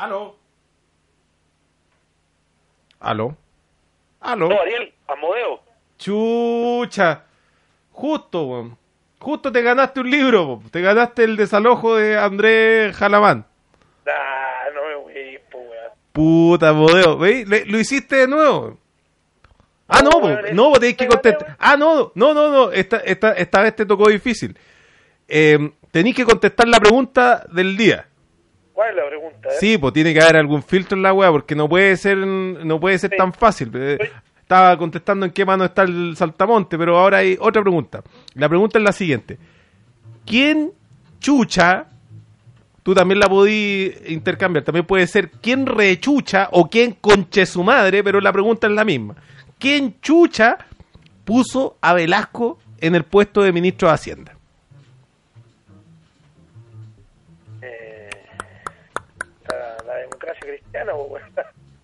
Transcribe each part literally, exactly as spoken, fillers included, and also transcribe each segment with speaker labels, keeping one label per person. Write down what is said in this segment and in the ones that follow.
Speaker 1: Aló. Aló. Aló.
Speaker 2: No, Ariel, Asmodeo.
Speaker 1: Chucha. Justo, weón. Justo te ganaste un libro, po. Te ganaste el desalojo de Andrés Jalamán.
Speaker 2: Ah, no me voy a ir, po, weón.
Speaker 1: Puta, Asmodeo. ¿Veis? Le- Lo hiciste de nuevo. Ah, no,
Speaker 2: No,
Speaker 1: po.
Speaker 2: weón,
Speaker 1: No, po, tenés que
Speaker 2: me gané,
Speaker 1: contestar. Ah, no, no, no, no. Esta, esta, esta vez te tocó difícil. Eh, tenés que contestar la pregunta del día.
Speaker 2: ¿Cuál es la pregunta? eh?
Speaker 1: Sí, pues tiene que haber algún filtro en la weá, porque no puede ser, no puede ser
Speaker 2: Sí.
Speaker 1: tan fácil. Eh,
Speaker 2: Sí.
Speaker 1: Estaba contestando en qué mano está el saltamonte, pero ahora hay otra pregunta. La pregunta es la siguiente. ¿Quién chucha? Tú también la podí intercambiar. También puede ser quién rechucha o quién conche su madre, pero la pregunta es la misma. ¿Quién chucha puso a Velasco en el puesto de ministro de Hacienda?
Speaker 2: Eh, la, la democracia cristiana, po, weón.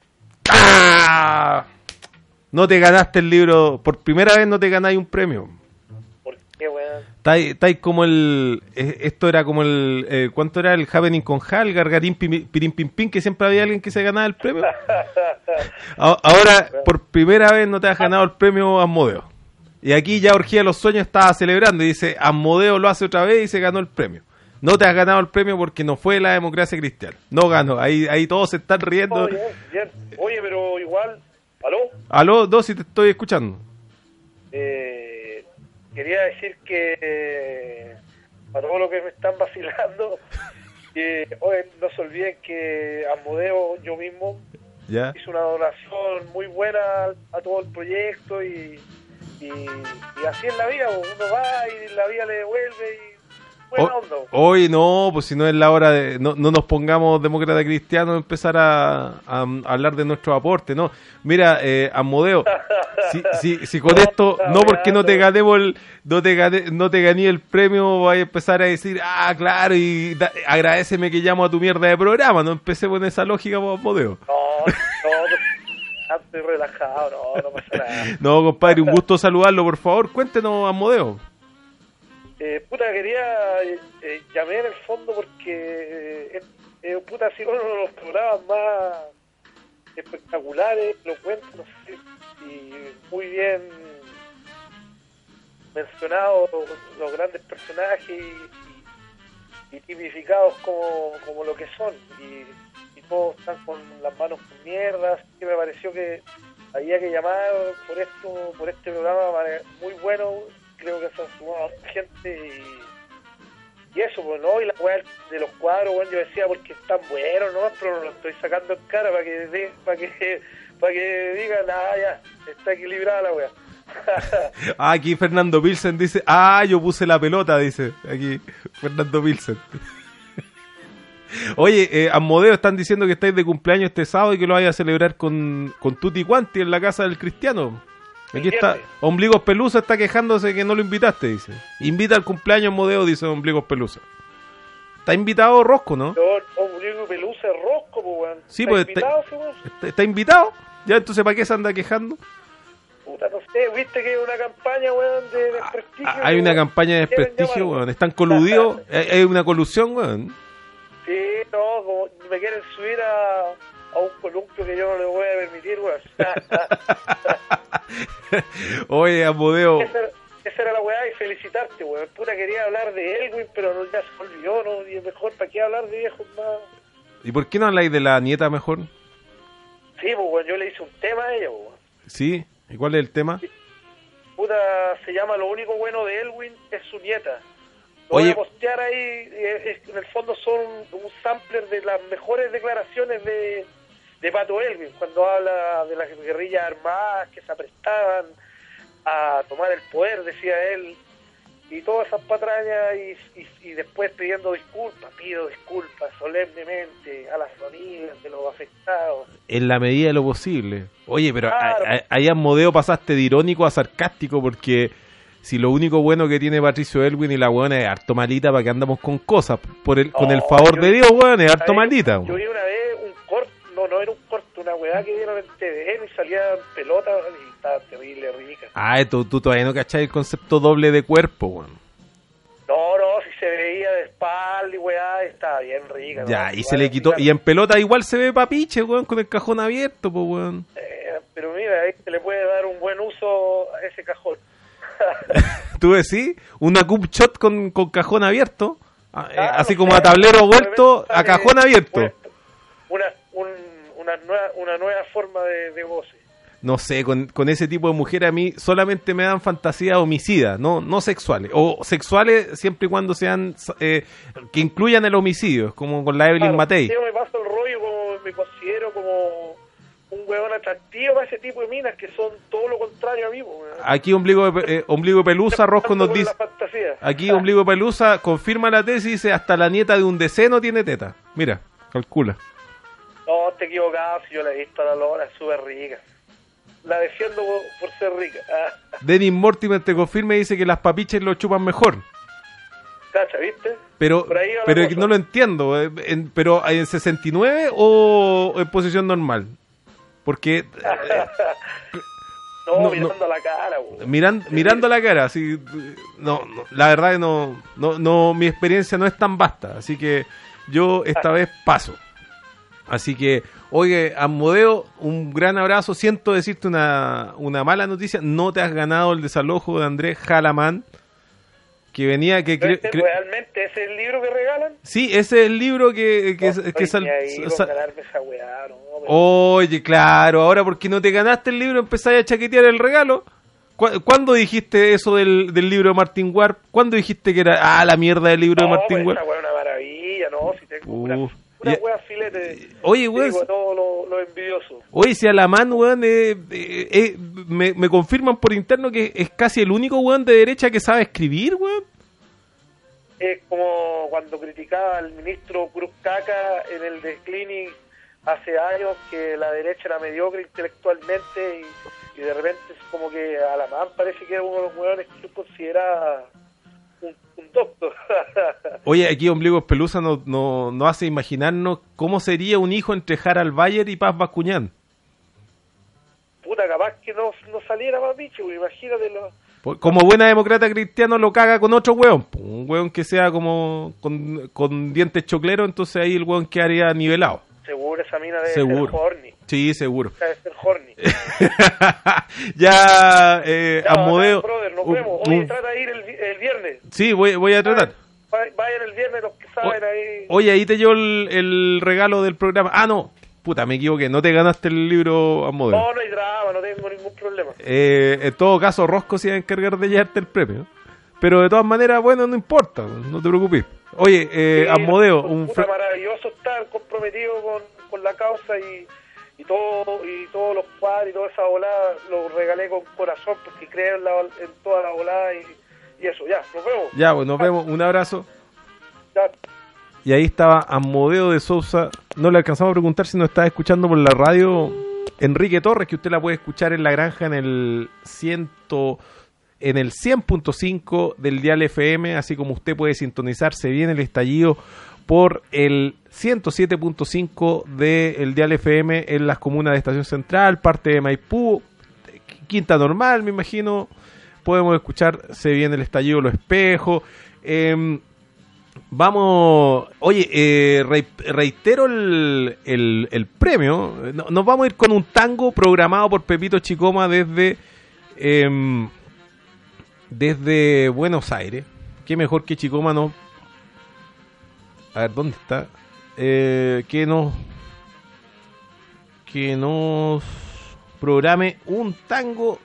Speaker 1: ¡Ah! No te ganaste el libro. Por primera vez no te ganáis un premio.
Speaker 2: ¿Por qué, weón?
Speaker 1: Estáis estáis como el... eh, Esto era como el... eh, ¿Cuánto era el Happening con Hal? Gargarín, pim- pirim, pim, pim, que siempre había alguien que se ganaba el premio. A- Ahora, por primera vez no te has ganado el premio Asmodeo. Y aquí ya Orgía de los Sueños estaba celebrando y dice, Asmodeo lo hace otra vez y se ganó el premio. No te has ganado el premio porque no fue la democracia cristiana. No ganó. Ahí, ahí todos se están riendo.
Speaker 2: Oh, bien, bien. Oye, pero igual, ¿aló?
Speaker 1: Aló, dos, si te estoy escuchando.
Speaker 2: Eh, quería decir que eh, para todos los que me están vacilando, que oye, no se olviden que Asmodeo, yo mismo,
Speaker 1: ¿Ya?
Speaker 2: hizo una donación muy buena a todo el proyecto y, y, y así es la vida, uno va y la vida le devuelve y buena
Speaker 1: O-
Speaker 2: onda.
Speaker 1: Hoy no, pues si no es la hora de... No, no nos pongamos demócrata cristiano a empezar a, a- a hablar de nuestro aporte, ¿no? Mira, eh, Asmodeo, si, si, si con
Speaker 2: No,
Speaker 1: esto,
Speaker 2: está
Speaker 1: no porque no te
Speaker 2: weando.
Speaker 1: ganemos el... No te, gané, no te gané el premio, vaya a empezar a decir, ah, claro, y da- agradéceme que llamo a tu mierda de programa, no empecemos en esa lógica, pues, Asmodeo.
Speaker 2: No, no, no, estoy relajado, no, no pasa nada.
Speaker 1: No, compadre, un gusto saludarlo, por favor, cuéntenos, Asmodeo.
Speaker 2: Eh, puta, quería, eh, eh, llamé en el fondo porque, eh, eh, puta, ha sido uno de los programas más espectaculares, lo cuento, no sé, y muy bien mencionados los grandes personajes y, y, y tipificados como, como lo que son, y, y todos están con las manos con mierda, así que me pareció que había que llamar por esto, por este programa vale, muy bueno. Creo que se han sumado harta gente y, y eso, pues no, y la weá de los cuadros, bueno, yo decía porque están buenos, ¿no? Pero lo estoy sacando en cara para que de- para que para que digan, ah, ya, está equilibrada la weá.
Speaker 1: Ah, aquí Fernando Pilsen dice, ah, yo puse la pelota, dice, aquí Fernando Pilsen. Oye, eh, Asmodeo, están diciendo que estáis de cumpleaños este sábado y que lo vais a celebrar con, con Tutti Quanti en la casa del Cristiano. Aquí está,
Speaker 2: Viernes.
Speaker 1: Ombligos Pelusa está quejándose que no lo invitaste, dice. Invita al cumpleaños Asmodeo, dice Ombligos Pelusa. Está invitado Rosco, ¿no?
Speaker 2: Yo, Ombligo y Pelusa es rosco, pues weón.
Speaker 1: Sí,
Speaker 2: ¿Está
Speaker 1: pues
Speaker 2: invitado, ese weón?
Speaker 1: está, está invitado. Ya, entonces, ¿para qué se anda quejando?
Speaker 2: Puta, no sé, viste que hay una campaña, weón, de desprestigio.
Speaker 1: Ah, hay una
Speaker 2: weón.
Speaker 1: campaña de
Speaker 2: Quieren
Speaker 1: desprestigio,
Speaker 2: llamar,
Speaker 1: weón. Están coludidos. Hay hay una colusión, weón.
Speaker 2: Sí, no, como me quieren subir a, a un columpio que yo no le voy a permitir, weón.
Speaker 1: Oye, Asmodeo.
Speaker 2: esa, esa era la weá y felicitarte, weón. Puta, quería hablar de Elwin, pero no, ya se me olvidó, ¿no? Y es mejor, ¿para qué hablar de viejos más?
Speaker 1: ¿Y por qué no habláis de la nieta mejor?
Speaker 2: Sí, pues, weón, yo le hice un tema a ella, weón.
Speaker 1: Sí. ¿Y cuál es el tema?
Speaker 2: Puta, se llama Lo único bueno de Elwin es su nieta. Lo
Speaker 1: Oye.
Speaker 2: voy a postear ahí, eh, es- en el fondo son un, un sampler de las mejores declaraciones de, de Pato Elwin, cuando habla de las guerrillas armadas que se aprestaban a tomar el poder, decía él, y todas esas patrañas, y, y, y después pidiendo disculpas, pido disculpas solemnemente a las familias de los afectados.
Speaker 1: En la medida de lo posible. Oye, pero
Speaker 2: Claro.
Speaker 1: a- a- ahí Asmodeo pasaste de irónico a sarcástico porque si lo único bueno que tiene Patricio Elwin y la weona es harto malita para que andamos con cosas, por el, con
Speaker 2: No,
Speaker 1: el favor
Speaker 2: yo-
Speaker 1: de Dios, weón, es harto
Speaker 2: Ahí,
Speaker 1: malita.
Speaker 2: Yo
Speaker 1: weón.
Speaker 2: vi una vez un corto, no, no era un corto, una weá que dieron en T V N y salían pelotas y estaba terrible, rica.
Speaker 1: Ah, tú, tú todavía no cachai el concepto doble de cuerpo, weón.
Speaker 2: No, no, si se veía de espalda y weá, es estaba bien rica.
Speaker 1: Ya,
Speaker 2: ¿no?
Speaker 1: y se le quitó. Y en pelota igual se ve papiche, weón, con el cajón abierto, pues, weón.
Speaker 2: Eh, pero mira, ahí se le puede dar un buen uso a ese cajón.
Speaker 1: ¿Tú decís? Una cup shot con, con cajón abierto, claro, eh, así como
Speaker 2: sé,
Speaker 1: a tablero vuelto, a cajón abierto.
Speaker 2: Una, un, una, nueva, una nueva forma de, de goce.
Speaker 1: No sé, con, con ese tipo de mujeres a mí solamente me dan fantasías homicidas, no no sexuales. O sexuales siempre y cuando sean, eh, que incluyan el homicidio, como con la Evelyn
Speaker 2: claro,
Speaker 1: Matei.
Speaker 2: Yo me paso el rollo, como me considero como un huevón atractivo para ese tipo de minas que son todo lo contrario a mí. Weón.
Speaker 1: Aquí Ombligo de, eh, Ombligo de Pelusa, Rosco nos dice... Aquí Ombligo de Pelusa confirma la tesis y dice, hasta la nieta de un deceno tiene teta. Mira, calcula.
Speaker 2: No, te equivocado, si yo la he visto a la Lora, es súper rica. La defiendo por, por ser rica. Ah.
Speaker 1: Dennis Mortimer te confirma y dice que las papiches lo chupan mejor.
Speaker 2: Cacha, ¿viste?
Speaker 1: Pero, pero no lo entiendo. ¿En, ¿Pero en sesenta y nueve o en posición normal? Porque...
Speaker 2: no,
Speaker 1: no,
Speaker 2: mirando
Speaker 1: no,
Speaker 2: la cara. Bro.
Speaker 1: Miran,
Speaker 2: sí.
Speaker 1: Mirando la cara, así... No, no, la verdad que no, no, no... Mi experiencia no es tan vasta, así que yo esta vez paso. Así que, oye, Asmodeo, un gran abrazo. Siento decirte una, una mala noticia. No te has ganado el desalojo de Andrés Jalamán, que venía... que cre, cre,
Speaker 2: ¿Realmente ese es el libro que regalan?
Speaker 1: Sí, ese es el libro que... que,
Speaker 2: no,
Speaker 1: que sal,
Speaker 2: ahí
Speaker 1: sal,
Speaker 2: ganarme esa weá, no, pero...
Speaker 1: Oye, claro, ahora porque no te ganaste el libro empezáis a chaquetear el regalo. ¿Cu ¿Cuándo dijiste eso del, del libro de Martin Warp? ¿Cuándo dijiste que era, ah, la mierda del libro
Speaker 2: no,
Speaker 1: de Martin Warp?
Speaker 2: Esa weá es una maravilla, no, si tengo
Speaker 1: uh.
Speaker 2: una... Una wea filete.
Speaker 1: Oye, weón.
Speaker 2: Todo lo, lo envidioso.
Speaker 1: Oye, si Alamán, weón, eh, eh, eh, me, me confirman por interno que es casi el único weón de derecha que sabe escribir, weón.
Speaker 2: Es como cuando criticaba al ministro Cruz Caca en el declining hace años, que la derecha era mediocre intelectualmente y, y de repente es como que Alamán parece que es uno de los weones que tú consideras un, un doctor.
Speaker 1: Oye, aquí Ombligo Pelusa nos no, no hace imaginarnos cómo sería un hijo entre Harald Bayer y Paz Bascuñán.
Speaker 2: Puta, capaz que no, no saliera más bicho, imagínate lo...
Speaker 1: Como buena demócrata cristiano lo caga con otro hueón, un hueón que sea como con, con dientes chocleros, entonces ahí el hueón quedaría nivelado.
Speaker 2: Seguro esa mina debe
Speaker 1: seguro.
Speaker 2: ser horny.
Speaker 1: Sí, seguro.
Speaker 2: Debe ser horny.
Speaker 1: ya, eh, ya, Asmodeo.
Speaker 2: Brother, nos vemos. Oye, un... trata de ir el, el viernes.
Speaker 1: Sí, voy, voy a tratar.
Speaker 2: Vayan, vayan el viernes los que saben
Speaker 1: o,
Speaker 2: ahí.
Speaker 1: Oye, ahí te llevo el, el regalo del programa. Ah, no. Puta, me equivoqué. No te ganaste el libro Asmodeo.
Speaker 2: No, no hay drama, no tengo ningún problema.
Speaker 1: Eh, en todo caso, Rosco se va a encargar de llevarte el premio. Pero de todas maneras, bueno, no importa. No te preocupes. Oye, eh, sí, Asmodeo. Un
Speaker 2: puta, maravilloso estar comprometido con, con la causa y, y todo y todos los cuadros y toda esa volada lo regalé con corazón porque creo en, la, en toda la volada y, y eso. Ya, nos vemos.
Speaker 1: Ya, pues nos vemos. Un abrazo.
Speaker 2: Ya.
Speaker 1: Y ahí estaba Asmodeo de Sousa. No le alcanzamos a preguntar si nos estaba escuchando por la radio Enrique Torres, que usted la puede escuchar en La Granja en el ciento, en el cien punto cinco del dial F M, así como usted puede sintonizarse bien el estallido por el ciento siete punto cinco del dial F M en las comunas de Estación Central, parte de Maipú, Quinta Normal, me imagino. Podemos escucharse bien el estallido Los Espejos. Eh, Vamos, oye, eh, re, reitero el, el, el premio. Nos vamos a ir con un tango programado por Pepito Chicoma desde eh, desde Buenos Aires. Qué mejor que Chicoma no. A ver, ¿dónde está? Eh, que nos que nos programe un tango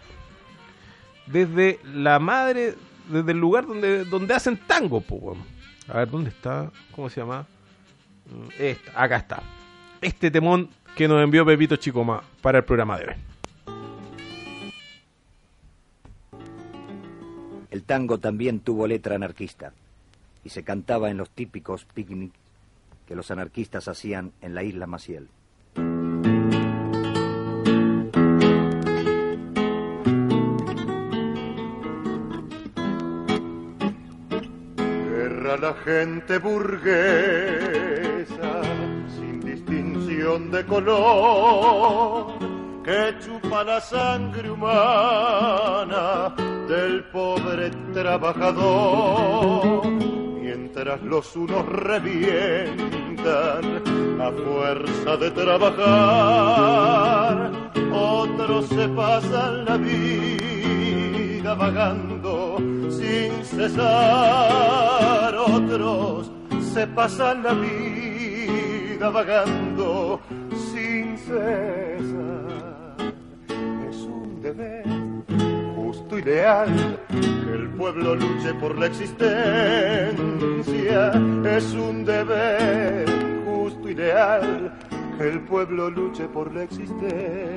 Speaker 1: desde la madre, desde el lugar donde donde hacen tango, pues, bueno. A ver, ¿dónde está? ¿Cómo se llama? Esta, acá está. Este temón que nos envió Pepito Chicoma para el programa de hoy.
Speaker 3: El tango también tuvo letra anarquista y se cantaba en los típicos picnic que los anarquistas hacían en la isla Maciel.
Speaker 4: La gente burguesa, sin distinción de color, que chupa la sangre humana del pobre trabajador, mientras los unos revientan a fuerza de trabajar, otros se pasan la vida vagando sin cesar, otros se pasan la vida vagando sin cesar. Es un deber justo y leal que el pueblo luche por la existencia. Es un deber justo y leal que el pueblo luche por la existencia.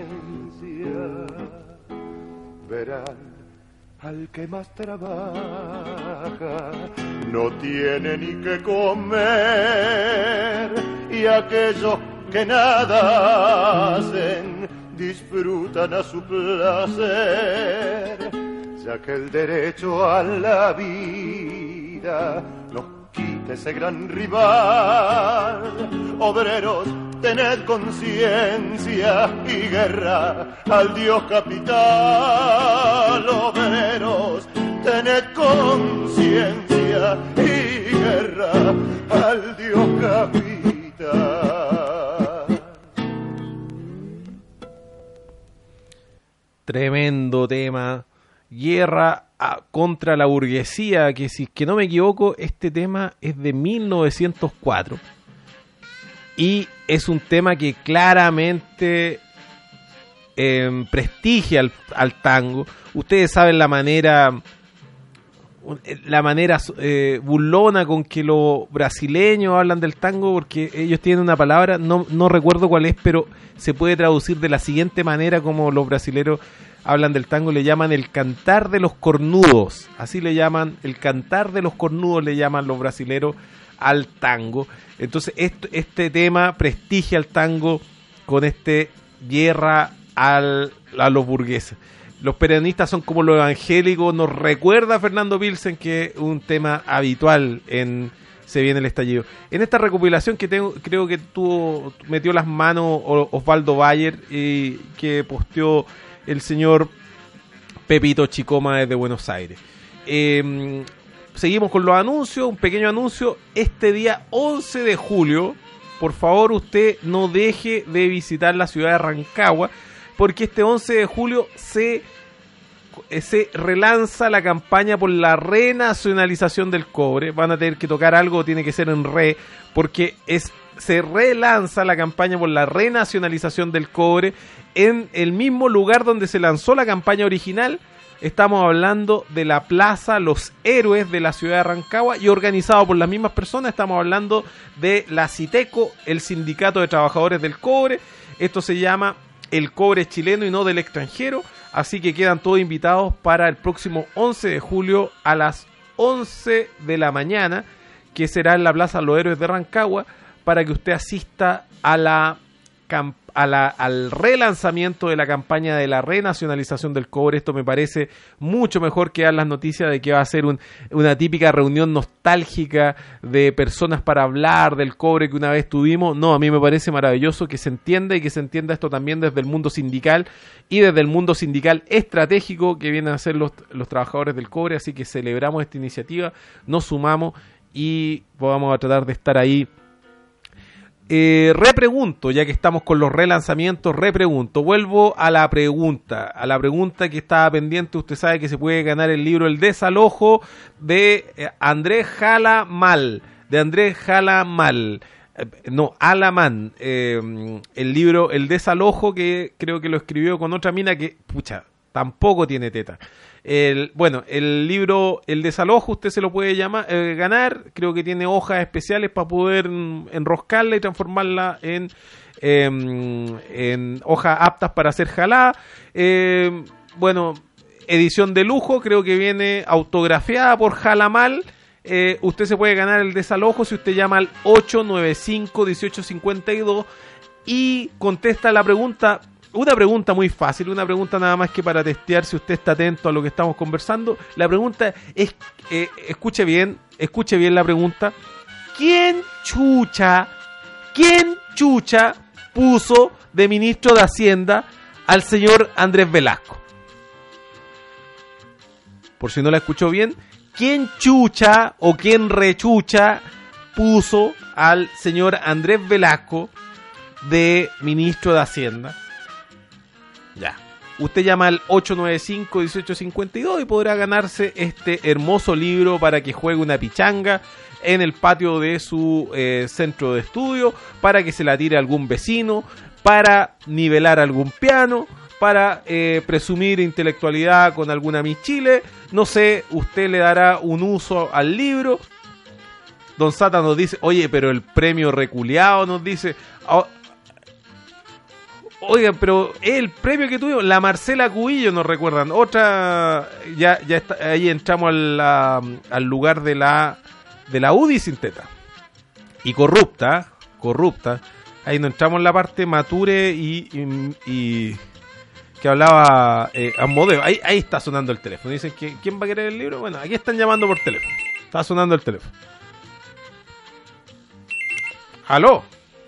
Speaker 4: Verán al que más trabaja, no tiene ni que comer, y aquellos que nada hacen disfrutan a su placer, ya que el derecho a la vida nos quite ese gran rival. Obreros, tened conciencia y guerra al Dios capital. Obreros, tened conciencia y guerra al Dios capital.
Speaker 1: Tremendo tema. Guerra a, contra la burguesía, que si es que no me equivoco, este tema es de mil novecientos cuatro. Y es un tema que claramente eh, prestigia al, al tango. Ustedes saben la manera la manera eh, burlona con que los brasileños hablan del tango, porque ellos tienen una palabra, no, no recuerdo cuál es, pero se puede traducir de la siguiente manera como los brasileros hablan del tango, le llaman el cantar de los cornudos, así le llaman, el cantar de los cornudos le llaman los brasileros al tango. Entonces este, este tema prestigia al tango con este guerra al, a los burgueses. Los peronistas son como los evangélicos, nos recuerda Fernando Pilsen que es un tema habitual en Se Viene el Estallido. En esta recopilación que tengo, creo que tuvo, metió las manos Osvaldo Bayer, y que posteó el señor Pepito Chicoma desde Buenos Aires. Eh, seguimos con los anuncios, un pequeño anuncio. Este día once de julio, por favor usted no deje de visitar la ciudad de Rancagua, porque este once de julio se, se relanza la campaña por la renacionalización del cobre. Van a tener que tocar algo, tiene que ser en re, porque es se relanza la campaña por la renacionalización del cobre en el mismo lugar donde se lanzó la campaña original. Estamos hablando de la Plaza Los Héroes de la ciudad de Rancagua, y organizado por las mismas personas. Estamos hablando de la CITECO, el Sindicato de Trabajadores del Cobre. Esto se llama El Cobre Chileno y no del extranjero, así que quedan todos invitados para el próximo once de julio a las once de la mañana, que será en la Plaza Los Héroes de Rancagua, para que usted asista a la, a la al relanzamiento de la campaña de la renacionalización del cobre. Esto me parece mucho mejor que dar las noticias de que va a ser un, una típica reunión nostálgica de personas para hablar del cobre que una vez tuvimos. No, a mí me parece maravilloso que se entienda, y que se entienda esto también desde el mundo sindical y desde el mundo sindical estratégico que vienen a ser los, los trabajadores del cobre. Así que celebramos esta iniciativa, nos sumamos y vamos a tratar de estar ahí. Eh, repregunto, ya que estamos con los relanzamientos, repregunto, vuelvo a la pregunta, a la pregunta que estaba pendiente. Usted sabe que se puede ganar el libro El Desalojo de eh, Andrés Jalamal, de Andrés Jalamal, eh, no, Alamán, eh, el libro El Desalojo, que creo que lo escribió con otra mina que, pucha, tampoco tiene teta. El, bueno, el libro El Desalojo usted se lo puede llamar, eh, ganar. Creo que tiene hojas especiales para poder enroscarla y transformarla en, eh, en hojas aptas para hacer jalá. Eh, bueno, edición de lujo, creo que viene autografiada por Jalamal. Eh, usted se puede ganar El Desalojo si usted llama al ocho nueve cinco, uno ocho cinco dos y contesta la pregunta. Una pregunta muy fácil, una pregunta nada más que para testear si usted está atento a lo que estamos conversando. La pregunta es, eh, escuche bien, escuche bien la pregunta. ¿Quién chucha, quién chucha puso de ministro de Hacienda al señor Andrés Velasco? Por si no la escuchó bien, ¿quién chucha o quién rechucha puso al señor Andrés Velasco de ministro de Hacienda? Ya. Usted llama al ocho nueve cinco, uno ocho cinco dos y podrá ganarse este hermoso libro para que juegue una pichanga en el patio de su eh, centro de estudio, para que se la tire a algún vecino, para nivelar algún piano, para eh, presumir intelectualidad con alguna Miss Chile. No sé, usted le dará un uso al libro. Don Sata nos dice, oye, pero el premio reculeado, nos dice... Oh, oigan, pero el premio que tuvimos, la Marcela Cubillo, nos recuerdan. Otra, ya ya está, ahí entramos al, la, al lugar de la de la U D I sin teta. Y corrupta, corrupta. Ahí nos entramos en la parte mature y, y, y que hablaba eh, Asmodeo. Ahí, ahí está sonando el teléfono. Dicen que ¿quién va a querer el libro? Bueno, aquí están llamando por teléfono. Está sonando el teléfono. ¿Aló?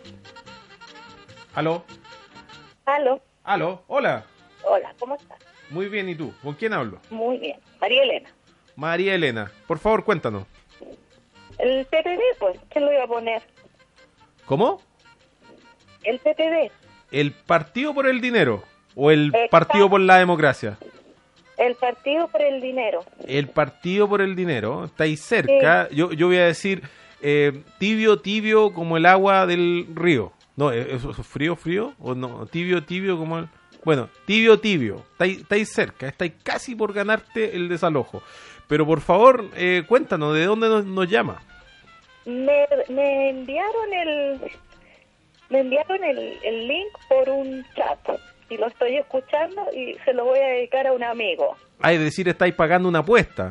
Speaker 1: ¿Aló?
Speaker 5: Aló.
Speaker 1: Aló, hola.
Speaker 5: Hola, ¿cómo estás?
Speaker 1: Muy bien, ¿y tú? ¿Con quién hablo?
Speaker 5: Muy bien. María Elena.
Speaker 1: María Elena, por favor, cuéntanos.
Speaker 5: El P P D, pues, ¿quién lo iba a poner?
Speaker 1: ¿Cómo?
Speaker 5: El P P D.
Speaker 1: ¿El Partido por el Dinero o el
Speaker 5: Exacto.
Speaker 1: Partido por la Democracia?
Speaker 5: El Partido por el Dinero.
Speaker 1: El Partido por el Dinero, está ahí cerca. Sí. Yo, yo voy a decir eh, tibio, tibio como el agua del río. No, ¿eso es frío, frío? ¿O no? Tibio, tibio como el... Bueno, tibio, tibio. Está ahí, está ahí cerca, está ahí casi por ganarte el desalojo. Pero por favor, eh, cuéntanos, ¿de dónde nos, nos llama?
Speaker 5: Me, me enviaron el me enviaron el, el link por un chat y lo estoy escuchando y se lo voy a dedicar a un amigo.
Speaker 1: Ah, es decir, ¿estáis pagando una apuesta?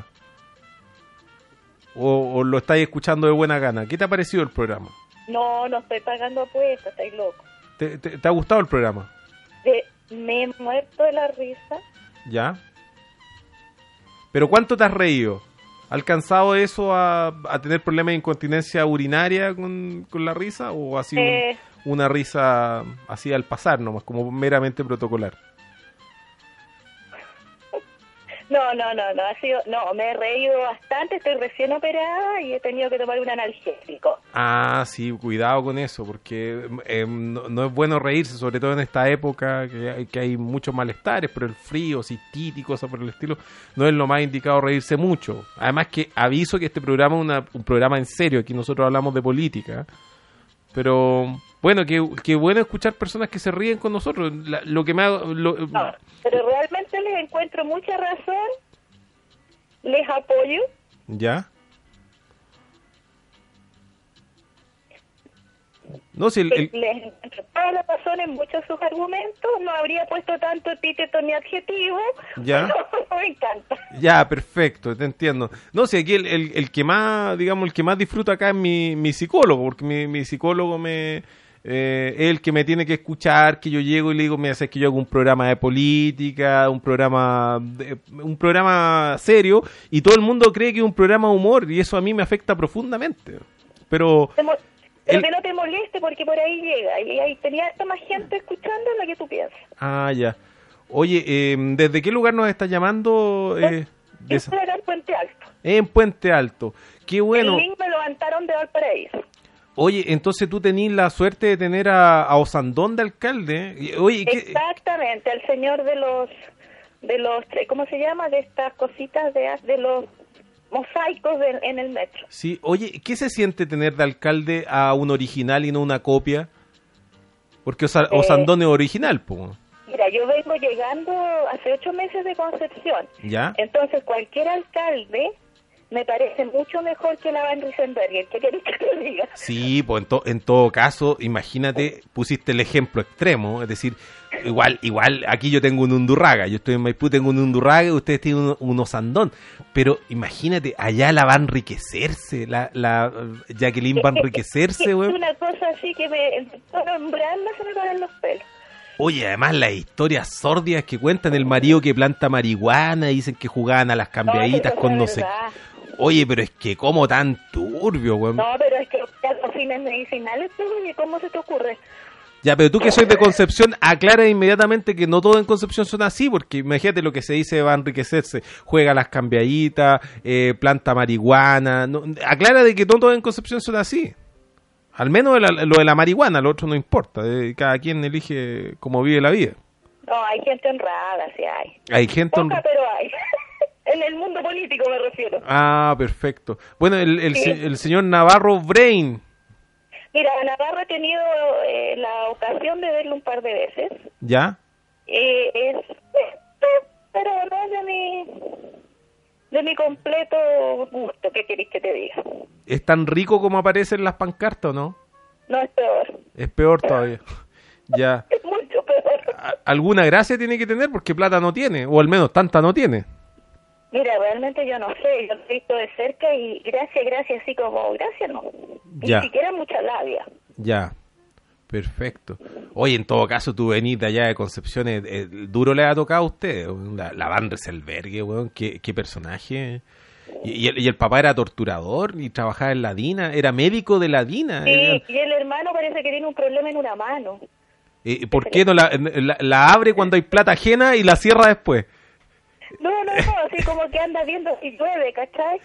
Speaker 1: ¿O, o lo estáis escuchando de buena gana? ¿Qué te ha parecido el programa?
Speaker 5: No, no estoy pagando apuestas, estáis loco.
Speaker 1: ¿Te, te, ¿Te ha gustado el programa?
Speaker 5: De, me he muerto de la risa.
Speaker 1: ¿Ya? ¿Pero cuánto te has reído? ¿Ha alcanzado eso a, a tener problemas de incontinencia urinaria con, con la risa? ¿O ha sido eh, un, una risa así al pasar nomás, como meramente protocolar?
Speaker 5: No, no, no, no, ha sido, no, me he reído bastante, estoy recién operada y he tenido que tomar un analgésico.
Speaker 1: Ah, sí, cuidado con eso, porque eh, no, no es bueno reírse, sobre todo en esta época que hay, que hay muchos malestares, pero el frío, cistitis y cosas por el estilo, no es lo más indicado reírse mucho. Además que aviso que este programa es una, un programa en serio, aquí nosotros hablamos de política, pero bueno, que, que bueno escuchar personas que se ríen con nosotros. La, lo que me ha, lo,
Speaker 5: no, pero realmente les encuentro mucha razón, les apoyo.
Speaker 1: ¿Ya? No, si el, el...
Speaker 5: Les encuentro toda la razón en muchos de sus argumentos, no habría puesto tanto epíteto ni adjetivo,
Speaker 1: ya.
Speaker 5: Pero me encanta.
Speaker 1: Ya, perfecto, te entiendo. No, si aquí el, el, el que más, digamos, el que más disfruta acá es mi, mi psicólogo, porque mi, mi psicólogo me... Eh, es el que me tiene que escuchar, que yo llego y le digo, mira, es que yo hago un programa de política, un programa de, un programa serio, y todo el mundo cree que es un programa de humor, y eso a mí me afecta profundamente. Pero...
Speaker 5: Pero
Speaker 1: el...
Speaker 5: que no te moleste porque por ahí llega, y ahí tenía esta más gente escuchando la que tú piensas.
Speaker 1: Ah, ya. Oye, eh, ¿desde qué lugar nos estás llamando? Eh,
Speaker 5: de esa... en Puente Alto.
Speaker 1: En Puente Alto. Qué bueno.
Speaker 5: El link me lo levantaron de Valparaíso.
Speaker 1: Oye, entonces tú tenés la suerte de tener a, a Osandón de alcalde. Oye, ¿qué?
Speaker 5: Exactamente, al señor de los, de los, ¿cómo se llama? De estas cositas de, de los mosaicos de, en el metro.
Speaker 1: Sí, oye, ¿qué se siente tener de alcalde a un original y no una copia? Porque Osa, Osandón eh, es original, po.
Speaker 5: Mira, yo vengo llegando hace ocho meses de Concepción.
Speaker 1: ¿Ya?
Speaker 5: Entonces cualquier alcalde me parece mucho mejor que la Van Riesenberger. ¿Qué querés que te diga?
Speaker 1: Sí, pues en, to, en todo caso, imagínate, pusiste el ejemplo extremo, es decir, igual igual aquí yo tengo un Undurraga, yo estoy en Maipú, tengo un Undurraga y ustedes tienen un, un Osandón, pero imagínate, allá la va a enriquecerse, la, la Jacqueline va a enriquecerse, güey.
Speaker 5: Es una cosa así que me, nombrarla se me paran los pelos.
Speaker 1: Oye, además las historias sórdidas que cuentan, el marido que planta marihuana, dicen que jugaban a las cambiaditas no, con no sé qué. Oye, pero es que como tan turbio, güey.
Speaker 5: No, pero es que los fines medicinales, ¿cómo se te ocurre?
Speaker 1: Ya, pero tú que sois de Concepción, aclara inmediatamente que no todo en Concepción son así, porque imagínate lo que se dice va a enriquecerse, juega las cambiaditas, eh, planta marihuana, no, aclara de que no todo en Concepción son así. Al menos la, lo de la marihuana, lo otro no importa, eh, cada quien elige cómo vive la vida.
Speaker 5: No, hay gente honrada, sí hay.
Speaker 1: Hay gente
Speaker 5: Poca, pero hay. En el mundo político me refiero.
Speaker 1: Ah, perfecto. Bueno, el, el,
Speaker 5: Sí.
Speaker 1: se- el señor Navarro Brain,
Speaker 5: Mira, a Navarro he tenido eh, la ocasión de verlo un par de veces.
Speaker 1: ¿ya?
Speaker 5: Eh, es, pero no es de mi, de mi completo gusto, ¿qué querés que te diga?
Speaker 1: ¿Es tan rico como aparece en las pancartas o no?
Speaker 5: No es peor,
Speaker 1: Es peor todavía. Ya.
Speaker 5: es mucho peor.
Speaker 1: A- Alguna gracia tiene que tener porque plata no tiene, o al menos tanta no tiene.
Speaker 5: Mira, realmente yo no sé, yo lo he visto de cerca y gracias, gracias, así como gracias no.
Speaker 1: Ya.
Speaker 5: Ni siquiera mucha labia.
Speaker 1: Ya. Perfecto. Oye, en todo caso, tú venís de allá de Concepción, eh, eh, duro le ha tocado a usted. La, la Van Rieselberghe, weón, qué, qué personaje. Y, y el, y el papá era torturador y trabajaba en la DINA, era médico de la DINA.
Speaker 5: Sí,
Speaker 1: Era-
Speaker 5: y el hermano parece que tiene un problema en una mano.
Speaker 1: eh, ¿Por qué no la, la, la abre cuando hay plata ajena y la cierra después?
Speaker 5: No, no, no, así como que anda viendo si llueve, ¿cachai?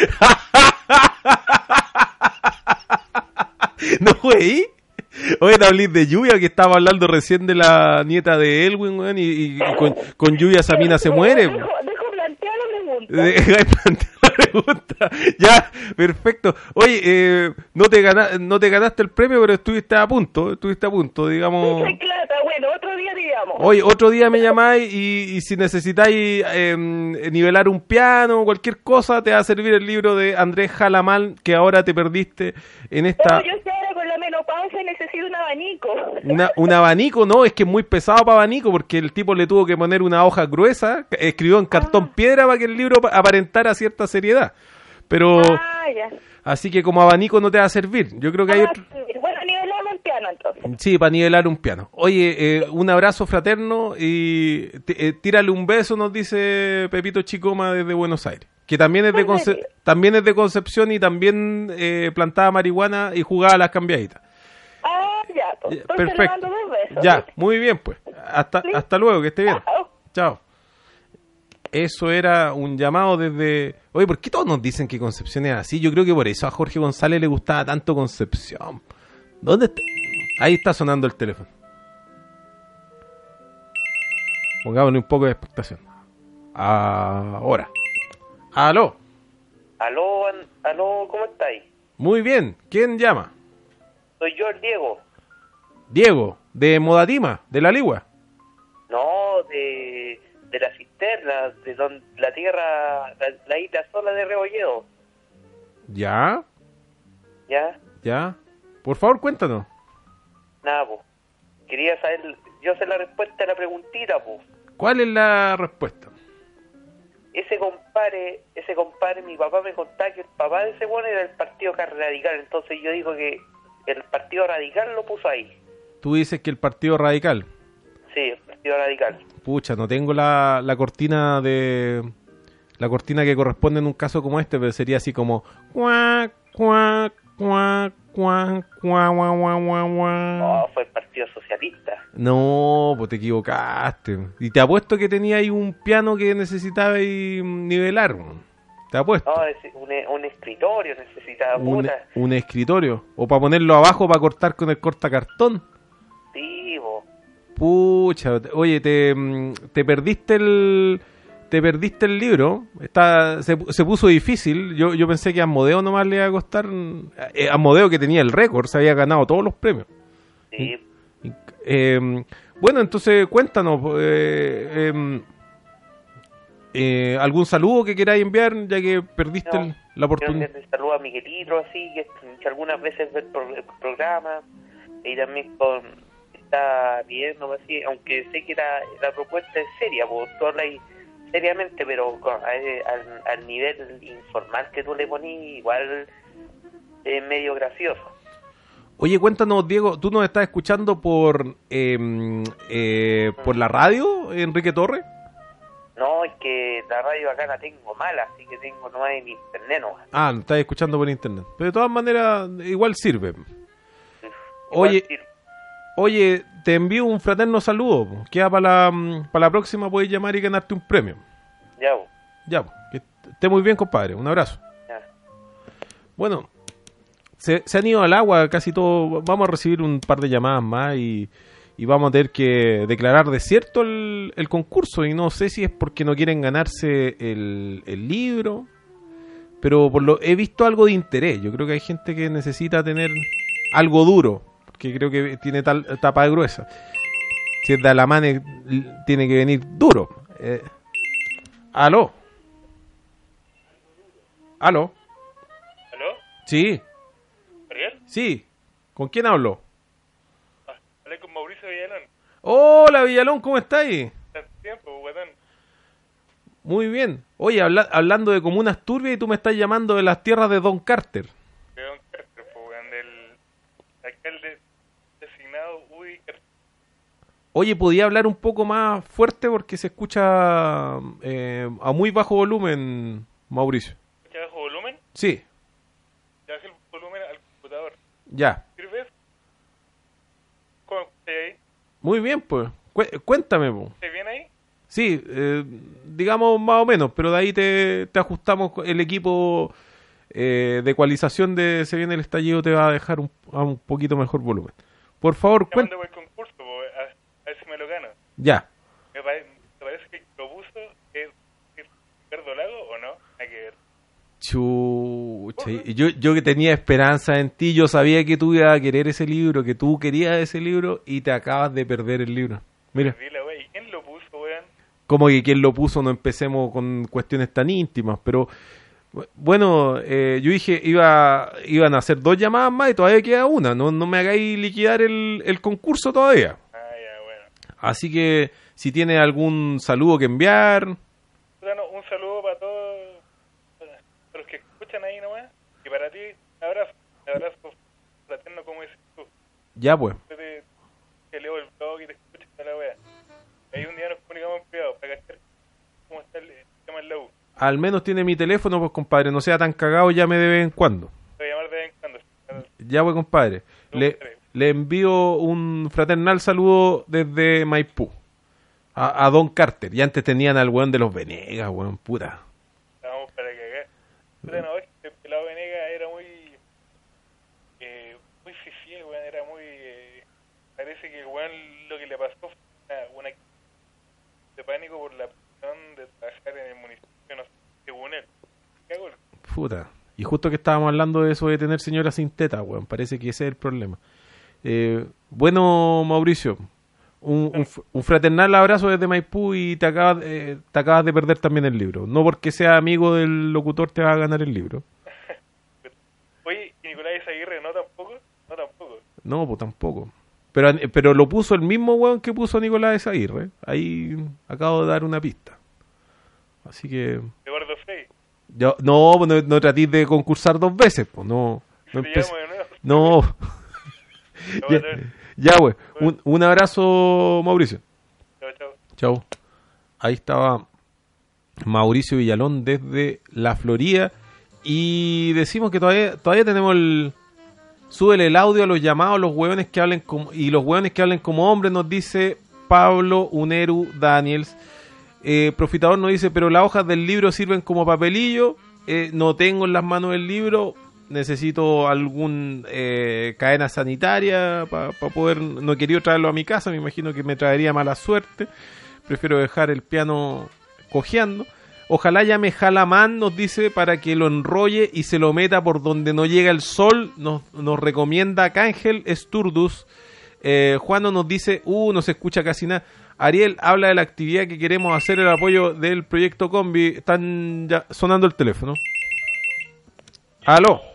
Speaker 1: ¿No, güey? Oye, no hablís de lluvia, que estaba hablando recién de la nieta de Elwin, weón, y, y- y con, con lluvia esa mina se muere.
Speaker 5: Dejo, dejo plantear la pregunta.
Speaker 1: Deja de plantear la pregunta. Ya, perfecto. Oye, eh, no te gana, no te ganaste el premio, pero estuviste a punto, estuviste a punto, digamos.
Speaker 5: Mucha plata, bueno, otro día digamos.
Speaker 1: Oye, otro día me llamáis y, y si necesitáis eh, nivelar un piano o cualquier cosa, te va a servir el libro de Andrés Jalamán, que ahora te perdiste en esta...
Speaker 5: No, yo estoy ahora con la menopausia y necesito un abanico.
Speaker 1: Una, un abanico, no, es que es muy pesado para abanico porque el tipo le tuvo que poner una hoja gruesa, escribió en cartón piedra para que el libro aparentara cierta seriedad. Pero,
Speaker 5: Ah, ya.
Speaker 1: así que como abanico no te va a servir. Yo creo que hay
Speaker 5: Ah,
Speaker 1: otro...
Speaker 5: sí. Bueno, nivelamos el piano entonces.
Speaker 1: Sí, para nivelar un piano. Oye, eh, un abrazo fraterno y t- eh, tírale un beso, nos dice Pepito Chicoma desde Buenos Aires. Que también es de, Conce- también es de Concepción y también eh, plantaba marihuana y jugaba a las cambiaditas.
Speaker 5: Ah, ya, pues.
Speaker 1: Ya,
Speaker 5: Entonces le
Speaker 1: perfecto.
Speaker 5: mando dos besos.
Speaker 1: Ya, muy bien pues. Hasta,
Speaker 5: Sí.
Speaker 1: hasta luego, que esté bien.
Speaker 5: Chao.
Speaker 1: Chao. Eso era un llamado desde... Oye, ¿por qué todos nos dicen que Concepción es así? Yo creo que por eso a Jorge González le gustaba tanto Concepción. ¿Dónde está? Ahí está sonando el teléfono. Pongámosle un poco de expectación. Ahora. Aló.
Speaker 6: Aló, an- aló, ¿cómo estáis?
Speaker 1: Muy bien. ¿Quién llama?
Speaker 6: Soy yo, el Diego.
Speaker 1: Diego, de Modatima, de La Ligua.
Speaker 6: No, de, de la cisterna, de don, la tierra, la, la isla sola de Rebolledo.
Speaker 1: ¿Ya?
Speaker 6: ¿Ya?
Speaker 1: ¿Ya? Por favor, cuéntanos.
Speaker 6: Nada, pues. Quería saber, yo sé la respuesta a la preguntita, pues.
Speaker 1: ¿Cuál es la respuesta?
Speaker 6: Ese compadre, ese compadre, mi papá me contaba que el papá de ese bueno era el Partido Radical, entonces yo digo que el Partido Radical lo puso ahí.
Speaker 1: Tú dices que el Partido Radical.
Speaker 6: Sí, el Partido Radical.
Speaker 1: Pucha, no tengo la, la cortina de... La cortina que corresponde en un caso como este, pero sería así como... Cuac, cuac, cuac, cuac, cuac, guau, guau, guau, guau.
Speaker 6: No, fue el Partido Socialista.
Speaker 1: No, pues te equivocaste. Y te apuesto que tenía ahí un piano que necesitaba ahí nivelar. Te apuesto.
Speaker 6: No, es un, un escritorio necesitaba,
Speaker 1: un,
Speaker 6: puta.
Speaker 1: un escritorio. O para ponerlo abajo para cortar con el cortacartón.
Speaker 6: Sí, bo.
Speaker 1: Pucha, oye, te, mm, te perdiste el te perdiste el libro. Está se, se puso difícil. Yo yo pensé que a Asmodeo nomás le iba a costar. Eh, Asmodeo, que tenía el récord, se había ganado todos los premios.
Speaker 6: Sí.
Speaker 1: Eh, bueno, entonces cuéntanos eh, eh, eh, algún saludo que queráis enviar, ya que perdiste
Speaker 6: No,
Speaker 1: el- la oportunidad.
Speaker 6: Yo le saludo a Miguelito, así, que, que algunas veces ve el, pro- el programa, y también con, está viendo, así, aunque sé que la, la propuesta es seria, vos tú hablas seriamente, pero con, eh, al, al nivel informal que tú le ponís, igual es medio gracioso.
Speaker 1: Oye, cuéntanos, Diego, ¿tú nos estás escuchando por eh, eh, por la radio, Enrique Torres?
Speaker 6: No, es que la radio acá la tengo mala, así que tengo no hay ni internet, no.
Speaker 1: Ah, nos estás escuchando por internet. Pero de todas maneras, igual sirve.
Speaker 6: Igual
Speaker 1: Oye,
Speaker 6: sirve.
Speaker 1: Oye, te envío un fraterno saludo. Po. Queda para la, para la próxima, puedes llamar y ganarte un premio.
Speaker 6: Ya, po.
Speaker 1: Ya, po. Que esté muy bien, compadre. Un abrazo.
Speaker 6: Ya.
Speaker 1: Bueno, se, se han ido al agua casi todo. Vamos a recibir un par de llamadas más y, y vamos a tener que declarar desierto el, el concurso. Y no sé si es porque no quieren ganarse el, el libro, pero por lo he visto algo de interés. Yo creo que hay gente que necesita tener algo duro, porque creo que tiene tal tapa gruesa. Si es de Alamane, tiene que venir duro. Eh, ¿Aló? ¿Aló?
Speaker 7: ¿Aló?
Speaker 1: Sí,
Speaker 7: ¿Ariel?
Speaker 1: sí. ¿Con quién hablo?
Speaker 7: Ah, hablé con Mauricio Villalón.
Speaker 1: Hola, Villalón, ¿cómo estáis?
Speaker 7: Hace tiempo, guatón.
Speaker 1: Muy bien. Oye, habla- hablando de comunas turbias y tú me estás llamando de las tierras de Don Carter.
Speaker 7: De Don Carter, pues, weón, del alcalde designado Woody Carter.
Speaker 1: Oye, ¿podía hablar un poco más fuerte porque se escucha eh, a muy bajo volumen, Mauricio?
Speaker 7: ¿Escucha bajo volumen?
Speaker 1: Sí,
Speaker 7: Ya bajé el volumen al computador.
Speaker 1: ya.
Speaker 7: ¿Sirve? ¿Cómo escuché ahí?
Speaker 1: Muy bien, pues. Cué- cuéntame, po.
Speaker 7: ¿Estás bien ahí?
Speaker 1: Sí, eh, digamos más o menos, pero de ahí te, te ajustamos el equipo eh, de ecualización de Se Viene el Estallido, te va a dejar un, a un poquito mejor volumen. Por favor,
Speaker 7: Llamando
Speaker 1: cuéntame.
Speaker 7: por el concurso, pues, a, a ver si me lo gano.
Speaker 1: Ya.
Speaker 7: ¿Me, pare- ¿Te parece que lo puso es, es Ricardo Lago o no? Hay que ver.
Speaker 1: Chucha, y yo, yo que tenía esperanza en ti, yo sabía que tú ibas a querer ese libro, que tú querías ese libro y te acabas de perder el libro. Mira,
Speaker 7: Dile, wey, ¿y quién lo puso, weón?
Speaker 1: como que quien lo puso, no empecemos con cuestiones tan íntimas, pero bu- bueno, eh, yo dije iba iban a hacer dos llamadas más y todavía queda una, no, no me hagáis liquidar el, el concurso todavía.
Speaker 7: Ah, ya, bueno.
Speaker 1: Así que si tiene algún saludo que enviar,
Speaker 7: Bueno, un saludo para todos, para los que escuchan ahí nomás. Y para ti, un abrazo. Un abrazo fraterno, como dices tú.
Speaker 1: ya pues.
Speaker 7: Yo te, te leo el blog y te escucho toda la wea. Ahí un día nos comunicamos en privado para cachar cómo está el, el tema en la U.
Speaker 1: Al menos tiene mi teléfono, pues compadre, no sea tan cagado, llame de vez en cuando.
Speaker 7: Te voy a llamar de vez en cuando.
Speaker 1: Ya voy, compadre. Le, le envío un fraternal saludo desde Maipú a, a Don Carter. Y antes tenían al weón de los Venegas, weón, puta.
Speaker 7: Estábamos para cagar. Puta, no, es que el pelado Venega era muy... Eh, muy fifí, el weón, era muy... Eh, parece que el weón lo que le pasó fue una, una de pánico por la presión de trabajar en el municipio, no sé, según él. Cagó.
Speaker 1: Puta. Y justo que estábamos hablando de eso de tener señora sin teta, weón. Parece que ese es el problema. Eh, bueno, Mauricio, un, un, f- un fraternal abrazo desde Maipú y te acabas, eh, te acabas de perder también el libro. No porque sea amigo del locutor te vas a ganar el libro.
Speaker 7: Oye, ¿y Nicolás Aguirre no tampoco? No tampoco.
Speaker 1: No, pues tampoco. Pero, pero lo puso el mismo weón que puso Nicolás Aguirre. Ahí acabo de dar una pista. Así que...
Speaker 7: Eduardo Frey.
Speaker 1: Yo, no, no, no tratéis de concursar dos veces, pues no. No,
Speaker 7: Te
Speaker 1: empe-
Speaker 7: llamo de nuevo.
Speaker 1: no.
Speaker 7: Chao,
Speaker 1: ya,
Speaker 7: Manuel.
Speaker 1: ya, güey. Un, un abrazo, Mauricio.
Speaker 7: Chao, chao.
Speaker 1: Chao. Ahí estaba Mauricio Villalón desde la Florida. Y decimos que todavía, todavía tenemos el... Súbele el audio a los llamados, los hueones que hablen como... Y los hueones que hablen como hombres, nos dice Pablo Uneru Daniels. Eh, Profitador nos dice, pero las hojas del libro sirven como papelillo. Eh, no tengo en las manos el libro. Necesito algún eh, cadena sanitaria para pa poder... No he querido traerlo a mi casa, me imagino que me traería mala suerte. Prefiero dejar el piano cojeando. Ojalá llame Jalamán, nos dice, para que lo enrolle y se lo meta por donde no llega el sol. Nos, nos recomienda Cángel Sturdus. Eh, Juano nos dice, uh, no se escucha casi nada. Ariel habla de la actividad que queremos hacer, el apoyo del proyecto Combi. Están ya sonando el teléfono. ¿Aló?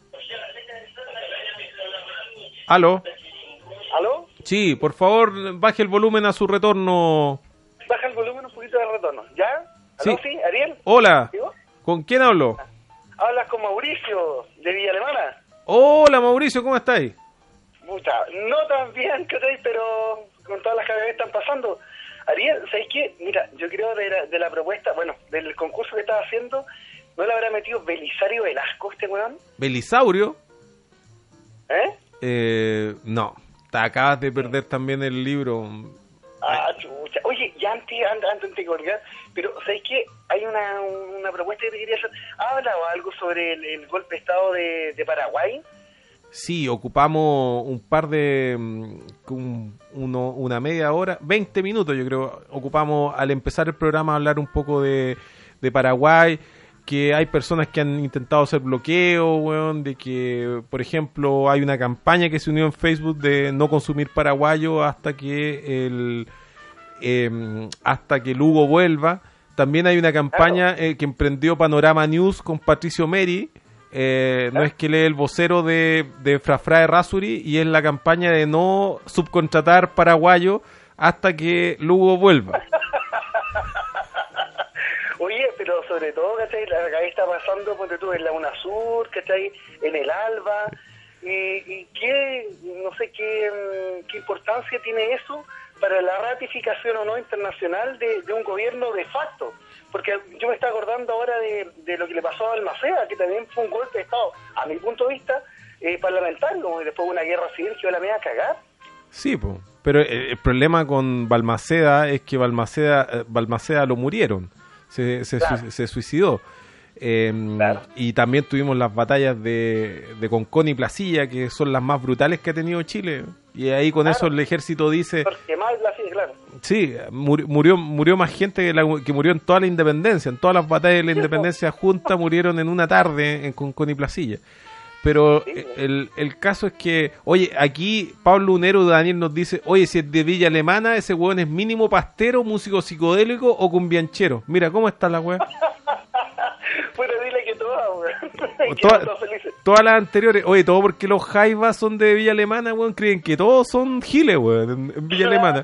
Speaker 1: ¿Aló?
Speaker 2: ¿Aló?
Speaker 1: Sí, por favor, baje el volumen a su retorno.
Speaker 2: Baja el volumen un poquito de retorno. ¿Ya? ¿Aló?
Speaker 1: Sí.
Speaker 2: Sí, Ariel.
Speaker 1: Hola,
Speaker 2: ¿Digo?
Speaker 1: ¿con quién hablo?
Speaker 2: Hablas con Mauricio de Villa Alemana.
Speaker 1: Hola, Mauricio, ¿cómo estáis?
Speaker 2: Pucha, no tan bien, ¿cachai? Pero con todas las cagadas que están pasando. Ariel, ¿sabes qué? Mira, yo creo de la, de la propuesta, bueno, del concurso que estaba haciendo, ¿no le habrá metido Belisario Velasco este weón?
Speaker 1: ¿Belisaurio?
Speaker 2: ¿Eh?
Speaker 1: Eh, no, te acabas de perder también el libro.
Speaker 8: Ah, chucha. Oye, ya antes, antes de colgar, pero ¿sabes qué? Hay una, una propuesta que te quería hacer. ¿Ha hablado algo sobre el, el golpe de Estado de, de Paraguay?
Speaker 1: Sí, ocupamos un par de... Un, uno, una media hora, veinte minutos yo creo, ocupamos al empezar el programa a hablar un poco de, de Paraguay, que hay personas que han intentado hacer bloqueo, weón, de que, por ejemplo, hay una campaña que se unió en Facebook de no consumir paraguayo hasta que el eh, hasta que Lugo vuelva. También hay una campaña eh, que emprendió Panorama News con Patricio Meri, eh, no es que lee el vocero de, de Frafra de Rasuri, y es la campaña de no subcontratar paraguayo hasta que Lugo vuelva.
Speaker 8: Oye, pero sobre todo, ¿cachai? Acá está pasando, ponte tú, en la UNASUR, ¿cachai? En el ALBA, y, y qué, no sé, qué, qué importancia tiene eso para la ratificación o no internacional de, de un gobierno de facto. Porque yo me estoy acordando ahora de, de lo que le pasó a Balmaceda, que también fue un golpe de Estado, a mi punto de vista, eh, parlamentario, y después de una guerra civil que yo la me iba a cagar.
Speaker 1: Sí, pues. Pero el, el problema con Balmaceda es que Balmaceda, eh, Balmaceda lo murieron. Se, se, claro. su, se suicidó. Eh, claro. Y también tuvimos las batallas de, de Concón y Placilla, que son las más brutales que ha tenido Chile. Y ahí con claro. eso el ejército dice...
Speaker 8: Porque más Placilla, claro.
Speaker 1: Sí, murió, murió más gente que, la, que murió en toda la independencia. En todas las batallas de la independencia junta murieron en una tarde en Concón y Placilla. Pero sí, el, el caso es que, oye, aquí Pablo Unero Daniel nos dice, oye, si es de Villa Alemana, ese hueón es mínimo pastero, músico psicodélico o cumbianchero. Mira, ¿cómo está la hueá?
Speaker 8: Bueno, dile que todas, weón.
Speaker 1: Toda, todas las anteriores, oye, todo porque los jaivas son de Villa Alemana, weón, creen que todos son giles, weón, en, en Villa Alemana.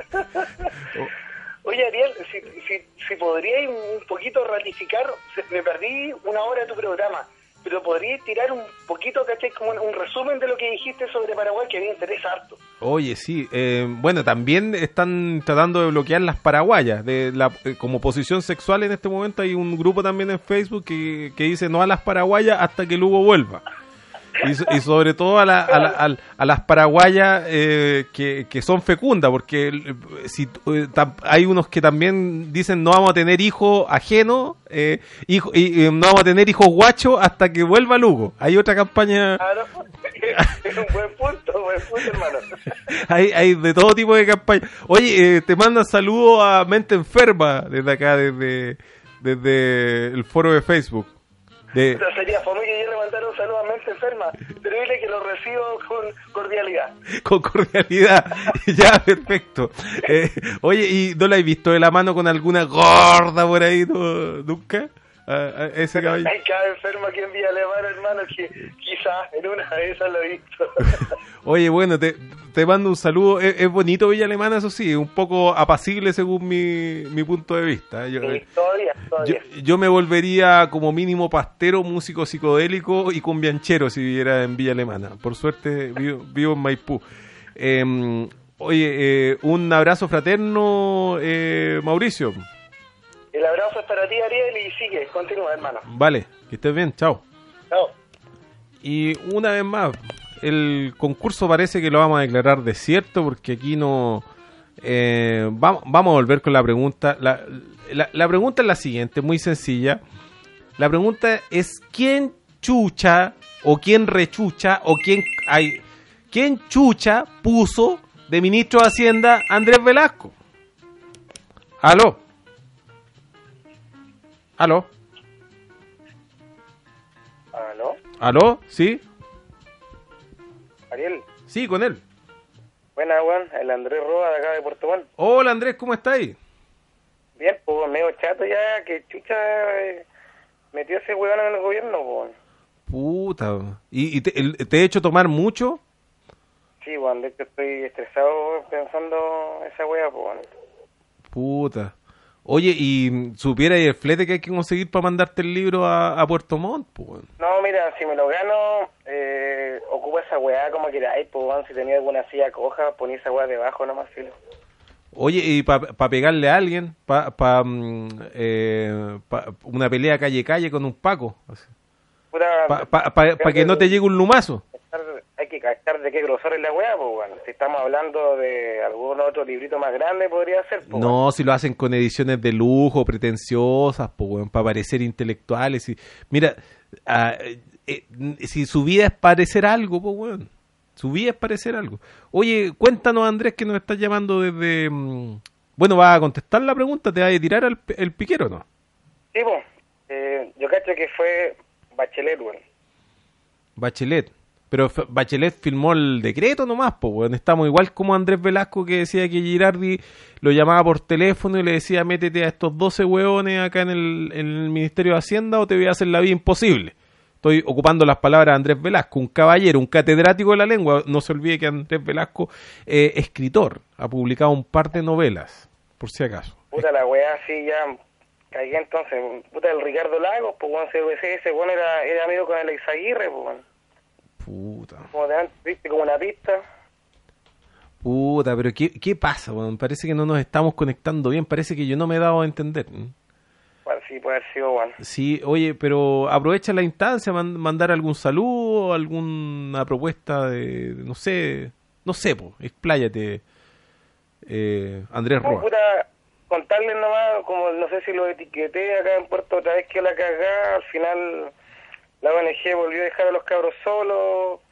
Speaker 8: Oye, Ariel, si, si, si podríais un poquito ratificar, me perdí una hora de tu programa, pero podrías tirar un poquito, ¿cachai? Como un, un resumen de lo que dijiste sobre Paraguay, que a mí me interesa harto.
Speaker 1: Oye, sí, eh, bueno, también están tratando de bloquear las paraguayas, de la, eh, como posición sexual en este momento hay un grupo también en Facebook que, que dice no a las paraguayas hasta que Lugo vuelva. Y, y sobre todo a, la, a, la, a, a las paraguayas eh, que, que son fecundas, porque eh, si eh, tam, hay unos que también dicen no vamos a tener hijos ajenos, eh, hijo, y eh, no vamos a tener hijos guachos hasta que vuelva Lugo. Hay otra campaña.
Speaker 8: Claro, es un buen punto, buen punto, hermano.
Speaker 1: hay, hay de todo tipo de campañas. Oye, eh, te mandan saludos a Mente Enferma desde acá, desde, desde el foro de Facebook. De...
Speaker 8: O sea, sería fome que yo le mandara un saludo a Mente Enferma, pero dile que lo recibo con cordialidad.
Speaker 1: Con cordialidad, ya, perfecto. Eh, oye, ¿y no la has visto de la mano con alguna gorda por ahí, no, nunca? A, a ese caballo.
Speaker 8: Hay cada enfermo aquí en Villa Alemana, hermano, que quizás en una de esas lo he visto.
Speaker 1: Oye, bueno, te, te mando un saludo. Es, es bonito Villa Alemana, eso sí, un poco apacible según mi, mi punto de vista. Yo,
Speaker 8: sí, todavía, todavía.
Speaker 1: Yo, yo me volvería como mínimo pastero, músico psicodélico y cumbianchero si viviera en Villa Alemana. Por suerte vivo, vivo en Maipú. Eh, oye, eh, un abrazo fraterno, eh, Mauricio.
Speaker 8: El abrazo es para ti, Ariel, y sigue, continúa, hermano.
Speaker 1: Vale, que estés bien, chao.
Speaker 8: Chao.
Speaker 1: Y una vez más, el concurso parece que lo vamos a declarar desierto porque aquí no... Eh, vamos, vamos a volver con la pregunta. La, la, la pregunta es la siguiente, muy sencilla. La pregunta es ¿quién chucha o quién rechucha o quién... Hay, ¿quién chucha puso de ministro de Hacienda Andrés Velasco? ¿Aló? ¿Aló?
Speaker 8: ¿Aló?
Speaker 1: ¿Aló? ¿Sí?
Speaker 8: ¿Ariel?
Speaker 1: Sí, con él.
Speaker 8: Buena, Juan, el Andrés Roa de acá de Puerto Montt.
Speaker 1: Hola, Andrés, ¿cómo estáis?
Speaker 8: Bien, pues medio chato ya, que chucha eh, metió ese huevón en el gobierno, pues.
Speaker 1: Puta. ¿Y, y te, el, te he hecho tomar mucho?
Speaker 8: Sí, Juan, de hecho estoy estresado pensando esa hueá, pues.
Speaker 1: Puta. Oye, ¿y supiera el flete que hay que conseguir para mandarte el libro a, a Puerto Montt? Pues?
Speaker 8: No, mira, si me lo gano, eh, ocupa esa weá como queráis, pues, si tenía alguna silla coja, ponía esa weá debajo nomás, filo.
Speaker 1: Oye, ¿y para pa pegarle a alguien? ¿Para pa, eh, pa una pelea calle-calle con un Paco? ¿Para pa, pa, pa, pa que no te llegue un lumazo?
Speaker 8: Hay
Speaker 9: que cachar de qué grosor es la weá, pues, bueno. Si estamos hablando de algún otro librito más grande, podría ser, pues.
Speaker 1: No,
Speaker 9: bueno.
Speaker 1: si lo hacen con ediciones de lujo, pretenciosas, pues, weón, para parecer intelectuales. Y, mira, ah, eh, si su vida es parecer algo, pues, weón. Su vida es parecer algo. Oye, cuéntanos, Andrés, que nos estás llamando desde... Mmm, bueno, ¿vas a contestar la pregunta? ¿Te vas a tirar al, el piquero o no?
Speaker 9: Sí, pues. Eh, yo cacho que fue Bachelet, weón.
Speaker 1: Bachelet. Pero Bachelet firmó el decreto nomás, pues, weón. Estamos igual como Andrés Velasco, que decía que Girardi lo llamaba por teléfono y le decía, métete a estos doce hueones acá en el, en el Ministerio de Hacienda o te voy a hacer la vida imposible. Estoy ocupando las palabras de Andrés Velasco, un caballero, un catedrático de la lengua. No se olvide que Andrés Velasco, eh, escritor, ha publicado un par de novelas, por si acaso.
Speaker 9: Puta la weá, sí, ya caí entonces. Puta, el Ricardo Lagos, pues, weón, ese, ese weón era, era amigo con el Izaguirre, pues, weón.
Speaker 1: Puta.
Speaker 9: Como de antes, viste, como una pista.
Speaker 1: Puta, pero ¿qué, qué pasa, weón? Parece que no nos estamos conectando bien, parece que yo no me he dado a entender.
Speaker 9: Bueno, sí, puede haber sido, bueno.
Speaker 1: Sí, oye, pero aprovecha la instancia, man, mandar algún saludo, alguna propuesta de, no sé, no sé, po, expláyate, eh, Andrés Roa.
Speaker 9: No, puta, contarles nomás, como no sé si lo etiqueté acá en Puerto otra vez que la cagá, al final la O N G volvió a dejar a los cabros solos,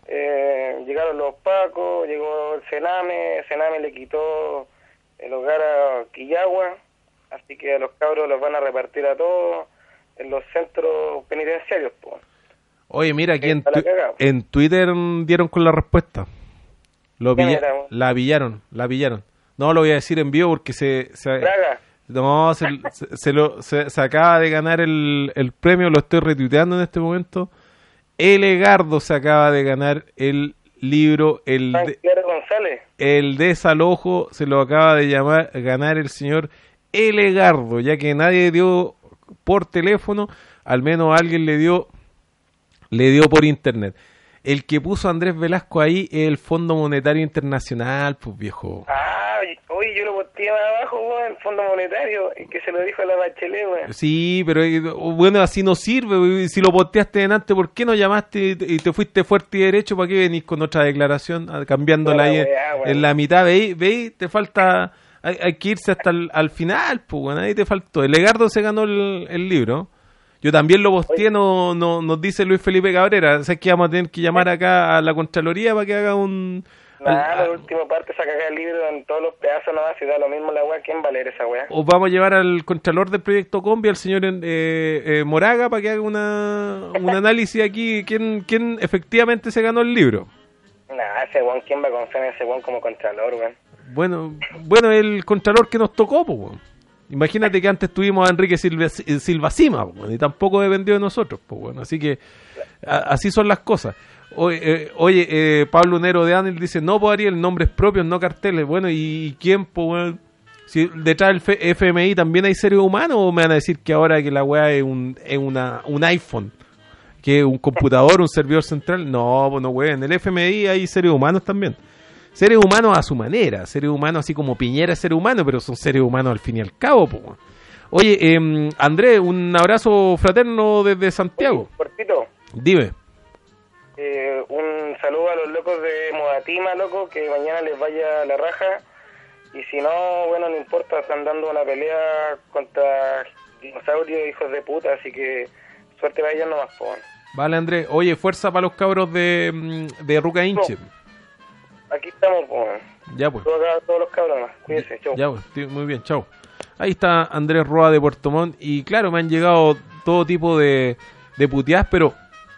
Speaker 9: eh, llegaron los pacos, llegó el Sename, el Sename le quitó el hogar a Quillagua, así que a los cabros los van a repartir a todos en los centros penitenciarios, pues.
Speaker 1: Oye, mira, aquí en, tu en Twitter dieron con la respuesta. Lo pilla la pillaron, la pillaron. No lo voy a decir en vivo porque se... se no, se, se, se, lo, se, se acaba de ganar el, el premio, lo estoy retuiteando en este momento. Elegardo se acaba de ganar el libro, el, de, el desalojo, se lo acaba de llamar ganar el señor Elegardo, ya que nadie dio por teléfono, al menos alguien le dio le dio por internet. El que puso a Andrés Velasco ahí es el Fondo Monetario Internacional, pues viejo.
Speaker 9: Ah, oye, yo lo posteé más abajo, weón, el Fondo Monetario, el que se lo dijo a la Bachelet, weón.
Speaker 1: Sí, pero bueno, así no sirve. Si lo posteaste delante, ¿por qué no llamaste y te fuiste fuerte y derecho? ¿Para qué venís con otra declaración, cambiándola ahí en, en la mitad? ¿Veis? ¿Veis? Te falta... Hay, hay que irse hasta el al final, pues, bueno, ahí te faltó. El Legardo se ganó el, el libro. Yo también lo posteé, no, no, nos dice Luis Felipe Cabrera. ¿Sabes que vamos a tener que llamar acá a la Contraloría para que haga un...
Speaker 9: Nada, la última parte saca acá el libro en todos los pedazos nomás y da lo mismo la weá. ¿Quién va a leer esa weá?
Speaker 1: O vamos a llevar al Contralor del Proyecto Combi, al señor eh, eh, Moraga, para que haga una un análisis aquí. ¿Quién, quién efectivamente se ganó el libro?
Speaker 9: Nah, ese weón, ¿quién va a confiar en ese weón como Contralor, weón?
Speaker 1: Bueno, bueno, el Contralor que nos tocó, pues, weón. Imagínate que antes tuvimos a Enrique Silva, Silva Cima, bueno, y tampoco dependió de nosotros, pues bueno, así que a, así son las cosas. Oye, eh, oye eh, Pablo Nero de Anel dice, no, pues Ariel, nombres propios, no carteles. Bueno, ¿y quién, pues bueno? Si detrás del F M I también hay seres humanos, o me van a decir que ahora que la weá es un, es una, un iPhone, que es un computador, un servidor central? No, pues no, weón, en el F M I hay seres humanos también. Seres humanos a su manera, seres humanos así como Piñera es ser humano, pero son seres humanos al fin y al cabo, pues. Oye, eh, Andrés, un abrazo fraterno desde Santiago.
Speaker 9: Oye, cortito.
Speaker 1: Dime.
Speaker 9: Eh, un saludo a los locos de Modatima, loco, que mañana les vaya la raja. Y si no, bueno, no importa, están dando una pelea contra dinosaurios, hijos de puta, así que suerte para ellos nomás, po.
Speaker 1: Vale, Andrés. Oye, fuerza para los cabros de, de Ruca Inche.
Speaker 9: No. Aquí estamos, po.
Speaker 1: Ya, pues.
Speaker 9: Todos, todos los cabros nomás, cuídense, chau.
Speaker 1: Ya, pues, muy bien, chau. Ahí está Andrés Roa de Puerto Montt. Y claro, me han llegado todo tipo de, de puteadas, pero...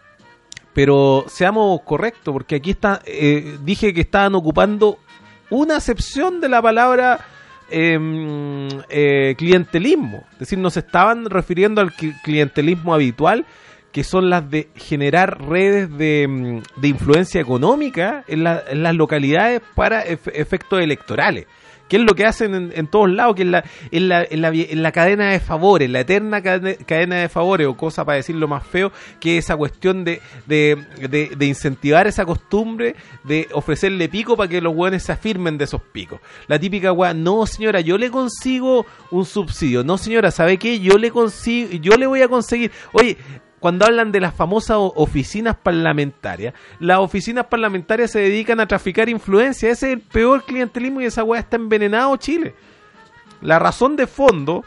Speaker 1: Pero seamos correctos, porque aquí está, eh, dije que estaban ocupando una acepción de la palabra eh, eh, clientelismo. Es decir, nos estaban refiriendo al clientelismo habitual, que son las de generar redes de, de influencia económica en, la, en las localidades para ef- efectos electorales. ¿Qué es lo que hacen en, en todos lados? Que es la, en, la, en, la, en la cadena de favores, la eterna cadena, cadena de favores, o cosa para decirlo más feo, que esa cuestión de, de, de, de incentivar esa costumbre de ofrecerle pico para que los hueones se afirmen de esos picos. La típica hueá, no señora, yo le consigo un subsidio. No señora, ¿sabe qué? Yo le consigo, yo le voy a conseguir. Oye, cuando hablan de las famosas oficinas parlamentarias, las oficinas parlamentarias se dedican a traficar influencia. Ese es el peor clientelismo y esa weá está envenenado Chile. La razón de fondo,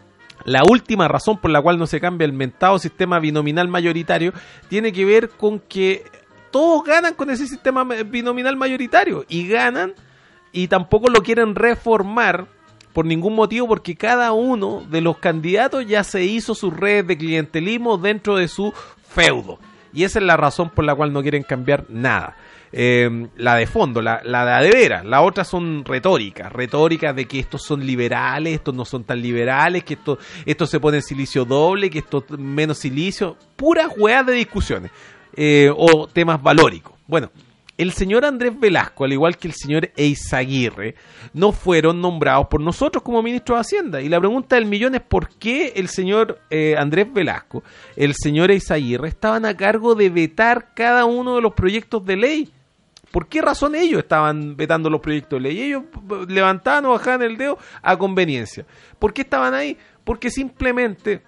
Speaker 1: la última razón por la cual no se cambia el mentado sistema binominal mayoritario, tiene que ver con que todos ganan con ese sistema binominal mayoritario y ganan y tampoco lo quieren reformar por ningún motivo, porque cada uno de los candidatos ya se hizo sus redes de clientelismo dentro de su feudo. Y esa es la razón por la cual no quieren cambiar nada. Eh, la de fondo, la, la de veras. Las otras son retóricas. Retóricas de que estos son liberales, estos no son tan liberales, que esto, esto se pone en silicio doble, que esto menos silicio. Puras hueás de discusiones. Eh, o temas valóricos. Bueno, el señor Andrés Velasco, al igual que el señor Eizaguirre, no fueron nombrados por nosotros como ministros de Hacienda. Y la pregunta del millón es por qué el señor eh, Andrés Velasco, el señor Eizaguirre, estaban a cargo de vetar cada uno de los proyectos de ley. ¿Por qué razón ellos estaban vetando los proyectos de ley? Ellos levantaban o bajaban el dedo a conveniencia. ¿Por qué estaban ahí? Porque simplemente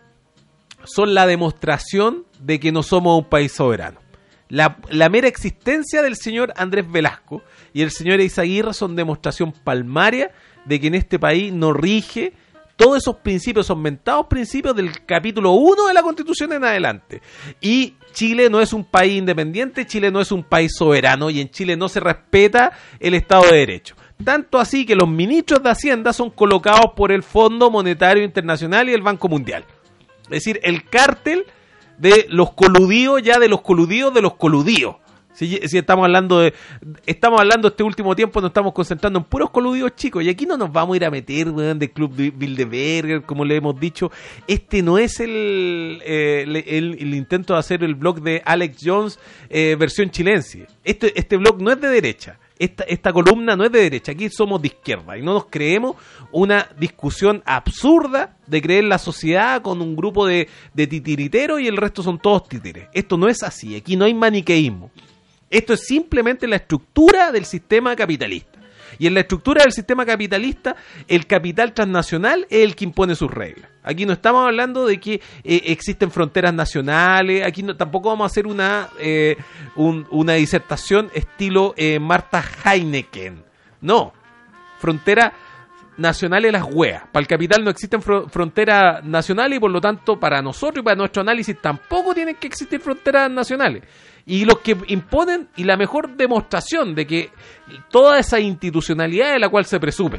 Speaker 1: son la demostración de que no somos un país soberano. La, la mera existencia del señor Andrés Velasco y el señor Eizaguirre son demostración palmaria de que en este país no rige todos esos principios, esos mentados principios del capítulo uno de la Constitución en adelante. Y Chile no es un país independiente, Chile no es un país soberano y en Chile no se respeta el Estado de Derecho. Tanto así que los ministros de Hacienda son colocados por el Fondo Monetario Internacional y el Banco Mundial. Es decir, el cártel de los coludidos, ya de los coludidos de los coludidos. Si, si estamos hablando de estamos hablando este último tiempo, nos estamos concentrando en puros coludidos chicos, y aquí no nos vamos a ir a meter, weón, del Club Bilderberg, como le hemos dicho. Este no es el, eh, el, el, el intento de hacer el blog de Alex Jones eh, versión chilense. Este, este blog no es de derecha. Esta, esta columna no es de derecha, aquí somos de izquierda y no nos creemos una discusión absurda de creer la sociedad con un grupo de, de titiriteros y el resto son todos títeres. Esto no es así, aquí no hay maniqueísmo. Esto es simplemente la estructura del sistema capitalista. Y en la estructura del sistema capitalista, el capital transnacional es el que impone sus reglas. Aquí no estamos hablando de que eh, existen fronteras nacionales, aquí no, tampoco vamos a hacer una, eh, un, una disertación estilo eh, Marta Heineken. No, fronteras nacionales las hueas. Para el capital no existen fr- fronteras nacionales y por lo tanto para nosotros y para nuestro análisis tampoco tienen que existir fronteras nacionales. Y los que imponen, y la mejor demostración de que toda esa institucionalidad de la cual se presume,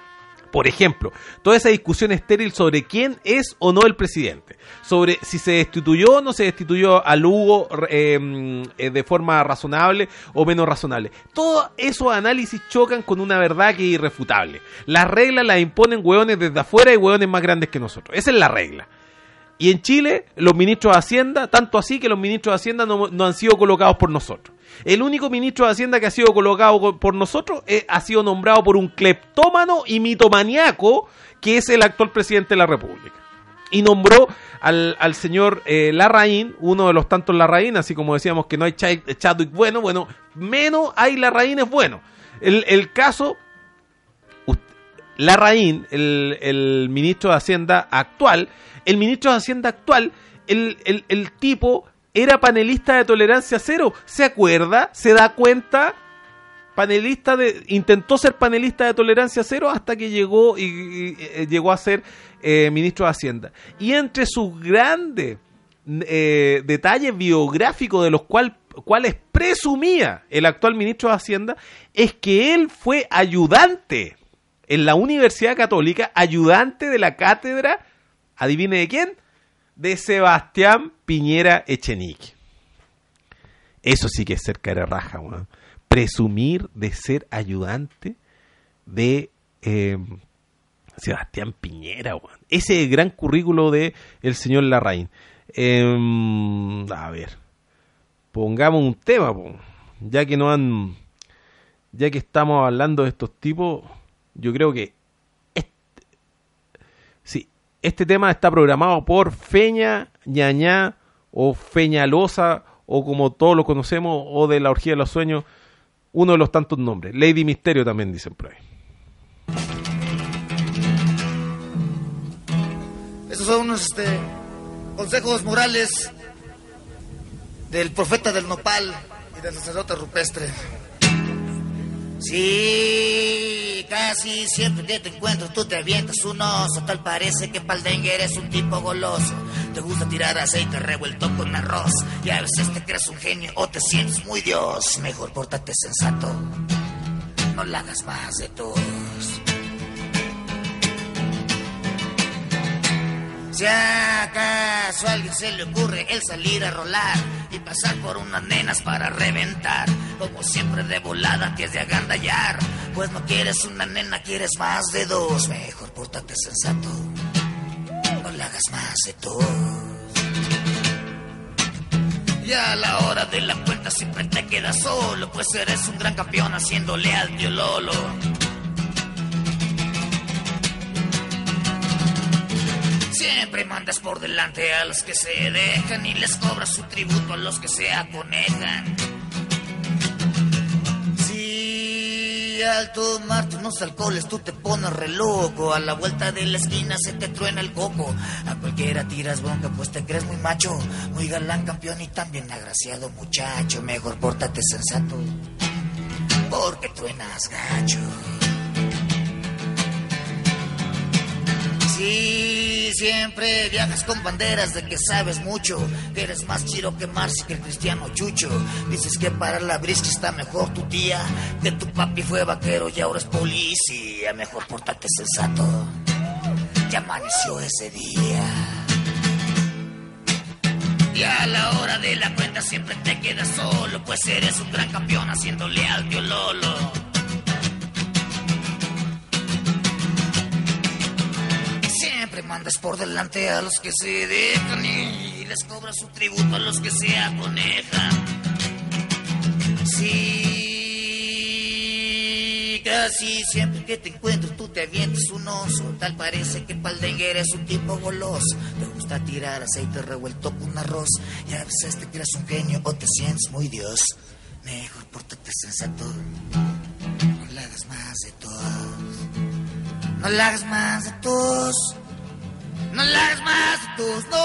Speaker 1: por ejemplo, toda esa discusión estéril sobre quién es o no el presidente, sobre si se destituyó o no se destituyó a Lugo eh, eh, de forma razonable o menos razonable, todos esos análisis chocan con una verdad que es irrefutable. Las reglas las imponen hueones desde afuera y hueones más grandes que nosotros. Esa es la regla. Y en Chile, los ministros de Hacienda, tanto así que los ministros de Hacienda no, no han sido colocados por nosotros. El único ministro de Hacienda que ha sido colocado por nosotros eh, ha sido nombrado por un cleptómano y mitomaniaco, que es el actual presidente de la República. Y nombró al, al señor eh, Larraín, uno de los tantos Larraín, así como decíamos que no hay Ch- Chadwick bueno, bueno, menos hay Larraínes buenos. El, el caso, Larraín, el, el ministro de Hacienda actual, el ministro de Hacienda actual, el, el, el tipo era panelista de Tolerancia Cero. ¿Se acuerda? ¿Se da cuenta? Panelista de, intentó ser panelista de Tolerancia Cero hasta que llegó y, y, y llegó a ser eh, ministro de Hacienda. Y entre sus grandes eh, detalles biográficos de los cual, cuales presumía el actual ministro de Hacienda es que él fue ayudante en la Universidad Católica, ayudante de la cátedra, ¿adivine de quién? De Sebastián Piñera Echenique. Eso sí que es ser carerraja, weón. Presumir de ser ayudante de eh, Sebastián Piñera, weón. Ese es el gran currículo de el señor Larraín. Eh, a ver, pongamos un tema, po. ya que no han, ya que estamos hablando de estos tipos, yo creo que este, sí. Este tema está programado por Feña, Ñañá o Feñalosa o como todos lo conocemos o de la Orgía de los Sueños, uno de los tantos nombres. Lady Misterio también dicen por ahí.
Speaker 10: Estos son unos este, consejos morales del profeta del nopal y del sacerdote rupestre. Sí, casi siempre que te encuentro tú te avientas un oso. Tal parece que pa'l dengue eres un tipo goloso. Te gusta tirar aceite revuelto con arroz, y a veces te crees un genio o te sientes muy Dios. Mejor pórtate sensato, no la hagas más de tos. Si acaso a alguien se le ocurre el salir a rolar y pasar por unas nenas para reventar, como siempre de volada que es de agandallar, pues no quieres una nena, quieres más de dos. Mejor pórtate sensato, no le hagas más de tos. Y a la hora de la cuenta siempre te quedas solo, pues eres un gran campeón haciéndole al tío Lolo. Siempre mandas por delante a los que se dejan y les cobras su tributo a los que se aconejan. Si al tomarte unos alcoholes tú te pones re loco, a la vuelta de la esquina se te truena el coco. A cualquiera tiras bronca pues te crees muy macho, muy galán campeón y también agraciado muchacho. Mejor pórtate sensato, porque truenas gacho. Sí, siempre viajas con banderas de que sabes mucho, que eres más chiro que Marci que el cristiano Chucho. Dices que para la brisca está mejor tu tía, que tu papi fue vaquero y ahora es policía. Mejor pórtate sensato, ya amaneció ese día. Y a la hora de la cuenta siempre te quedas solo, pues eres un gran campeón haciéndole al tío Lolo. Siempre mandas por delante a los que se dejan y les cobras su tributo a los que se aconejan. Sí, casi siempre que te encuentro tú te avientas un oso. Tal parece que pa'l dengue eres un tipo goloso. Te gusta tirar aceite revuelto con arroz, y a veces te crees un genio o te sientes muy Dios. Mejor pórtate sensato, no le hagas más de tos. No le hagas más de tos, no le hagas más de tos, no.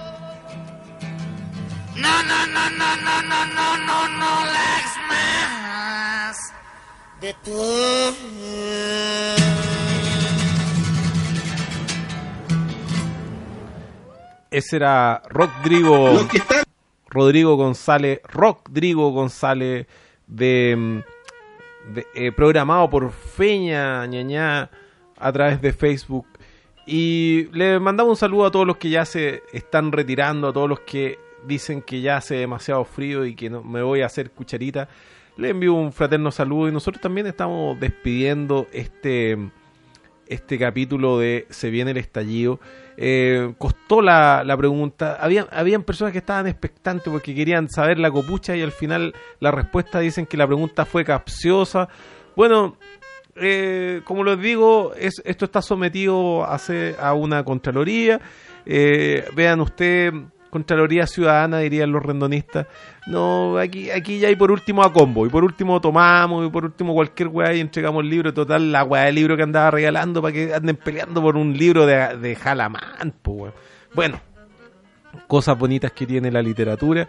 Speaker 10: No, no, no, no, no, no, no, no, no le hagas más de tos.
Speaker 1: Ese era Rodrigo, Rodrigo González, Rodrigo González, de, de eh, programado por Feña Ñañá a través de Facebook. Y le mandamos un saludo a todos los que ya se están retirando, a todos los que dicen que ya hace demasiado frío y que no, me voy a hacer cucharita. Le envío un fraterno saludo, y nosotros también estamos despidiendo este, este capítulo de Se Viene el Estallido. Eh, costó la, la pregunta, había, habían personas que estaban expectantes porque querían saber la copucha, y al final la respuesta dicen que la pregunta fue capciosa. Bueno, Eh, como les digo, es, esto está sometido a, ser, a una Contraloría. Eh, vean usted, Contraloría Ciudadana, dirían los rendonistas. No, aquí aquí ya hay por último a combo, y por último tomamos, y por último cualquier weá y entregamos el libro. Total, la weá del libro que andaba regalando para que anden peleando por un libro de, de Jalamán, pues. Bueno, cosas bonitas que tiene la literatura.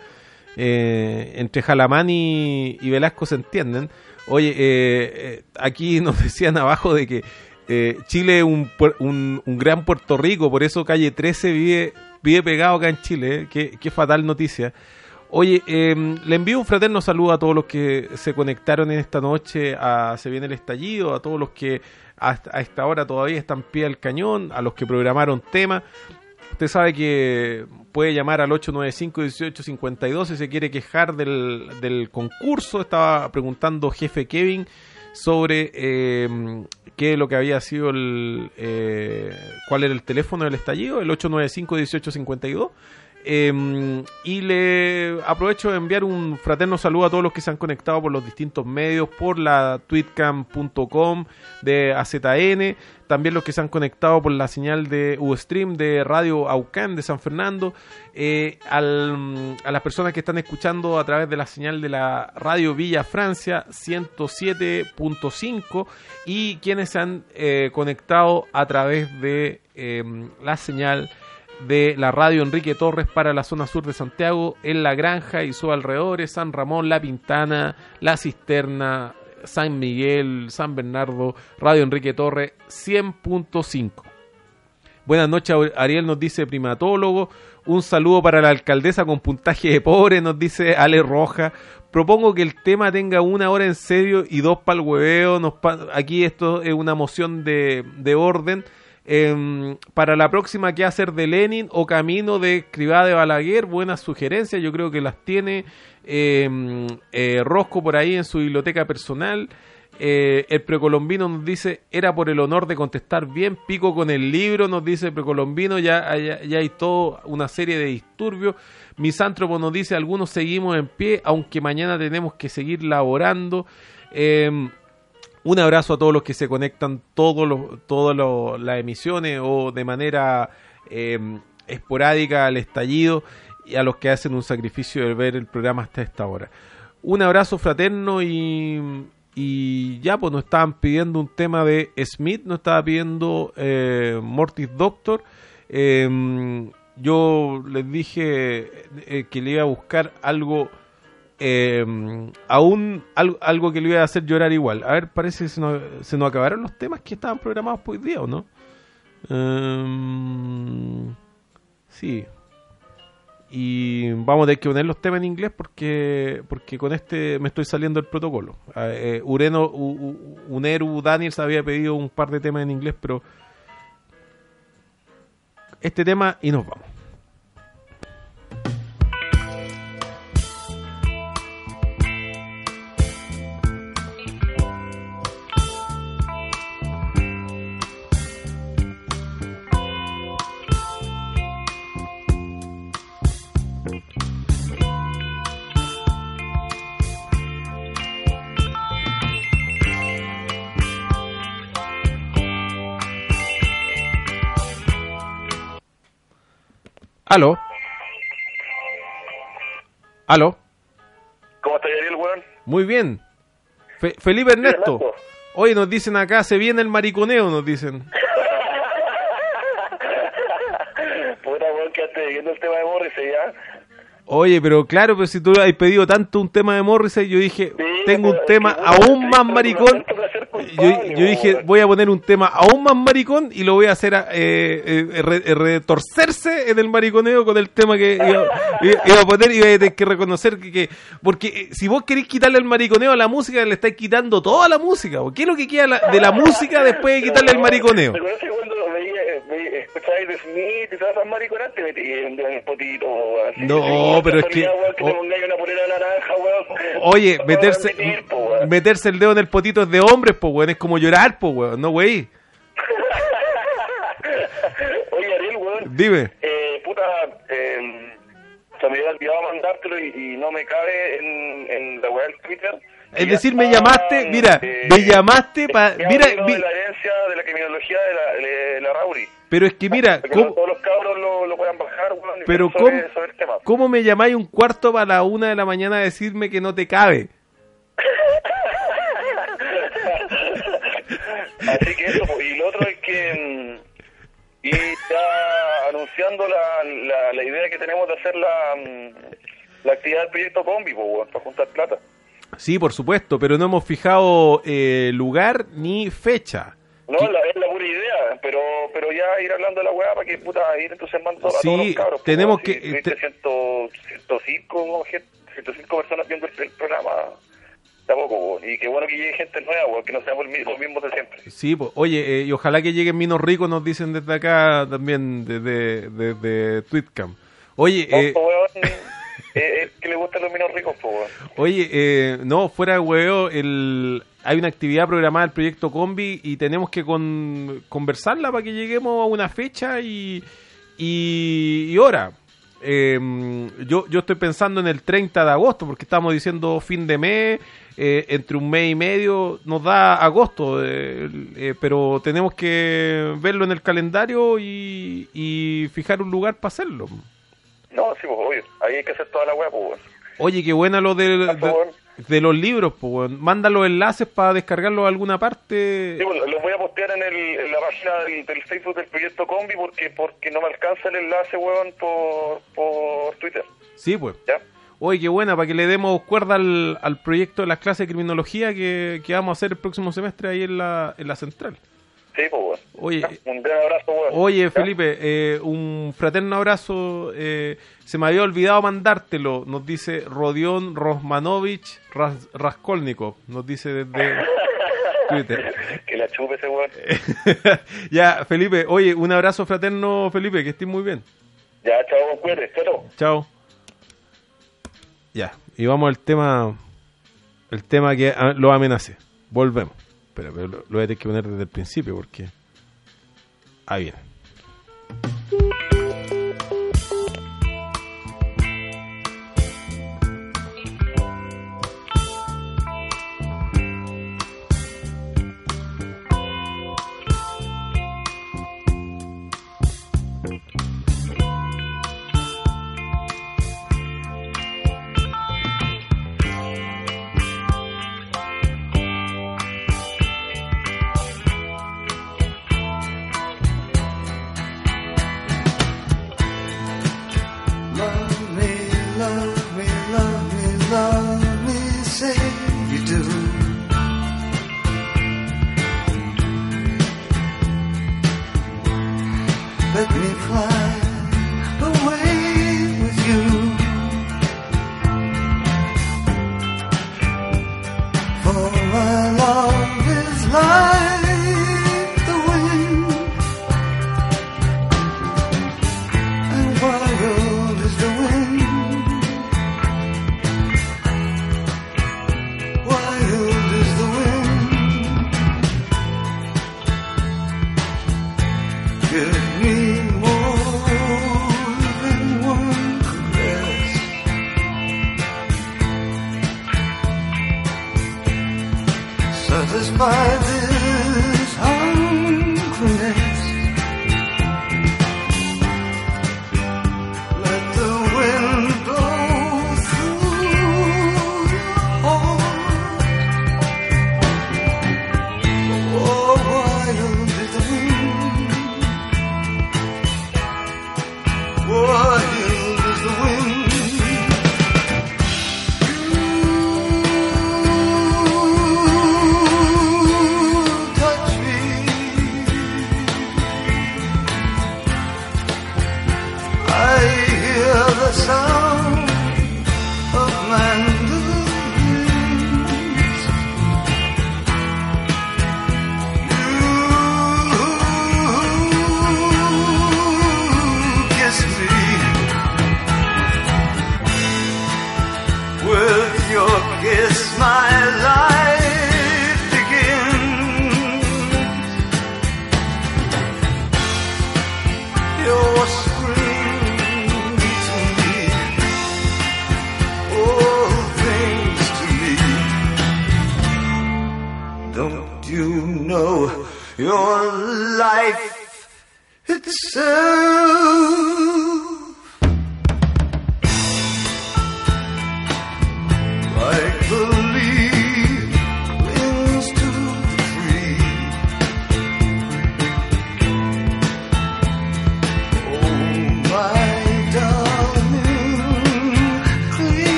Speaker 1: Eh, entre Jalamán y, y Velasco se entienden. Oye, eh, eh, aquí nos decían abajo de que eh, Chile es un, un, un gran Puerto Rico, por eso Calle trece vive, vive pegado acá en Chile. ¿eh? Qué, qué fatal noticia. Oye, eh, le envío un fraterno saludo a todos los que se conectaron en esta noche a Se Viene el Estallido, a todos los que hasta a esta hora todavía están pie al cañón, a los que programaron temas. Usted sabe que puede llamar al ocho nueve cinco, dieciocho cincuenta y dos si se quiere quejar del, del concurso. Estaba preguntando Jefe Kevin sobre eh, qué es lo que había sido el eh, cuál era el teléfono del estallido, el ocho nueve cinco, dieciocho cincuenta y dos. Eh, y le aprovecho de enviar un fraterno saludo a todos los que se han conectado por los distintos medios, por la tweetcam punto com de A Z N, también los que se han conectado por la señal de Ustream de Radio Aucán de San Fernando, eh, al, a las personas que están escuchando a través de la señal de la Radio Villa Francia ciento siete punto cinco, y quienes se han eh, conectado a través de eh, la señal de la radio Enrique Torres para la zona sur de Santiago, en La Granja y sus alrededores, San Ramón, La Pintana, La Cisterna, San Miguel, San Bernardo, Radio Enrique Torres cien punto cinco. Buenas noches, Ariel, nos dice primatólogo. Un saludo para la alcaldesa con puntaje de pobre, nos dice Ale Roja. Propongo que el tema tenga una hora en serio y dos para el hueveo. Nos pa- Aquí esto es una moción de, de orden. Eh, para la próxima, ¿qué hacer de Lenin o Camino de Escribá de Balaguer? Buenas sugerencias, yo creo que las tiene eh, eh, Rosco por ahí en su biblioteca personal. Eh, el precolombino nos dice, era por el honor de contestar bien, pico con el libro, nos dice el precolombino, ya, ya, ya hay toda una serie de disturbios. Misántropo nos dice, algunos seguimos en pie, aunque mañana tenemos que seguir laborando. Eh, un abrazo a todos los que se conectan todos los, todas los, las emisiones o de manera eh, esporádica al estallido, y a los que hacen un sacrificio de ver el programa hasta esta hora. Un abrazo fraterno y... Y ya, pues nos estaban pidiendo un tema de Smith, nos estaba pidiendo eh, Mortis Doctor. Eh, yo les dije eh, que le iba a buscar algo, eh, aún algo, algo que le iba a hacer llorar igual. A ver, parece que se nos, se nos acabaron los temas que estaban programados por hoy día, ¿o no? Eh, sí. Y vamos a tener que poner los temas en inglés porque porque con este me estoy saliendo del protocolo. Eh, Ureno, U, U, Uneru Daniels había pedido un par de temas en inglés, pero este tema y nos vamos. Aló. Aló.
Speaker 11: ¿Cómo está Ariel, weón?
Speaker 1: Muy bien. Fe- Felipe Ernesto. Hoy nos dicen acá, se viene el mariconeo, nos dicen.
Speaker 11: Puta, weón, que esté viendo el tema de Morrissey, ¿ya?
Speaker 1: Oye, pero claro, pero si tú has pedido tanto un tema de Morrissey, yo dije, sí, tengo un tema que, aún más maricón. Yo, yo dije, voy a poner un tema aún más maricón y lo voy a hacer a, eh, eh, re, eh, retorcerse en el mariconeo con el tema que iba, iba a poner, y iba a tener que reconocer que, que porque si vos querés quitarle el mariconeo a la música, le estáis quitando toda la música. ¿Qué es lo que queda la, de la música después de quitarle el mariconeo?
Speaker 11: ¿Escucháis de Smith y todas esas mariconas? Te metí en el potito, así.
Speaker 1: No, pero es que...
Speaker 11: que oh, te pongáis una polera naranja, weón.
Speaker 1: Oye, meterse, meter, po, meterse el dedo en el potito es de hombres, po, weón. Es como llorar, po, weón. No, wey.
Speaker 11: Oye, Ariel, weón.
Speaker 1: Dime.
Speaker 11: Eh, puta, eh, se me había olvidado mandártelo y, y no me cabe en, en la web del Twitter.
Speaker 1: Es decir, me llamaste, mira, eh, me llamaste para... Mira,
Speaker 11: mi, de la herencia de la criminología de la, de la Rauri.
Speaker 1: Pero es que mira...
Speaker 11: Para que ¿cómo, todos los cabros lo, lo puedan bajar, bueno,
Speaker 1: pero
Speaker 11: sobre,
Speaker 1: ¿cómo,
Speaker 11: sobre el tema.
Speaker 1: ¿cómo me llamáis un cuarto para la una de la mañana a decirme que no te cabe?
Speaker 11: Así que eso, y lo otro es que... Y ya anunciando la, la, la idea que tenemos de hacer la, la actividad del proyecto Combi, pues, para juntar plata.
Speaker 1: Sí, por supuesto, pero no hemos fijado eh, lugar ni fecha.
Speaker 11: No, la, es la pura idea, pero pero ya ir hablando de la weá para que puta ir entusiasmando
Speaker 1: sí,
Speaker 11: a todos los cabros.
Speaker 1: Tenemos
Speaker 11: pues,
Speaker 1: que...
Speaker 11: Te... ciento cinco, ciento cinco personas viendo el, el programa tampoco, y qué bueno que llegue gente nueva, que no seamos los mismos de siempre.
Speaker 1: Sí, pues, oye, eh, y ojalá que lleguen minos ricos, nos dicen desde acá también, desde, desde, desde Tweetcam. Oye...
Speaker 11: No,
Speaker 1: eh...
Speaker 11: Eh, es que le gustan los minos ricos, po, weón.
Speaker 1: Oye, eh, no, fuera de huevo, el, hay una actividad programada del proyecto Combi y tenemos que con, conversarla para que lleguemos a una fecha y, y, y hora. Eh, yo, yo estoy pensando en el treinta de agosto, porque estamos diciendo fin de mes, eh, entre un mes y medio nos da agosto, eh, eh, pero tenemos que verlo en el calendario y, y fijar un lugar para hacerlo.
Speaker 11: No, sí, pues, obvio. Ahí hay que hacer toda la weá, pues.
Speaker 1: Oye, qué buena lo del... De, de los libros, pues, weón. Manda los enlaces para descargarlos a alguna parte.
Speaker 11: Sí, bueno, los voy a postear en, el, en la página del, del Facebook del Proyecto Combi porque porque no me alcanza el enlace, weón, por, por Twitter.
Speaker 1: Sí, pues.
Speaker 11: ¿Ya?
Speaker 1: Oye, qué buena, para que le demos cuerda al, al proyecto de las clases de criminología que, que vamos a hacer el próximo semestre ahí en la, en la central.
Speaker 11: Sí, pues, weón.
Speaker 1: Oye,
Speaker 11: ya, un gran abrazo, weón.
Speaker 1: Oye,
Speaker 11: ¿Ya?
Speaker 1: Felipe, eh, un fraterno abrazo. Eh, se me había olvidado mandártelo, nos dice Rodión Rosmanovich Ras, Raskolnikov, nos dice desde Twitter.
Speaker 11: Que la chupe ese weón.
Speaker 1: Ya, Felipe, oye, un abrazo fraterno, Felipe, que estés muy bien.
Speaker 11: Ya, chao, cuídate, chao.
Speaker 1: Chao. Ya, y vamos al tema, el tema que a, lo amenacé. Volvemos. Pero, pero lo, lo voy a tener que poner desde el principio porque... Ahí viene.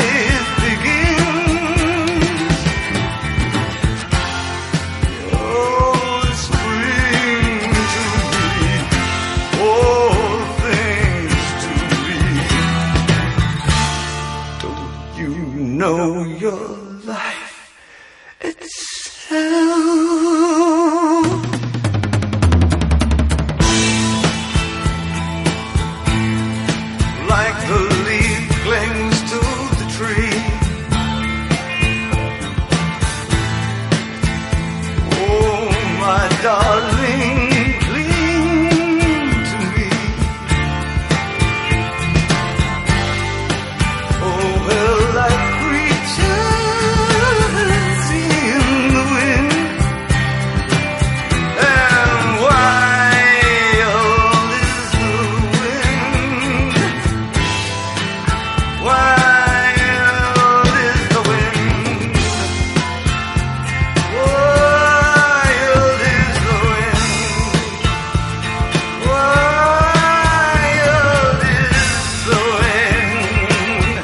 Speaker 12: Oh know your life itself. Like the leaf clings to the tree. Oh, my darling, cling to me. Oh, well, like creatures in the wind, and wild is the wind. Wild is the wind. Wild is the wind. Wild is the wind.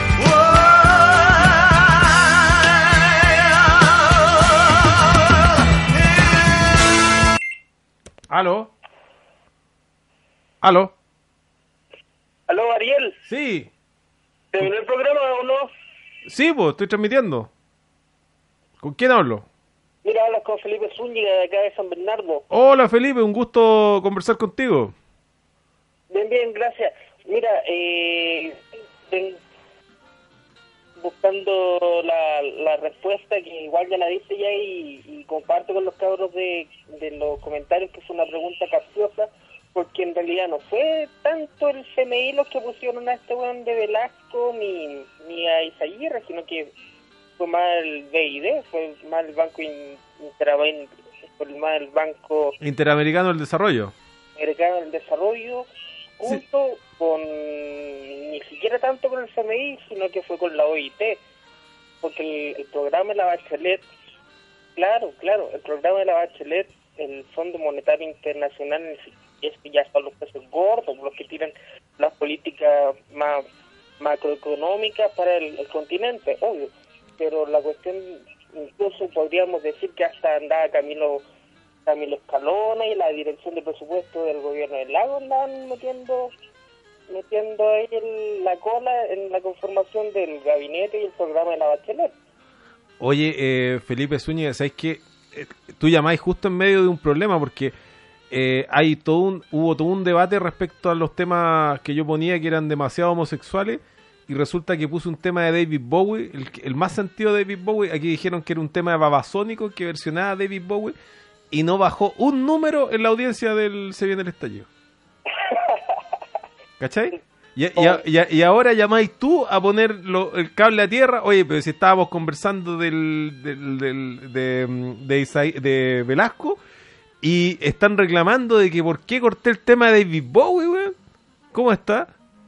Speaker 1: ¿Aló? ¿Aló?
Speaker 13: ¿Aló, Ariel?
Speaker 1: Sí.
Speaker 13: ¿Terminó el programa o no?
Speaker 1: Sí, pues, estoy transmitiendo. ¿Con quién hablo?
Speaker 13: Mira, hablas con Felipe Zúñiga de acá de San Bernardo.
Speaker 1: Hola, Felipe, un gusto conversar contigo.
Speaker 13: Bien, bien, gracias. Mira, eh, ven buscando la, la respuesta, que igual ya la dice ya, y, y comparto con los cabros de, de los comentarios que fue una pregunta capciosa, porque en realidad no fue tanto el C M I los que pusieron a este weón de Velasco ni, ni a Isaguirre, sino que fue más el B I D, fue más el Banco in- Interamericano, fue más el Banco
Speaker 1: Interamericano del Desarrollo.
Speaker 13: Americano del Desarrollo, junto con, ni siquiera tanto con el C M I, sino que fue con la O I T, porque el, el programa de la Bachelet, claro, claro, el programa de la Bachelet, el Fondo Monetario Internacional, es que ya son los pesos gordos, los que tiran las políticas más macroeconómicas para el, el continente, obvio, pero la cuestión, incluso podríamos decir que hasta andaba Camilo Camilo Escalona y la dirección de presupuesto del gobierno del Lago andaban metiendo metiendo ahí el- la cola en la conformación del gabinete y el programa de la Bachelet.
Speaker 1: Oye, eh, Felipe Zúñiga, ¿sabes qué? Eh, tú llamáis justo en medio de un problema porque eh, hay todo un, hubo todo un debate respecto a los temas que yo ponía que eran demasiado homosexuales y resulta que puse un tema de David Bowie, el, el más sentido de David Bowie. Aquí dijeron que era un tema de Babasónico que versionaba a David Bowie y no bajó un número en la audiencia del Se Viene el Estallido. ¿Cachai? Y, y, y, y ahora llamáis tú a poner lo- el cable a tierra. Oye, pero si estábamos conversando del, del, del- de, de, Isaí- de Velasco y están reclamando de que por qué corté el tema de David Bowie, weón. ¿Cómo está?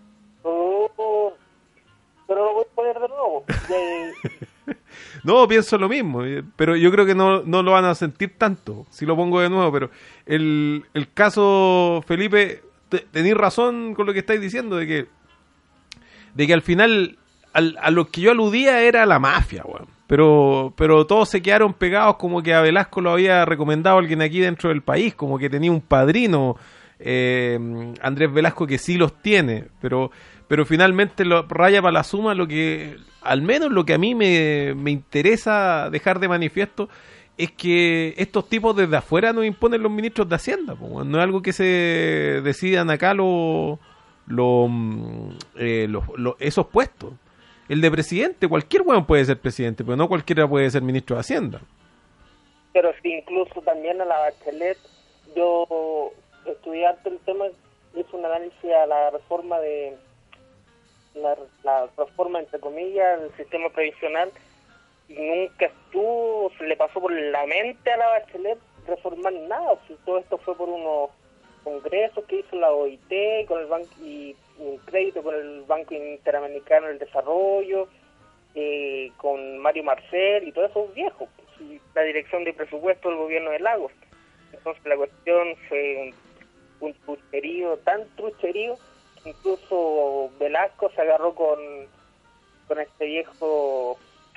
Speaker 13: Oh, pero lo voy a poner de nuevo. Ya-
Speaker 1: No, pienso lo mismo, eh, pero yo creo que no, no lo van a sentir tanto si lo pongo de nuevo, pero el, el caso, Felipe, te- tenéis razón con lo que estáis diciendo, de que de que al final al- a lo que yo aludía era la mafia, weón. Pero, pero todos se quedaron pegados como que a Velasco lo había recomendado alguien aquí dentro del país, como que tenía un padrino, eh, Andrés Velasco, que sí los tiene, pero pero finalmente lo raya para la suma lo que, al menos lo que a mí me, me interesa dejar de manifiesto, es que estos tipos desde afuera nos imponen los ministros de Hacienda, po, weón. No es algo que se decidan acá los lo, eh, los- los- esos puestos. El de presidente, cualquier weón puede ser presidente, pero no cualquiera puede ser ministro de Hacienda.
Speaker 13: pero sí, incluso también a la Bachelet, yo estudié harto el tema, hice un análisis a la reforma de la, la reforma entre comillas del sistema previsional, y nunca estuvo, se le pasó por la mente a la Bachelet reformar nada. Si todo esto fue por unos congresos que hizo la O I T con el banco y un crédito con el Banco Interamericano del Desarrollo, eh, con Mario Marcel y todos esos viejos, y la dirección de presupuesto del gobierno de Lagos. Entonces la cuestión fue un, un trucherío, tan trucherío, que incluso Velasco se agarró con, con este viejo,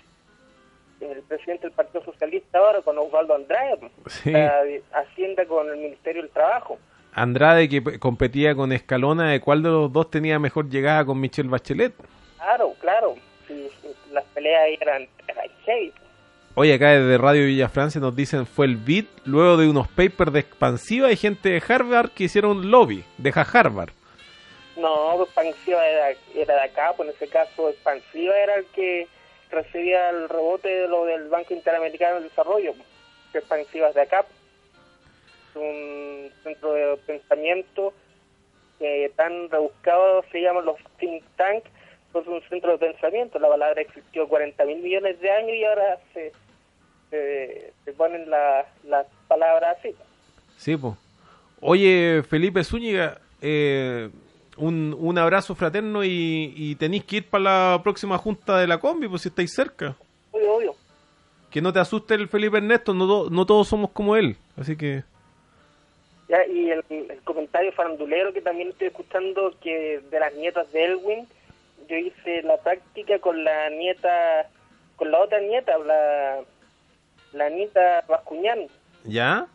Speaker 13: el presidente del Partido Socialista ahora, con Osvaldo Andrade,
Speaker 1: Sí.
Speaker 13: la Hacienda con el Ministerio del Trabajo.
Speaker 1: Andrade, que p- competía con Escalona, ¿de cuál de los dos tenía mejor llegada con Michelle Bachelet?
Speaker 13: Claro, claro. Sí, sí, las peleas eran, eran heavy.
Speaker 1: Oye, acá desde Radio Villa Francia nos dicen fue el beat luego de unos papers de Expansiva y gente de Harvard que hicieron lobby, deja Harvard.
Speaker 13: No, Expansiva era, era de acá, pues en ese caso Expansiva era el que recibía el rebote de lo del Banco Interamericano de Desarrollo. Expansiva es de acá, es un centro de pensamiento que tan rebuscado se llaman los think tank, pues un centro de pensamiento. La palabra existió cuarenta mil millones de años y ahora se se, se ponen las la palabras así.
Speaker 1: Sí, pues. Oye, Felipe Zúñiga, eh, un, un abrazo fraterno y, y tenéis que ir para la próxima junta de la combi, pues si estáis cerca.
Speaker 13: Obvio, obvio.
Speaker 1: Que no te asuste el Felipe Ernesto, no, to- no todos somos como él, así que...
Speaker 13: Ya, y el, el comentario farandulero que también estoy escuchando, que de las nietas de Elwin, yo hice la práctica con la nieta, con la otra nieta, la, la Anita Bascuñán,
Speaker 1: ¿Ya?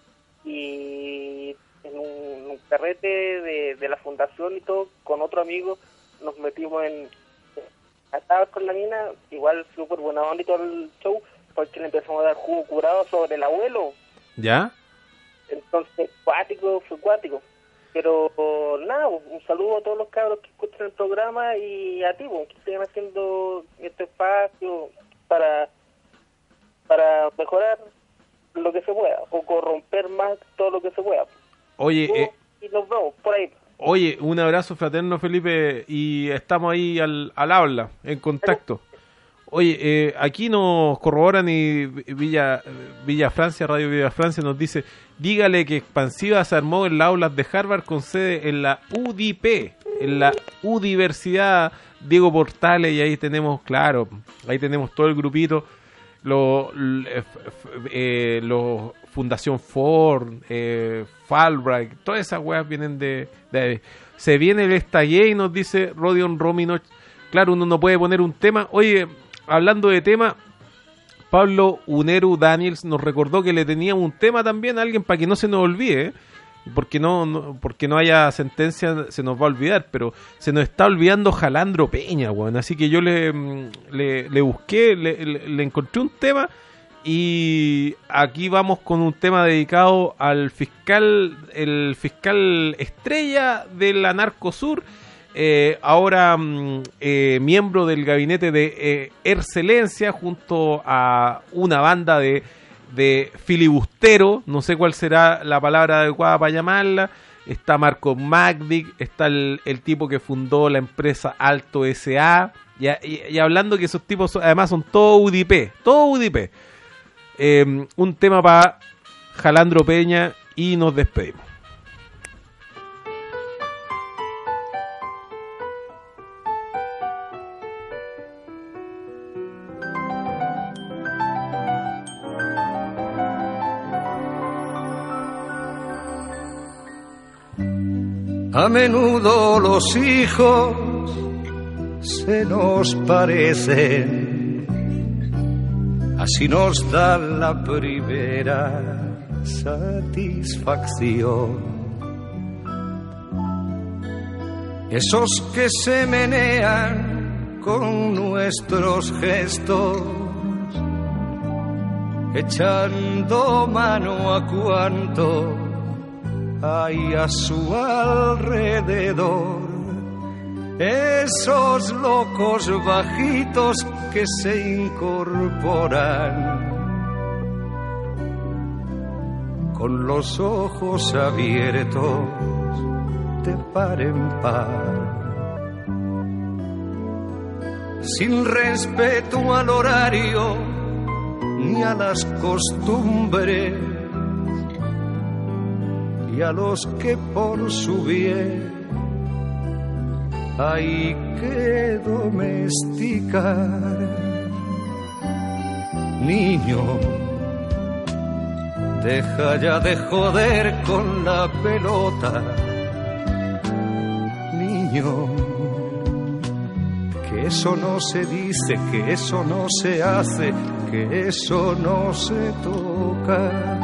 Speaker 13: y en un, un carrete de, de la fundación y todo, con otro amigo, nos metimos en atados con la mina, igual súper buena onda y todo el show, porque le empezamos a dar jugo curado sobre el abuelo.
Speaker 1: ¿Ya?
Speaker 13: Entonces, cuático, fue cuático. Pero nada, un saludo a todos los cabros que escuchan el programa y a ti, pues, que sigan haciendo este espacio para para mejorar lo que se pueda, o corromper más todo lo que se pueda.
Speaker 1: Oye, eh,
Speaker 13: Y nos vemos por ahí.
Speaker 1: oye, un abrazo fraterno, Felipe, y estamos ahí al, al habla, en contacto. Oye, eh, aquí nos corroboran y Villa Villa Francia, Radio Villa Francia nos dice, dígale que Expansiva se armó en las aulas de Harvard con sede en la U D I P, en la Universidad Diego Portales, y ahí tenemos, claro, ahí tenemos todo el grupito, los eh, lo Fundación Ford, eh, Fulbright, todas esas weas vienen de, de... Se viene el estalle y nos dice Rodion Romino. Claro, uno no puede poner un tema. Oye, hablando de tema, Pablo Uneru Daniels nos recordó que le tenía un tema también a alguien para que no se nos olvide, ¿eh? porque no, no porque no haya sentencia se nos va a olvidar, pero se nos está olvidando Jalandro Peña, weón. Así que yo le, le, le busqué, le, le, le encontré un tema y aquí vamos con un tema dedicado al fiscal, el fiscal estrella de la Narcosur, Eh, ahora eh, miembro del gabinete de eh, Excelencia, junto a una banda de, de filibusteros, no sé cuál será la palabra adecuada para llamarla. Está Marco Magdic, está el, el tipo que fundó la empresa Alto S A, y, y, y hablando que esos tipos son, además son todos U D I P, todos U D I P. Eh, un tema para Jalandro Peña y nos despedimos.
Speaker 12: A menudo los hijos se nos parecen, así nos da la primera satisfacción. Esos que se menean con nuestros gestos, echando mano a cuanto hay a su alrededor. Esos locos bajitos que se incorporan con los ojos abiertos de par en par, sin respeto al horario ni a las costumbres, y a los que por su bien hay que domesticar. Niño, deja ya de joder con la pelota. Niño, que eso no se dice, que eso no se hace, que eso no se toca.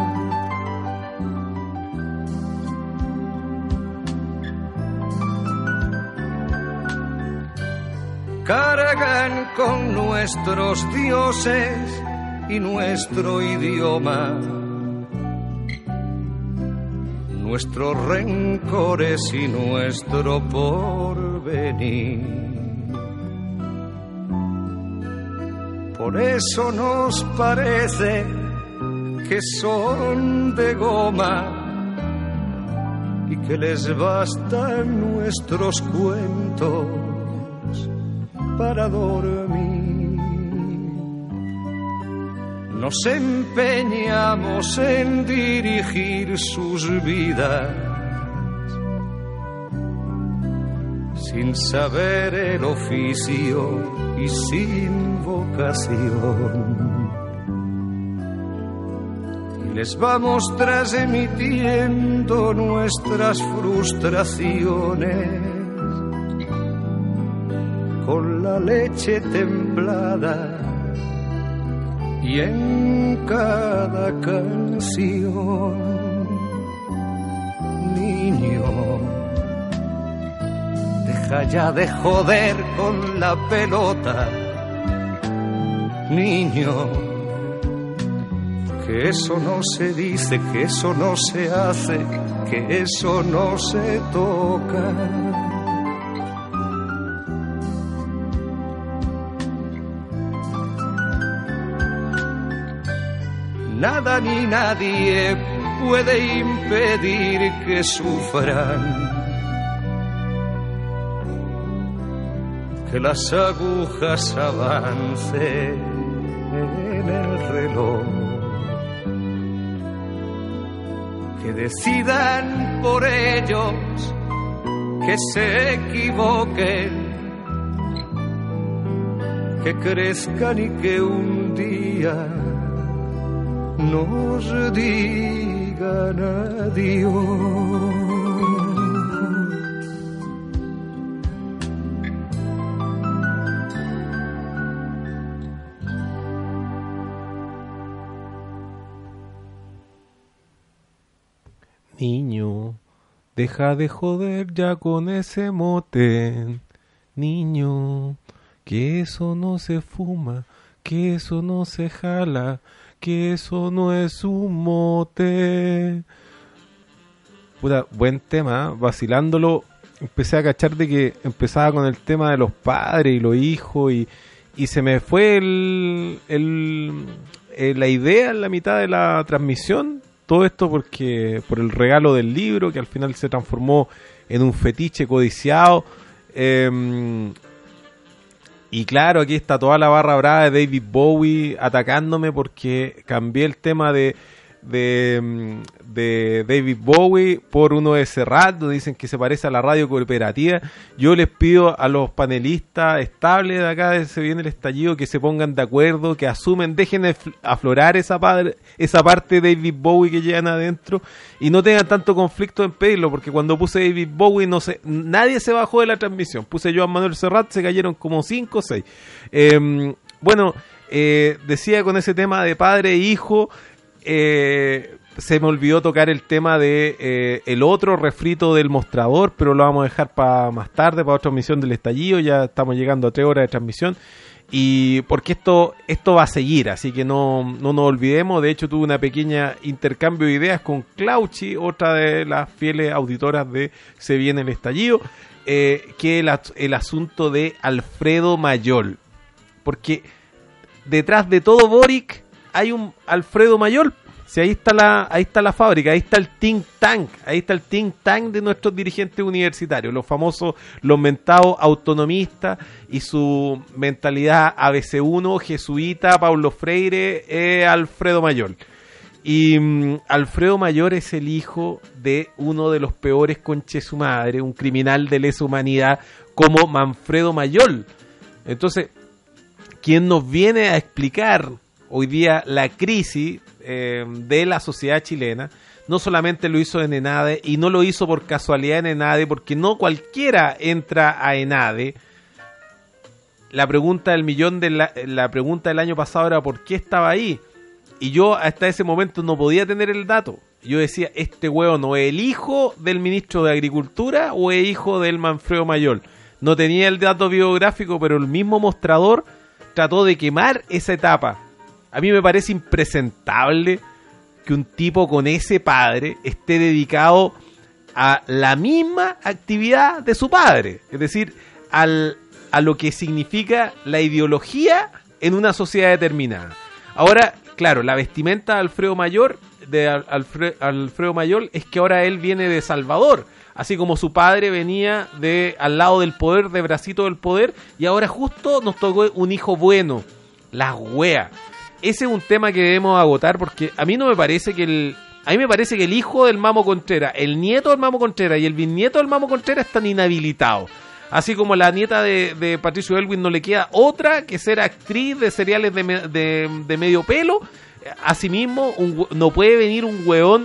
Speaker 12: cargan con nuestros dioses y nuestro idioma, nuestros rencores y nuestro porvenir. Por eso nos parece que son de goma y que les bastan nuestros cuentos para dormir. Nos empeñamos en dirigir sus vidas sin saber el oficio y sin vocación. Y les vamos transmitiendo nuestras frustraciones con la leche templada y en cada canción. Niño, deja ya de joder con la pelota. Niño, que eso no se dice, que eso no se hace, que eso no se toca. Nada ni nadie puede impedir que sufran, que las agujas avancen en el reloj, que decidan por ellos, que se equivoquen, que crezcan y que un día nos digan adiós.
Speaker 1: Niño, deja de joder ya con ese mote. Niño, que eso no se fuma, que eso no se jala, que eso no es un mote. Puta, buen tema, vacilándolo. Empecé a cachar de que empezaba con el tema de los padres y los hijos y, y se me fue el, el, el, la idea en la mitad de la transmisión. Todo esto porque por el regalo del libro, que al final se transformó en un fetiche codiciado. Eh, y claro, aquí está toda la barra brava de David Bowie atacándome porque cambié el tema de, de, de David Bowie por uno de Serrat, donde dicen que se parece a la radio cooperativa. Yo les pido a los panelistas estables de acá de Se Viene el Estallido que se pongan de acuerdo, que asumen, dejen de aflorar esa, padre, esa parte de David Bowie que llevan adentro y no tengan tanto conflicto en pedirlo, porque cuando puse David Bowie no sé, nadie se bajó de la transmisión. Puse Joan Manuel Serrat, se cayeron como cinco o seis. Eh, bueno, eh, decía con ese tema de padre e hijo, eh, se me olvidó tocar el tema de eh, el otro refrito del mostrador, pero lo vamos a dejar para más tarde, para otra transmisión del Estallido. Ya estamos llegando a tres horas de transmisión y porque esto esto va a seguir, así que no, no nos olvidemos. De hecho, tuve una pequeña intercambio de ideas con Clauchi, otra de las fieles auditoras de Se Viene el Estallido, eh, que el, el asunto de Alfredo Mayol, porque detrás de todo Boric hay un Alfredo Mayol. Si ahí está la, ahí está la fábrica, ahí está el think tank, ahí está el think tank de nuestros dirigentes universitarios, los famosos, los mentados autonomistas y su mentalidad A B C uno, jesuita, Paulo Freire, eh, Alfredo Mayol. Y um, Alfredo Mayol es el hijo de uno de los peores conches su madre, un criminal de lesa humanidad como Manfredo Mayol. Entonces, ¿quién nos viene a explicar hoy día la crisis eh, de la sociedad chilena? No solamente lo hizo en ENADE, y no lo hizo por casualidad en ENADE, porque no cualquiera entra a ENADE. La pregunta del millón, de la, la pregunta del año pasado era ¿por qué estaba ahí? Y yo hasta ese momento no podía tener el dato. Yo decía, ¿este huevo no es el hijo del ministro de Agricultura o es hijo del Manfredo Mayol? no tenía el dato biográfico, pero el mismo mostrador trató de quemar esa etapa. A mí me parece impresentable que un tipo con ese padre esté dedicado a la misma actividad de su padre, es decir, al, a lo que significa la ideología en una sociedad determinada. Ahora, claro, la vestimenta de Alfredo Mayor, de Alfredo, Alfredo Mayor es que ahora él viene de Salvador, así como su padre venía de al lado del poder, de bracito del poder, y ahora justo nos tocó un hijo bueno, la wea. Ese es un tema que debemos agotar, porque a mí no me parece que el a mí me parece que el hijo del Mamo Contreras, el nieto del Mamo Contreras y el bisnieto del Mamo Contreras están inhabilitados. Así como la nieta de, de Patricio Elwin no le queda otra que ser actriz de seriales de, me, de, de medio pelo. Asimismo, un, no puede venir un hueón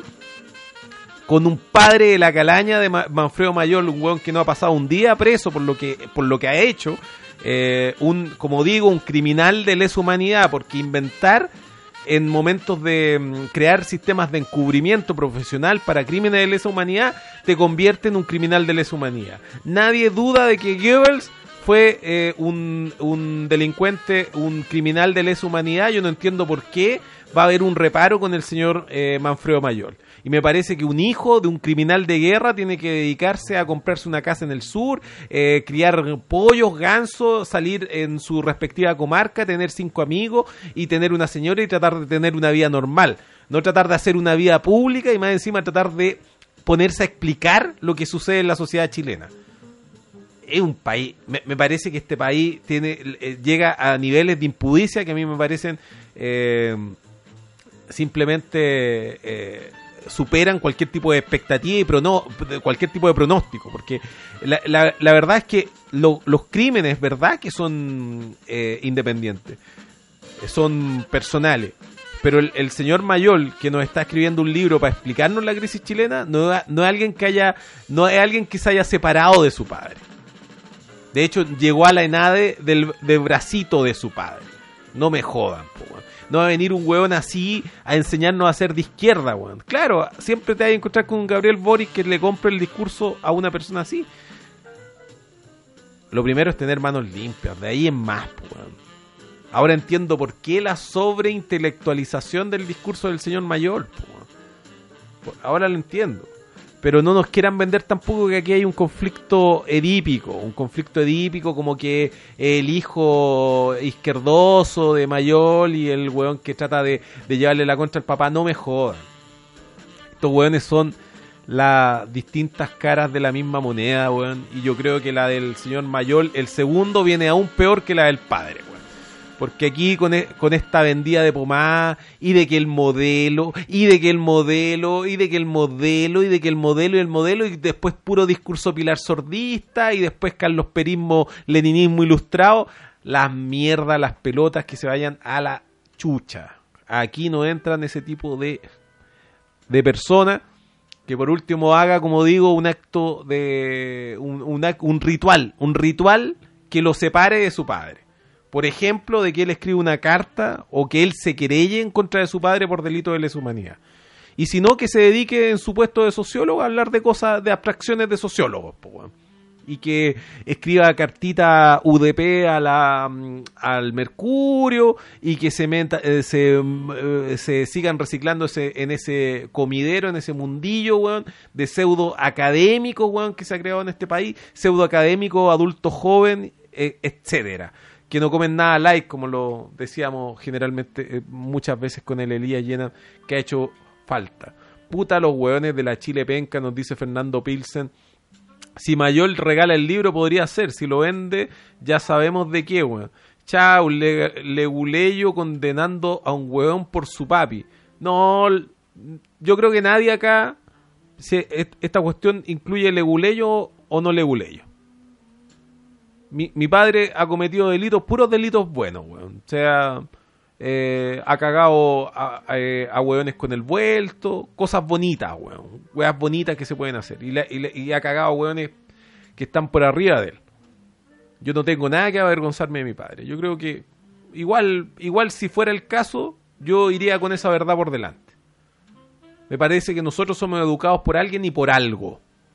Speaker 1: con un padre de la calaña de Ma, Manfredo Mayor, un hueón que no ha pasado un día preso por lo que, por lo que ha hecho. Eh, un, como digo, un criminal de lesa humanidad, porque inventar en momentos de um, crear sistemas de encubrimiento profesional para crímenes de lesa humanidad te convierte en un criminal de lesa humanidad. Nadie duda de que Goebbels fue eh, un, un delincuente, un criminal de lesa humanidad. Yo no entiendo por qué va a haber un reparo con el señor eh, Manfredo Mayor. Y me parece que un hijo de un criminal de guerra tiene que dedicarse a comprarse una casa en el sur, eh, criar pollos, gansos, salir en su respectiva comarca, tener cinco amigos y tener una señora y tratar de tener una vida normal. No tratar de hacer una vida pública y más encima tratar de ponerse a explicar lo que sucede en la sociedad chilena. Es un país, me, me parece que este país tiene eh, llega a niveles de impudicia que a mí me parecen eh, simplemente... Eh, superan cualquier tipo de expectativa y prono, cualquier tipo de pronóstico, porque la, la, la verdad es que lo, los crímenes, verdad que son eh, independientes, son personales, pero el, el señor Mayol, que nos está escribiendo un libro para explicarnos la crisis chilena, no, no es alguien que haya, no es alguien que se haya separado de su padre. De hecho, llegó a la ENADE del, del bracito de su padre. No me jodan, po. No va a venir un hueón así a enseñarnos a ser de izquierda, weón. Claro, siempre te vas a encontrar con un Gabriel Boric que le compre el discurso a una persona así. Lo primero es tener manos limpias, de ahí en más, weón. Ahora entiendo por qué la sobreintelectualización del discurso del señor Mayor, weón. Ahora lo entiendo. Pero no nos quieran vender tampoco que aquí hay un conflicto edípico, un conflicto edípico como que el hijo izquierdoso de Mayol y el weón que trata de, de llevarle la contra al papá. No me jodan. Estos weones son las distintas caras de la misma moneda, weón. Y yo creo que la del señor Mayol, el segundo, viene aún peor que la del padre, weón. Porque aquí con, e, con esta vendida de pomada y de que el modelo, y de que el modelo, y de que el modelo, y de que el modelo y el modelo, y después puro discurso pilar sordista, y después Carlos Perismo, leninismo ilustrado, las mierdas, las pelotas que se vayan a la chucha. Aquí no entran ese tipo de, de personas que por último haga, como digo, un acto de, un, un, un ritual, un ritual que lo separe de su padre. Por ejemplo, de que él escribe una carta o que él se querelle en contra de su padre por delito de lesa humanidad. Y si no, que se dedique en su puesto de sociólogo a hablar de cosas, de abstracciones de sociólogos. Po, y que escriba cartita U D P a la, al Mercurio y que se, meta, eh, se, eh, se sigan reciclando ese, en ese comidero, en ese mundillo, weón, de pseudo académico, weón, que se ha creado en este país, pseudo académico, adulto joven, eh, etcétera. Que no comen nada light, como lo decíamos generalmente eh, muchas veces con el Elías Llena, que ha hecho falta. Puta los hueones de la Chile Penca, nos dice Fernando Pilsen. Si Mayol regala el libro, podría ser. Si lo vende, ya sabemos de qué, weón. Chao, le, Leguleyo condenando a un hueón por su papi. No, yo creo que nadie acá, si esta cuestión incluye Leguleyo o no Leguleyo. Mi, mi padre ha cometido delitos, puros delitos buenos, weón. O sea, eh, ha cagado a, a, a hueones con el vuelto, cosas bonitas, weón. Weas bonitas que se pueden hacer. Y, la, y, la, y ha cagado a hueones que están por arriba de él. Yo no tengo nada que avergonzarme de mi padre. Yo creo que igual, igual si fuera el caso, yo iría con esa verdad por delante. Me parece que nosotros somos educados por alguien y por algo.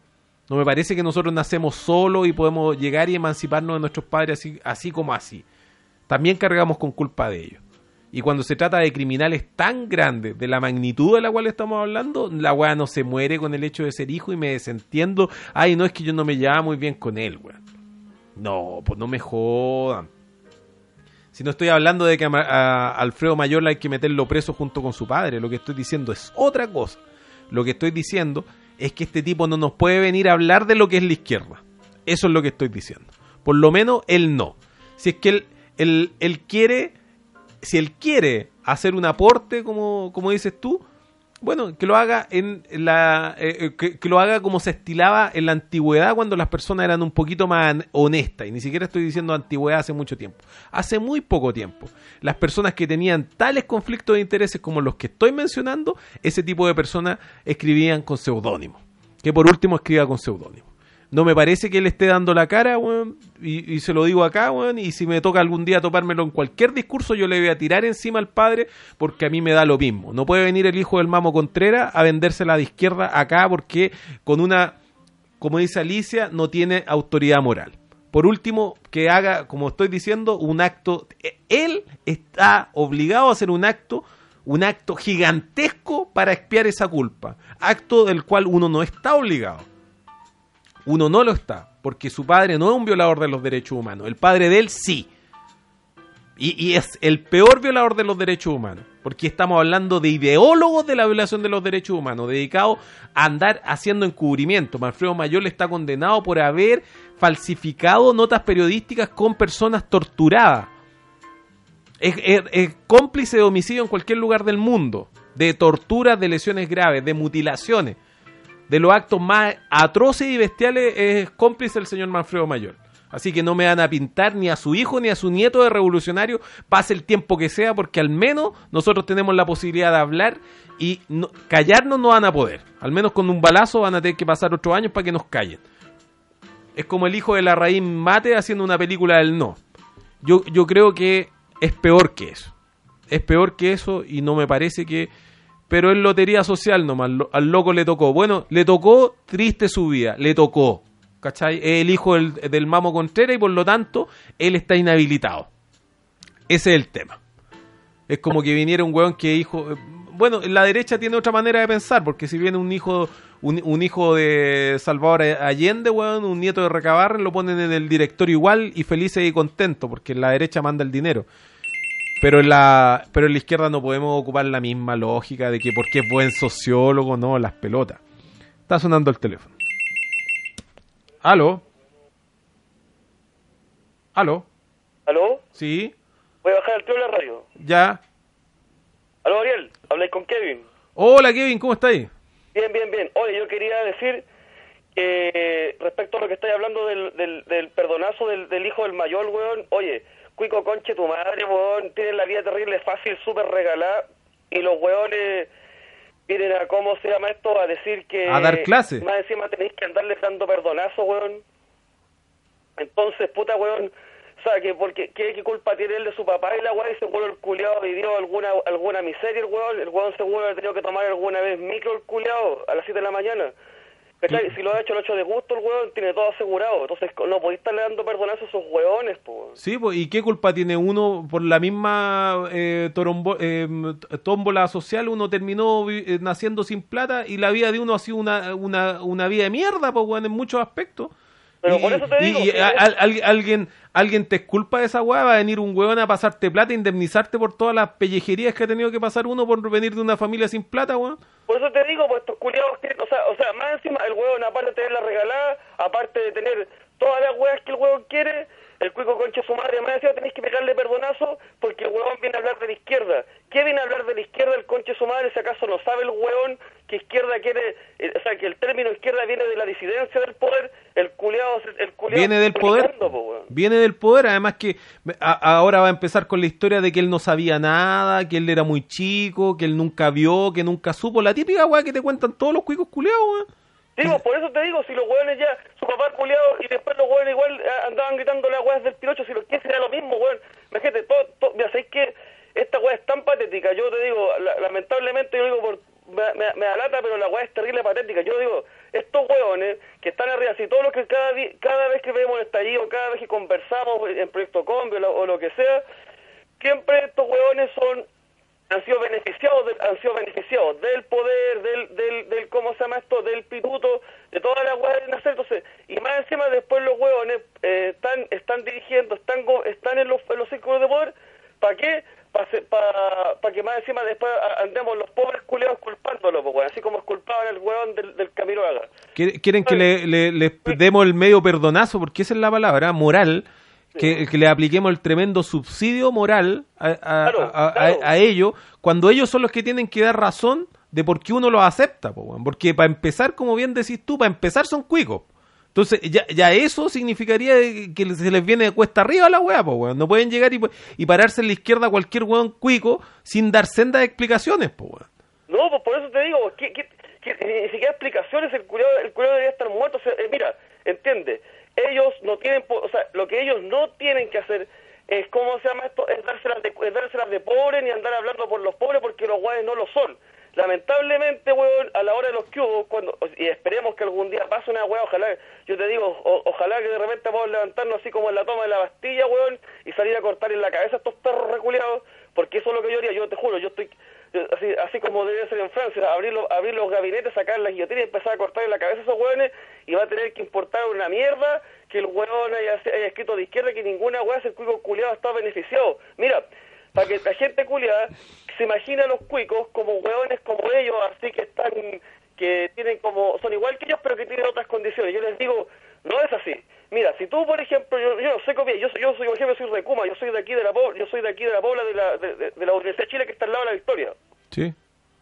Speaker 1: No me parece que nosotros nacemos solos y podemos llegar y emanciparnos de nuestros padres así, así como así. También cargamos con culpa de ellos. Y cuando se trata de criminales tan grandes, de la magnitud de la cual estamos hablando, la weá no se muere con el hecho de ser hijo y me desentiendo. Ay, no, es que yo no me llevaba muy bien con él, weón. No, pues no me jodan. Si no estoy hablando de que a, a Alfredo Mayorga hay que meterlo preso junto con su padre, lo que estoy diciendo es otra cosa. Lo que estoy diciendo es que este tipo no nos puede venir a hablar de lo que es la izquierda. Eso es lo que estoy diciendo. Por lo menos él no. Si es que él, él, él quiere... Si él quiere hacer un aporte, como, como dices tú, bueno, que lo haga en la eh, que, que lo haga como se estilaba en la antigüedad, cuando las personas eran un poquito más honestas. Y ni siquiera estoy diciendo antigüedad hace mucho tiempo. Hace muy poco tiempo. Las personas que tenían tales conflictos de intereses como los que estoy mencionando, ese tipo de personas escribían con seudónimo. Que por último escriba con seudónimo. No me parece que él esté dando la cara, weón, y, y se lo digo acá, weón, y si me toca algún día topármelo en cualquier discurso, yo le voy a tirar encima al padre, porque a mí me da lo mismo. No puede venir el hijo del Mamo Contreras a vendérsela de izquierda acá, porque con una, como dice Alicia, no tiene autoridad moral. Por último, que haga, como estoy diciendo, un acto. Él está obligado a hacer un acto, un acto gigantesco para expiar esa culpa. Acto del cual uno no está obligado. Uno no lo está, porque su padre no es un violador de los derechos humanos. El padre de él sí. Y, y es el peor violador de los derechos humanos, porque estamos hablando de ideólogos de la violación de los derechos humanos, dedicados a andar haciendo encubrimiento. Alfredo Mayorga está condenado por haber falsificado notas periodísticas con personas torturadas. Es, es, es cómplice de homicidio en cualquier lugar del mundo, de torturas, de lesiones graves, de mutilaciones. De los actos más atroces y bestiales es cómplice el señor Manfredo Mayorga. Así que no me van a pintar ni a su hijo ni a su nieto de revolucionario, pase el tiempo que sea, porque al menos nosotros tenemos la posibilidad de hablar y no, callarnos no van a poder. Al menos con un balazo van a tener que pasar otros años para que nos callen. Es como el hijo de la raíz Mate haciendo una película del no. Yo, yo creo que es peor que eso. Es peor que eso y no me parece que... Pero es lotería social nomás, al loco le tocó. Bueno, le tocó triste su vida, le tocó, ¿cachai? Es el hijo del, del Mamo Contreras y por lo tanto, él está inhabilitado. Ese es el tema. Es como que viniera un weón que hijo... Bueno, la derecha tiene otra manera de pensar, porque si viene un hijo un, un hijo de Salvador Allende, weón, un nieto de Recabarren, lo ponen en el directorio igual y felices y contentos, porque la derecha manda el dinero. Pero en la pero en la izquierda no podemos ocupar la misma lógica de que porque es buen sociólogo, no, las pelotas. Está sonando el teléfono. ¿Aló? ¿Aló?
Speaker 14: ¿Aló?
Speaker 1: Sí.
Speaker 14: Voy a bajar el tiro de la radio.
Speaker 1: Ya.
Speaker 14: ¿Aló, Ariel? Habláis con Kevin.
Speaker 1: Hola, Kevin, ¿cómo estáis?
Speaker 14: Bien, bien, bien. Oye, yo quería decir que respecto a lo que estáis hablando del, del, del perdonazo del, del hijo del mayor, weón, oye... Cuico, conche tu madre, weón, tienen la vida terrible, fácil, súper regalada, y los weones vienen a, ¿cómo se llama esto? A decir que...
Speaker 1: A dar clase.
Speaker 14: Más encima tenéis que andarles dando perdonazo, weón. Entonces, puta, weón, o sea, que porque, ¿qué, qué culpa tiene él de su papá y la weón? Y seguro el culiao vivió alguna alguna miseria, el weón, el weón seguro ha tenido que tomar alguna vez micro el culiao a las siete de la mañana. ¿Cachai? Si lo ha hecho, lo ha hecho de gusto el hueón, tiene todo asegurado. Entonces no podéis estarle dando perdonazo a esos hueones, po.
Speaker 1: Sí, pues, ¿y qué culpa tiene uno por la misma eh, torombo, eh, tómbola social? Uno terminó eh, naciendo sin plata y la vida de uno ha sido una, una, una vida de mierda, pues, weón, en muchos aspectos.
Speaker 14: Pero
Speaker 1: y,
Speaker 14: por eso te digo...
Speaker 1: Y, y a, a, a, alguien, alguien te culpa de esa weá, va a venir un hueón a pasarte plata, a indemnizarte por todas las pellejerías que ha tenido que pasar uno por venir de una familia sin plata, weón.
Speaker 14: Por eso te digo, pues estos culiados, o sea, o sea, más encima el hueón, aparte de tener la regalada, aparte de tener todas las weas que el hueón quiere, el cuico concha su madre, más encima tenéis que pegarle perdonazo porque el hueón viene a hablar de la izquierda. ¿Qué viene a hablar de la izquierda el concha su madre? Si acaso no sabe el hueón que izquierda quiere, eh, o sea, que el término izquierda viene de la disidencia del poder, el culiado, el culiado
Speaker 1: viene del poder, po, viene del poder, además que a, ahora va a empezar con la historia de que él no sabía nada, que él era muy chico, que él nunca vio, que nunca supo, la típica weá que te cuentan todos los cuicos culiados, weón.
Speaker 14: Digo, por eso te digo, si los hueones ya, su papá culiado y después los hueones igual andaban gritando las weas del Pinocho, si los que era lo mismo, weón. Imagínate, todo, todo, ya sabéis que esta wea es tan patética, yo te digo, la, lamentablemente yo digo, por, me, me, me da lata, pero la wea es terrible patética. Yo digo, estos hueones que están arriba, si todos los que cada, di- cada vez que vemos el estallido, cada vez que conversamos en Proyecto Combi o lo, o lo que sea, siempre estos hueones son han sido beneficiados de, han sido beneficiados del poder, del, del, del ¿cómo se llama esto? Del pituto, de todas las huevas de hacer. Entonces, y más encima después los hueones eh, están están dirigiendo, están go- están en los, en los círculos de poder. ¿Para qué? Para pa, pa que más encima después andemos los pobres culiados culpándolos, pues, weón, así como culpaban al hueón del, del Camilo Haga.
Speaker 1: Quieren que le, le, le demos el medio perdonazo, porque esa es la palabra, moral, que, que le apliquemos el tremendo subsidio moral a, a,
Speaker 14: Claro,
Speaker 1: a, a,
Speaker 14: claro.
Speaker 1: a ellos, cuando ellos son los que tienen que dar razón de por qué uno los acepta, po, weón. Porque para empezar, como bien decís tú, para empezar son cuicos. Entonces, ya, ya eso significaría que se les viene de cuesta arriba a la weá, po, weón. No pueden llegar y, y pararse en la izquierda a cualquier weón cuico sin dar sendas explicaciones, po, weón.
Speaker 14: No, pues por eso te digo, que, que, que ni siquiera explicaciones, el culiao, el culiao debería estar muerto. O sea, eh, mira, entiende, ellos no tienen, po- o sea, lo que ellos no tienen que hacer es, ¿cómo se llama esto? Es dárselas de, es dárselas de pobre ni andar hablando por los pobres, porque los guayes no lo son. Lamentablemente, weón, a la hora de los cubos, cuando, y esperemos que algún día pase una weá, ojalá, yo te digo, o, ojalá que de repente podamos levantarnos así como en la toma de la Bastilla, weón, y salir a cortar en la cabeza a estos perros reculeados, porque eso es lo que yo haría, yo te juro, yo estoy, yo- así, así como debe ser en Francia, abrir, los- abrir los gabinetes, sacar las guillotinas y empezar a cortar en la cabeza a esos weones, y va a tener que importar una mierda que el weón haya, haya escrito de izquierda que ninguna weá, ese cuico culiado está beneficiado. Mira, para que la gente culiada se imagine a los cuicos como hueones como ellos, así que están, que tienen como, son igual que ellos, pero que tienen otras condiciones. Yo les digo, no es así. Mira, si tú, por ejemplo, yo, yo no sé cómo, yo soy, yo soy, por ejemplo, soy Recuma, yo soy de aquí de la Pobla, yo soy de aquí de la Pobla de la, de, de- de la Universidad de Chile, que está al lado de la Victoria,
Speaker 1: Sí.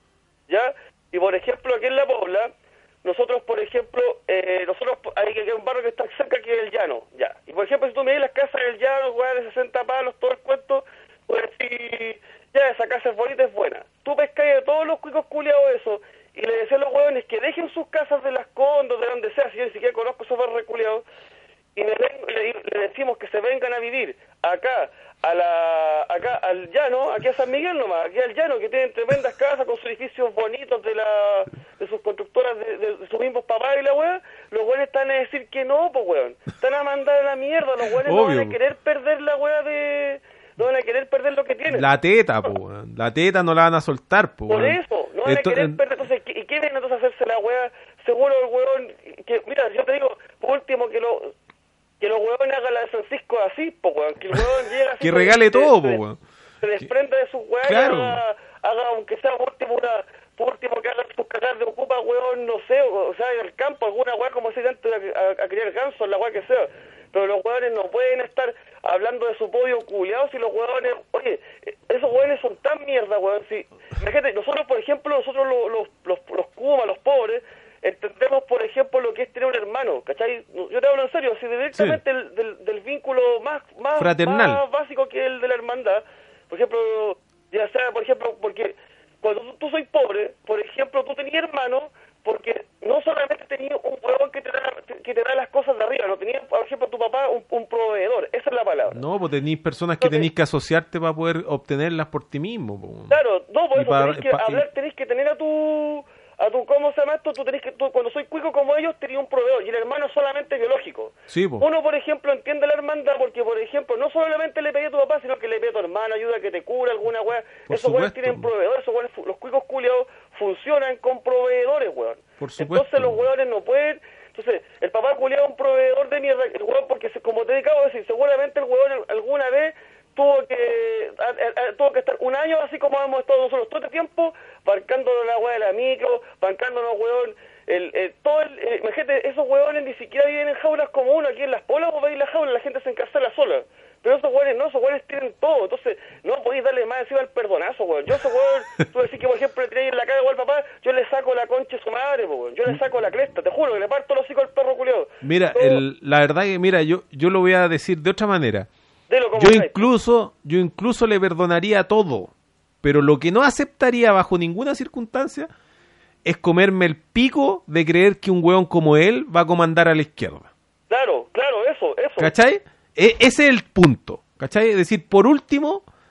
Speaker 14: ¿ya? Y por ejemplo, aquí en la Pobla, nosotros, por ejemplo, eh, nosotros, hay que- un barrio que está cerca que es el Llano, ya. Y por ejemplo, si tú me ves las casas del Llano, weá, de sesenta palos, todo el cuento, pues decir, ya, esa casa es bonita, es buena. Tú pescáis de todos los cuicos culiados eso, y le decís a los hueones que dejen sus casas de las condos, de donde sea, si yo ni siquiera conozco esos barrios culiados, y le, ven- le, le decimos que se vengan a vivir acá, a la, acá al Llano, aquí a San Miguel nomás, aquí al Llano, que tienen tremendas casas con sus edificios bonitos de la de sus constructoras, de, de- de sus mismos papás y la weá, los hueones están a decir que no, pues weón, están a mandar a la mierda, los hueones no van a
Speaker 1: Obvio.
Speaker 14: querer perder la weá de... no van a querer perder lo que tienen.
Speaker 1: La teta, po, weón. La teta no la van a soltar, po,
Speaker 14: Por
Speaker 1: weón.
Speaker 14: eso, no van
Speaker 1: Esto-
Speaker 14: a querer perder. Entonces, ¿qué- ¿y qué viene entonces a hacerse la weá? Seguro el weón, que, mira, yo te digo, por último, que lo que los huevones hagan la de Francisco así, po weón, que el huevón llega así.
Speaker 1: Que
Speaker 14: se-
Speaker 1: regale
Speaker 14: se-
Speaker 1: todo, po,
Speaker 14: se-
Speaker 1: weón.
Speaker 14: Se desprenda de sus weas,
Speaker 1: Claro.
Speaker 14: y haga, haga, aunque sea por último, una, por último que haga sus cagar de ocupa, weón, no sé, o, o sea, en el campo, alguna weá como si antes a, a, a criar gansos, la weá que sea. Pero los huevones no pueden estar hablando de su podio culiado si los huevones, oye, esos huevones son tan mierda, weón, si, imagínate, nosotros, por ejemplo, nosotros los, los, los, los Kumas, los pobres, entendemos, por ejemplo, lo que es tener un hermano, ¿cachai? Yo te hablo en serio, así directamente el, del, del vínculo más, más,
Speaker 1: Fraternal.
Speaker 14: más básico que el de la hermandad, por ejemplo, ya sea, por ejemplo, porque cuando tú, tú soy pobre, por ejemplo, tú tenías hermano, porque no solamente tenías un huevón que te da, que te da las cosas de arriba, no tenías, por ejemplo, tu papá un, un proveedor, esa es la palabra.
Speaker 1: No, pues tenéis personas que tenéis que asociarte para poder obtenerlas por ti mismo, po, weón.
Speaker 14: Claro, no, por
Speaker 1: Y
Speaker 14: eso
Speaker 1: pa-
Speaker 14: tenés que
Speaker 1: pa- y-
Speaker 14: hablar, tenés que tener a tu, a tu, ¿cómo se llama esto? Tú tenés que, tú, cuando soy cuico como ellos, tenía un proveedor, y el hermano es solamente biológico.
Speaker 1: Sí, po.
Speaker 14: Uno, por ejemplo, entiende la hermandad porque, por ejemplo, no solamente le pedí a tu papá, sino que le pedí a tu hermana, ayuda a que te cura, alguna weá.
Speaker 1: Por
Speaker 14: Esos weones
Speaker 1: supuesto.
Speaker 14: tienen proveedores, esos weones, los cuicos culiados funcionan con proveedores, weón.
Speaker 1: Por supuesto.
Speaker 14: Entonces los weones no pueden... Entonces, el papá culiado es un proveedor de mierda, el weón, porque se- como te acabo de decir, seguramente el weón alguna vez tuvo que a- a- a- tuvo que estar un año así como hemos estado nosotros todo este tiempo, bancándonos la weá de la micro, bancándonos, weón, el, el, todo el, eh, imagínate, esos weones ni siquiera viven en jaulas como uno, aquí en Las Polas vos veis la jaula, la gente se encarcela sola, pero esos weones no, esos weones tienen todo, entonces no podéis darle más encima al perdonazo, weón. Yo esos weón, tú decís que por ejemplo le tiráis en la cara igual al papá, yo le saco la concha de su madre, po, weón, yo le saco la cresta, te juro que le parto los hocico al perro culiado.
Speaker 1: Mira, el, la verdad que, mira, yo, yo lo voy a decir de otra manera.
Speaker 14: Dilo como
Speaker 1: Yo
Speaker 14: queráis.
Speaker 1: incluso, yo incluso le perdonaría todo, pero lo que no aceptaría bajo ninguna circunstancia es comerme el pico de creer que un hueón como él va a comandar a la izquierda.
Speaker 14: Claro, claro, eso, eso.
Speaker 1: ¿Cachai? E- ese es el punto. ¿Cachai? Es decir, por último,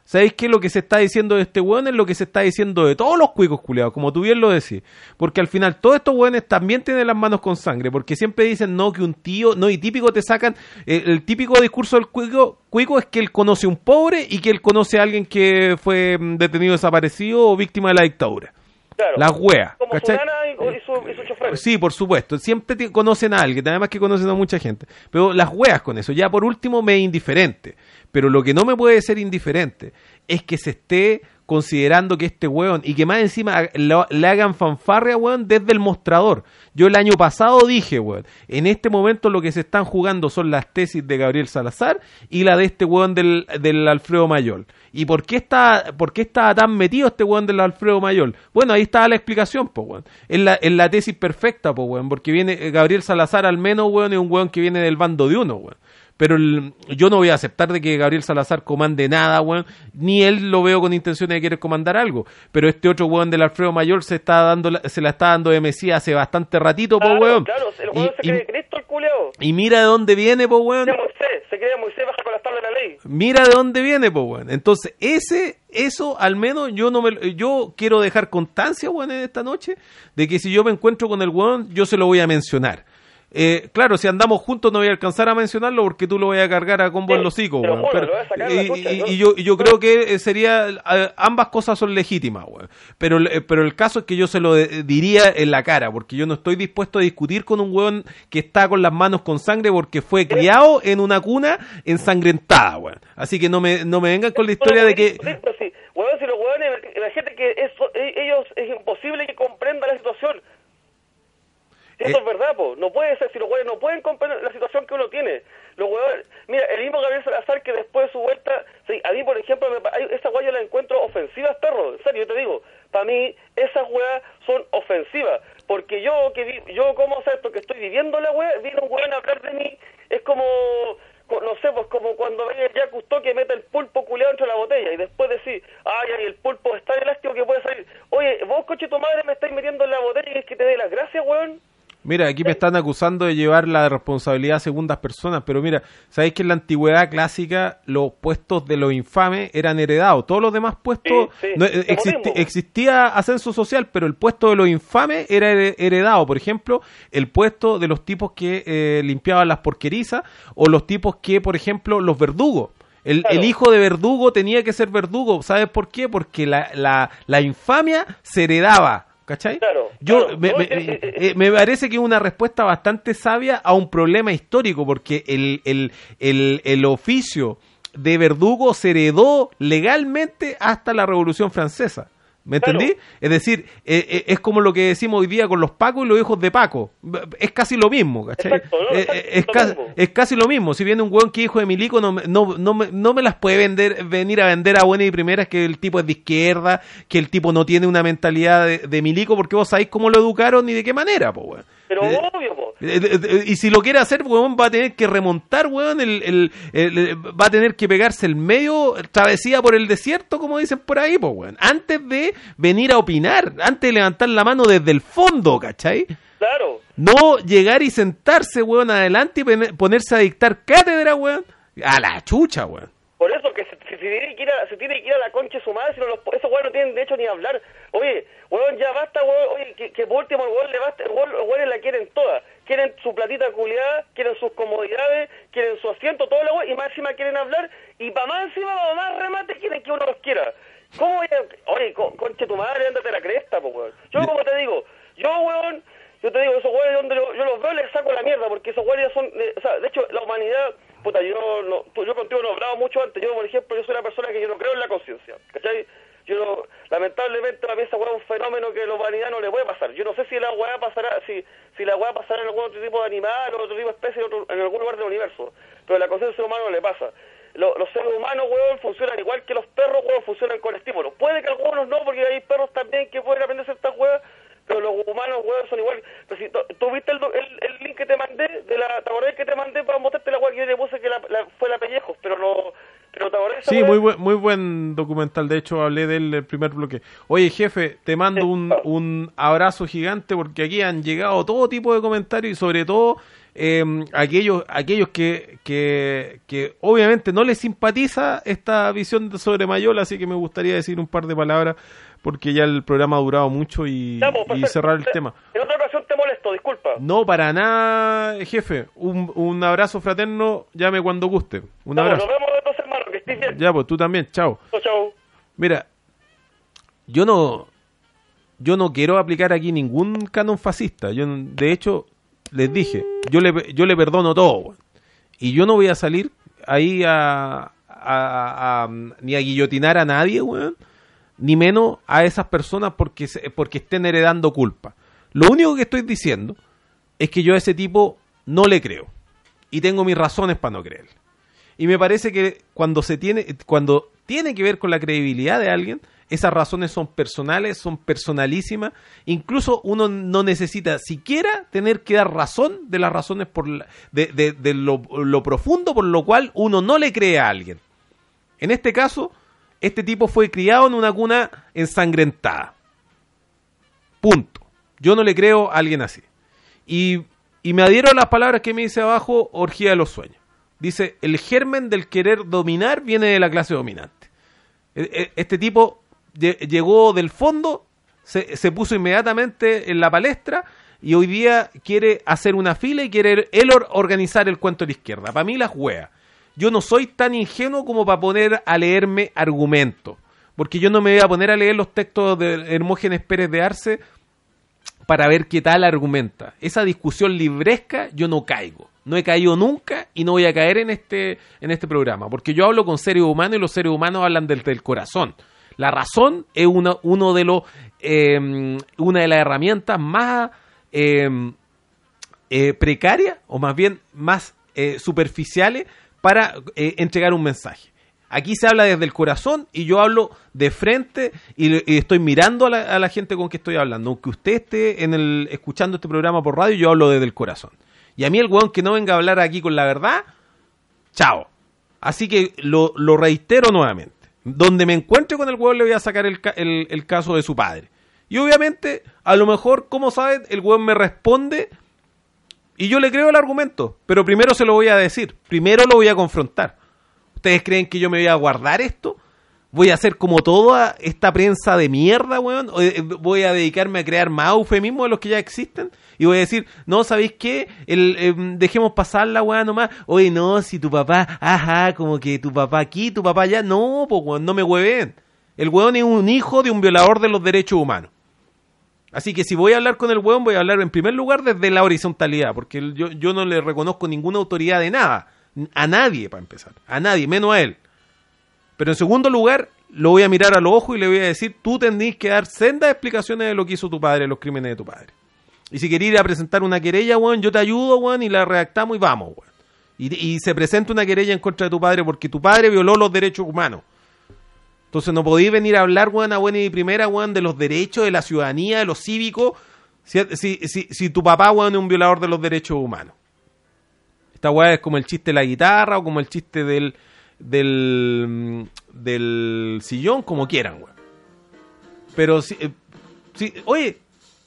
Speaker 1: ¿Sabéis qué? Lo que se está diciendo de este weón es lo que se está diciendo de todos los cuicos culiados, como tú bien lo decís. Porque al final todos estos weones también tienen las manos con sangre, porque siempre dicen, no, que un tío, no, y típico te sacan, eh, el típico discurso del cuico, cuico es que él conoce a un pobre y que él conoce a alguien que fue mm, detenido desaparecido o víctima de la dictadura.
Speaker 14: Claro.
Speaker 1: Las weas,
Speaker 14: Como
Speaker 1: ¿cachai?
Speaker 14: su nana y, y, su, y su chofer.
Speaker 1: Sí, por supuesto. Siempre te conocen a alguien, además que conocen a mucha gente. Pero las weas con eso, ya por último, me es indiferente. Pero lo que no me puede ser indiferente es que se esté considerando que este weón, y que más encima lo, le hagan fanfarria, weón, desde el mostrador. Yo el año pasado dije, weón, en este momento lo que se están jugando son las tesis de Gabriel Salazar y la de este weón del, del Alfredo Mayol. ¿Y por qué está, por qué estaba tan metido este weón del Alfredo Mayol? Bueno, ahí está la explicación, pues, weón. Es la, es la tesis perfecta, pues, weón, porque viene Gabriel Salazar al menos, weón, es un weón que viene del bando de uno, weón. Pero el, yo no voy a aceptar de que Gabriel Salazar comande nada, weón, ni él lo veo con intenciones de querer comandar algo. Pero este otro weón del Alfredo Mayor se está dando la, se la está dando de Mesías hace bastante ratito,
Speaker 14: claro,
Speaker 1: po, weón.
Speaker 14: Claro, el weón se cree Cristo, el culiao.
Speaker 1: Y mira de dónde viene, po, weón.
Speaker 14: Se cree Moisés, se cree Moisés, baja con las tablas de la ley.
Speaker 1: Mira de dónde viene, po, weón. Entonces, ese, eso al menos yo no me, yo quiero dejar constancia, weón, en esta noche, de que si yo me encuentro con el weón, yo se lo voy a mencionar. Eh, claro, si andamos juntos no voy a alcanzar a mencionarlo porque tú lo voy a cargar a combo sí, en los hocicos, weón.
Speaker 14: Juro,
Speaker 1: Pero,
Speaker 14: lo voy a sacar
Speaker 1: y,
Speaker 14: la cocha,
Speaker 1: y,
Speaker 14: ¿no?
Speaker 1: y yo, y yo creo que sería, ambas cosas son legítimas, weón. Pero, pero el caso es que yo se lo de, diría en la cara, porque yo no estoy dispuesto a discutir con un weón que está con las manos con sangre porque fue criado en una cuna ensangrentada, weón. Así que no me, no me vengan con la historia de que...
Speaker 14: Sí, weón, si los weones, la gente que eso, ellos, es imposible que comprendan la situación. Eso eh, es verdad, po. No puede ser, si los güeyes no pueden comprender la situación que uno tiene. Los güeyes, mira, el mismo Gabriel Salazar que después de su vuelta, sí, a mí, por ejemplo, me, hay, esa güey yo la encuentro ofensivas, perro. En serio, yo te digo, para mí esas güeyes son ofensivas. Porque yo, que vi, yo como acepto que estoy viviendo la güey, viene un güey a hablar de mí, es como... no sé, pues como cuando venga ya Cousteau que mete el pulpo culeado entre la botella y después decir, ay, ay, el pulpo es tan elástico que puede salir. Oye, vos, coche, tu madre me estáis metiendo en la botella y es que te dé las gracias, weón.
Speaker 1: Mira, aquí me están acusando de llevar la responsabilidad a segundas personas, pero mira, ¿sabéis que en la antigüedad clásica los puestos de los infames eran heredados? Todos los demás puestos, sí, sí, no, existi existía ascenso social, pero el puesto de los infames era heredado. Por ejemplo, el puesto de los tipos que eh, limpiaban las porquerizas o los tipos que, por ejemplo, los verdugos. El, claro. el hijo de verdugo tenía que ser verdugo. ¿Sabes por qué? Porque la, la, la infamia se heredaba. ¿Cachai? Claro, Yo
Speaker 14: claro.
Speaker 1: Me, me, eh, eh, me parece que es una respuesta bastante sabia a un problema histórico, porque el, el, el, el oficio de verdugo se heredó legalmente hasta la Revolución Francesa. ¿Me claro. entendí? Es decir, eh, eh, es como lo que decimos hoy día con los Pacos y los hijos de Paco. Es casi lo mismo, ¿cachai? Exacto, ¿no? Exacto, eh, es, lo ca mismo. es casi lo mismo. Si viene un hueón que hijo de Milico, no, no, no, me, no me las puede vender, venir a vender a buenas y primeras que el tipo es de izquierda, que el tipo no tiene una mentalidad de, de Milico, porque vos sabéis cómo lo educaron y de qué manera, pues, weón.
Speaker 14: Pero
Speaker 1: eh,
Speaker 14: obvio, po.
Speaker 1: Eh, eh, y si lo quiere hacer, weón, va a tener que remontar, weón, el, el, el, el, va a tener que pegarse el medio, travesía por el desierto, como dicen por ahí, pues, weón. Antes de venir a opinar, antes de levantar la mano desde el fondo, ¿cachai?
Speaker 14: Claro.
Speaker 1: No llegar y sentarse, weón, adelante y ponerse a dictar cátedra, weón, a la chucha, weón.
Speaker 14: Por eso que se, se, tiene que ir a, se tiene que ir a la concha de su madre, si no los, esos weones no tienen derecho ni a hablar. Oye, weón, ya basta, weón, oye, que, que por último el weón le basta, el weón, los weones la quieren toda. Quieren su platita culiada, quieren sus comodidades, quieren su asiento, todo lo weón, y más encima quieren hablar, y para más encima, para más remate, quieren que uno los quiera. ¿Cómo voy a...? Oye, con, concha tu madre, ándate a la cresta, po, weón. Yo, como te digo, yo, weón, yo te digo, esos weones donde yo, yo los veo les saco la mierda, porque esos weones son... Eh, o sea, de hecho, la humanidad... Puta, yo no, yo contigo no he hablado mucho antes. Yo, por ejemplo, yo soy una persona que yo no creo en la conciencia, ¿cachai? Yo no, lamentablemente a mí esa weá es un fenómeno que a la humanidad no le puede pasar. Yo no sé si la weá pasará, si, si la weá pasará en algún otro tipo de animal o otro tipo de especie en, otro, en algún lugar del universo. Pero a la conciencia del ser humano no le pasa. Lo, los seres humanos, weón, funcionan igual que los perros, weón, funcionan con estímulos. Puede que algunos no, porque hay perros también que pueden aprender ciertas weas, pero los humanos, weón, son igual. Pero si tú viste el, el, el link que te mandé, de la, ¿te acordás que te mandé para mostrarte la wea que yo te puse que la, la, fue la Pellejos? Pero no... Pero te acordás,
Speaker 1: sí, muy buen, muy buen documental, de hecho hablé del el primer bloque. Oye, jefe, te mando un, un abrazo gigante porque aquí han llegado todo tipo de comentarios y sobre todo eh, aquellos aquellos que, que, que obviamente no les simpatiza esta visión sobre Mayol, así que me gustaría decir un par de palabras, porque ya el programa ha durado mucho y,
Speaker 14: Ya, pues,
Speaker 1: y
Speaker 14: perfecto.
Speaker 1: cerrar el tema.
Speaker 14: En otra ocasión te molesto, disculpa.
Speaker 1: No, para nada, jefe. Un, un abrazo fraterno, llame cuando guste. Un
Speaker 14: Ya, pues,
Speaker 1: abrazo.
Speaker 14: nos vemos entonces, hermano, que estés bien.
Speaker 1: Ya, pues tú también, chao.
Speaker 14: Chao, chao.
Speaker 1: Mira, yo no yo no quiero aplicar aquí ningún canon fascista. Yo, de hecho, les dije, yo le, yo le perdono todo, weón. Y yo no voy a salir ahí a, a, a, a ni a guillotinar a nadie, weón, ni menos a esas personas porque, se- porque estén heredando culpa. Lo único que estoy diciendo es que yo a ese tipo no le creo. Y tengo mis razones para no creerle. Y me parece que cuando se tiene, cuando tiene que ver con la credibilidad de alguien, esas razones son personales, son personalísimas. Incluso uno no necesita siquiera tener que dar razón de las razones por la- de, de- de lo, lo profundo por lo cual uno no le cree a alguien. En este caso, este tipo fue criado en una cuna ensangrentada. Punto. Yo no le creo a alguien así. Y, y me adhiero a las palabras que me dice abajo Orgía de los Sueños. Dice, el germen del querer dominar viene de la clase dominante. E- e- Este tipo lle- llegó del fondo, se, se puso inmediatamente en la palestra y hoy día quiere hacer una fila y quiere él or- organizar el cuento de la izquierda. Para mí las hueas. Yo no soy tan ingenuo como para poner a leerme argumentos. Porque yo no me voy a poner a leer los textos de Hermógenes Pérez de Arce para ver qué tal argumenta. Esa discusión libresca yo no caigo. No he caído nunca y no voy a caer en este, en este programa. Porque yo hablo con seres humanos y los seres humanos hablan del, del corazón. La razón es una, uno de los, eh, una de las herramientas más eh, eh, precarias, o más bien más eh, superficiales, para eh, entregar un mensaje. Aquí se habla desde el corazón y yo hablo de frente y, le- y estoy mirando a la, a la gente con que estoy hablando. Aunque usted esté en el, escuchando este programa por radio, yo hablo desde el corazón. Y a mí el weón que no venga a hablar aquí con la verdad, chao. Así que lo, lo reitero nuevamente. Donde me encuentre con el weón le voy a sacar el, ca- el, el caso de su padre. Y obviamente, a lo mejor, como saben, el weón me responde y yo le creo el argumento. Pero primero se lo voy a decir. Primero lo voy a confrontar. ¿Ustedes creen que yo me voy a guardar esto? ¿Voy a hacer como toda esta prensa de mierda, weón? ¿O, eh, voy a dedicarme a crear más eufemismos de los que ya existen? Y voy a decir, no, ¿sabéis qué? El, eh, dejemos pasar la weá nomás. Oye, no, si tu papá, ajá, como que tu papá aquí, tu papá allá. No, pues weón, no me hueven. El weón es un hijo de un violador de los derechos humanos. Así que si voy a hablar con el weón, voy a hablar en primer lugar desde la horizontalidad, porque el- yo, yo no le reconozco ninguna autoridad de nada. A nadie, para empezar. A nadie, menos a él. Pero en segundo lugar, lo voy a mirar a los ojos y le voy a decir, tú tendrás que dar sendas explicaciones de lo que hizo tu padre, los crímenes de tu padre. Y si querés ir a presentar una querella, weón, yo te ayudo, weón, y la redactamos y vamos, weón. Y, y se presenta una querella en contra de tu padre porque tu padre violó los derechos humanos. Entonces no podéis venir a hablar, weón, a buena y primera, weón, de los derechos, de la ciudadanía, de los cívicos, si, si, si, si tu papá, weón, es un violador de los derechos humanos. Esta weá es como el chiste de la guitarra o como el chiste del del del sillón, como quieran, weón. Pero si, eh, si oye,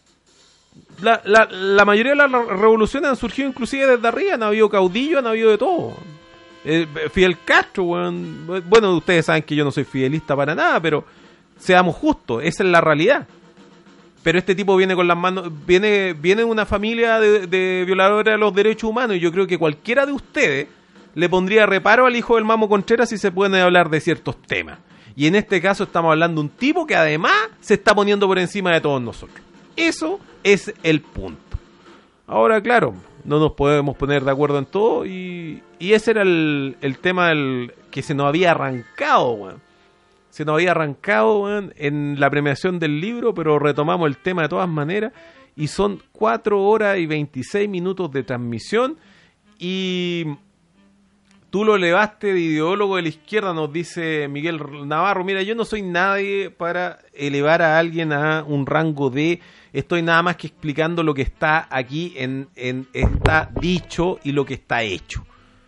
Speaker 1: la, la, la mayoría de las revoluciones han surgido inclusive desde arriba, han habido caudillos, han habido de todo. Eh, Fidel Castro, weón. Bueno, ustedes saben que yo no soy fidelista para nada, pero seamos justos, esa es la realidad. Pero este tipo viene con las manos, viene, viene de una familia de, de violadores de los derechos humanos y yo creo que cualquiera de ustedes le pondría reparo al hijo del Mamo Contreras si se pueden hablar de ciertos temas. Y en este caso estamos hablando de un tipo que además se está poniendo por encima de todos nosotros. Eso es el punto. Ahora, claro, no nos podemos poner de acuerdo en todo y, y ese era el, el tema del, que se nos había arrancado, weón. Se nos había arrancado, weón, en la premiación del libro, pero retomamos el tema de todas maneras y son cuatro horas y veintiséis minutos de transmisión y tú lo elevaste de ideólogo de la izquierda, nos dice Miguel Navarro. Mira, yo no soy nadie para elevar a alguien a un rango de... Estoy nada más que explicando lo que está aquí, en, en está dicho y lo que está hecho.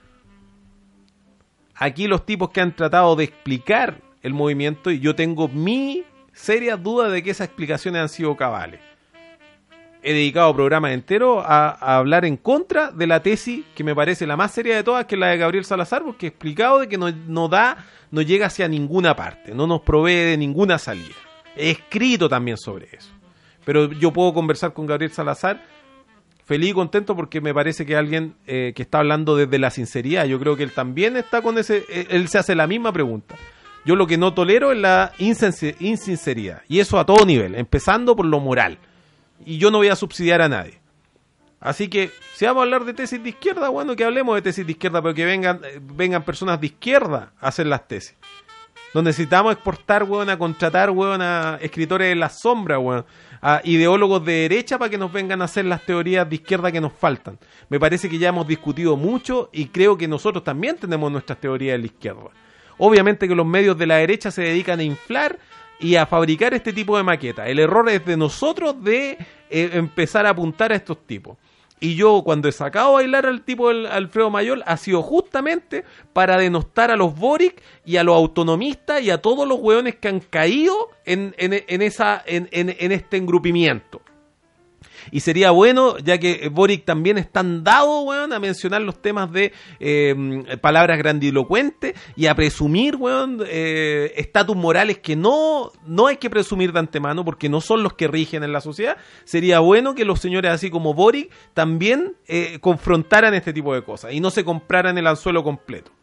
Speaker 1: Aquí los tipos que han tratado de explicar el movimiento, y yo tengo mi serias dudas de que esas explicaciones han sido cabales. he dedicado programas enteros a, a hablar en contra de la tesis que me parece la más seria de todas, que es la de Gabriel Salazar, porque he explicado de que no, no da, no llega hacia ninguna parte, no nos provee de ninguna salida. He escrito también sobre eso. Pero yo puedo conversar con Gabriel Salazar feliz y contento porque me parece que alguien eh, que está hablando desde la sinceridad. Yo creo que él también está con ese... Él se hace la misma pregunta. Yo lo que no tolero es la insinceridad. Y eso a todo nivel, empezando por lo moral. Y yo no voy a subsidiar a nadie. Así que, si vamos a hablar de tesis de izquierda, bueno, que hablemos de tesis de izquierda, pero que vengan, vengan personas de izquierda a hacer las tesis. No necesitamos exportar, weón, a contratar, weón, a escritores de la sombra, weón, a ideólogos de derecha para que nos vengan a hacer las teorías de izquierda que nos faltan. Me parece que ya hemos discutido mucho y creo que nosotros también tenemos nuestras teorías de la izquierda. Obviamente que los medios de la derecha se dedican a inflar y a fabricar este tipo de maquetas. El error es de nosotros de eh, empezar a apuntar a estos tipos. Y yo cuando he sacado a bailar al tipo del Alfredo Mayol ha sido justamente para denostar a los Boric y a los autonomistas y a todos los hueones que han caído en, en, en, esa, en, en, en este engrupimiento. Y sería bueno, ya que Boric también es tan dado, weón, a mencionar los temas de eh, palabras grandilocuentes y a presumir, weón, eh, estatus morales que no, no hay que presumir de antemano porque no son los que rigen en la sociedad. Sería bueno que los señores así como Boric también eh, confrontaran este tipo de cosas y no se compraran el anzuelo completo.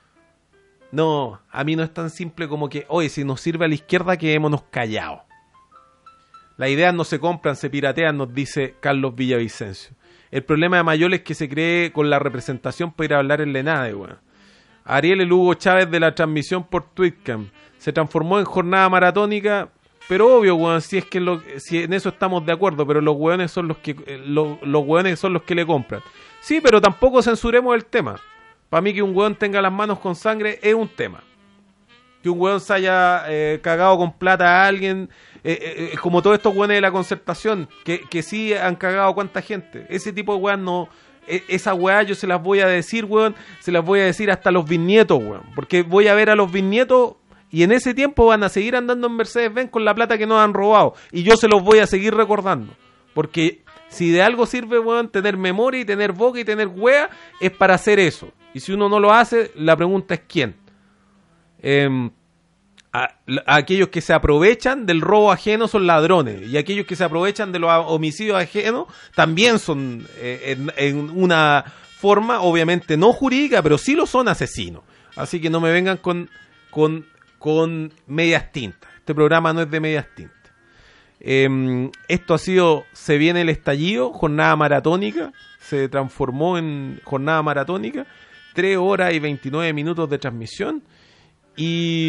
Speaker 1: No, a mí no es tan simple como que, oye, si nos sirve a la izquierda, quedémonos callados. Las ideas no se compran, se piratean, nos dice Carlos Villavicencio. El problema de Mayol es que se cree con la representación para ir a hablar en la ENADE, weón. Ariel el Hugo Chávez de la transmisión por Twitcam se transformó en jornada maratónica, pero obvio, weón, si es que lo, si en eso estamos de acuerdo, pero los weones son los que los, los weones son los que le compran. Sí, pero tampoco censuremos el tema. Para mí que un weón tenga las manos con sangre es un tema. Que un weón se haya eh, cagado con plata a alguien, eh, eh, como todos estos weones de la concertación, que, que sí han cagado a cuánta gente. Ese tipo de weón no... Eh, esa weá yo se las voy a decir, weón, se las voy a decir hasta los bisnietos, weón. Porque voy a ver a los bisnietos y en ese tiempo van a seguir andando en Mercedes-Benz con la plata que nos han robado. Y yo se los voy a seguir recordando. Porque si de algo sirve, weón, tener memoria y tener boca y tener weá, es para hacer eso. Y si uno no lo hace, la pregunta es ¿quién? Eh, a, a aquellos que se aprovechan del robo ajeno son ladrones y aquellos que se aprovechan de los homicidios ajenos también son eh, en, en una forma obviamente no jurídica, pero sí lo son asesinos. Así que no me vengan con con, con medias tintas. Este programa no es de medias tintas. Eh, esto ha sido Se Viene el Estallido, jornada maratónica, se transformó en jornada maratónica, tres horas y veintinueve minutos de transmisión. Y,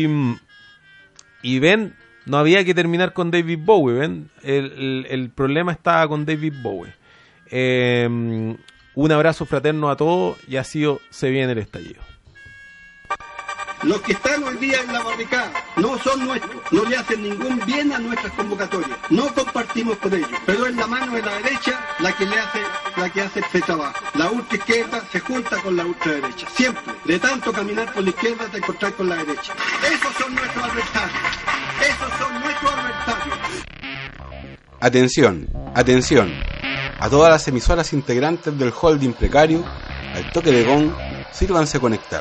Speaker 1: y ven, no había que terminar con David Bowie, ven, el, el, el problema estaba con David Bowie. Eh, un abrazo fraterno a todos y ha sido Se Viene el Estallido.
Speaker 15: Los que están hoy día en la barricada no son nuestros, no le hacen ningún bien a nuestras convocatorias, no compartimos con ellos, pero es la mano de la derecha la que le hace, la que hace el trabajo. La ultra izquierda se junta con la ultraderecha, siempre. De tanto caminar por la izquierda te encontrás con la derecha. Esos son nuestros adversarios, esos son nuestros adversarios.
Speaker 16: Atención, atención, a todas las emisoras integrantes del holding precario, al toque de gong, sírvanse conectar.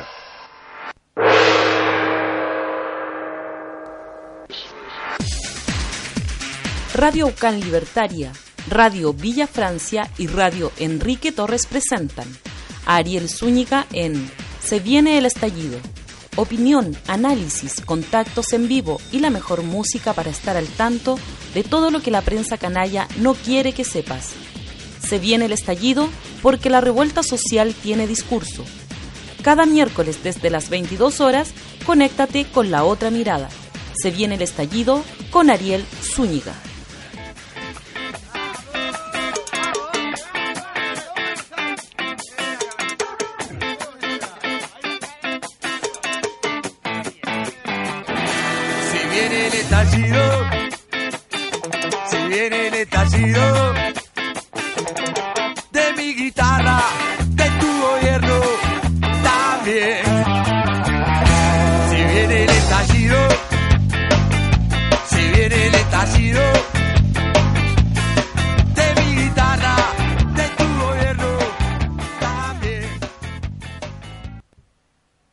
Speaker 17: Radio Ucán Libertaria, Radio Villa Francia y Radio Enrique Torres presentan a Ariel Zúñiga en Se Viene el Estallido. Opinión, análisis, contactos en vivo y la mejor música para estar al tanto de todo lo que la prensa canalla no quiere que sepas. Se viene el estallido porque la revuelta social tiene discurso. Cada miércoles desde las veintidós horas, conéctate con La Otra Mirada. Se viene el estallido con Ariel Zúñiga.
Speaker 18: Se viene el estallido de mi guitarra, de tu gobierno también. Si viene el estallido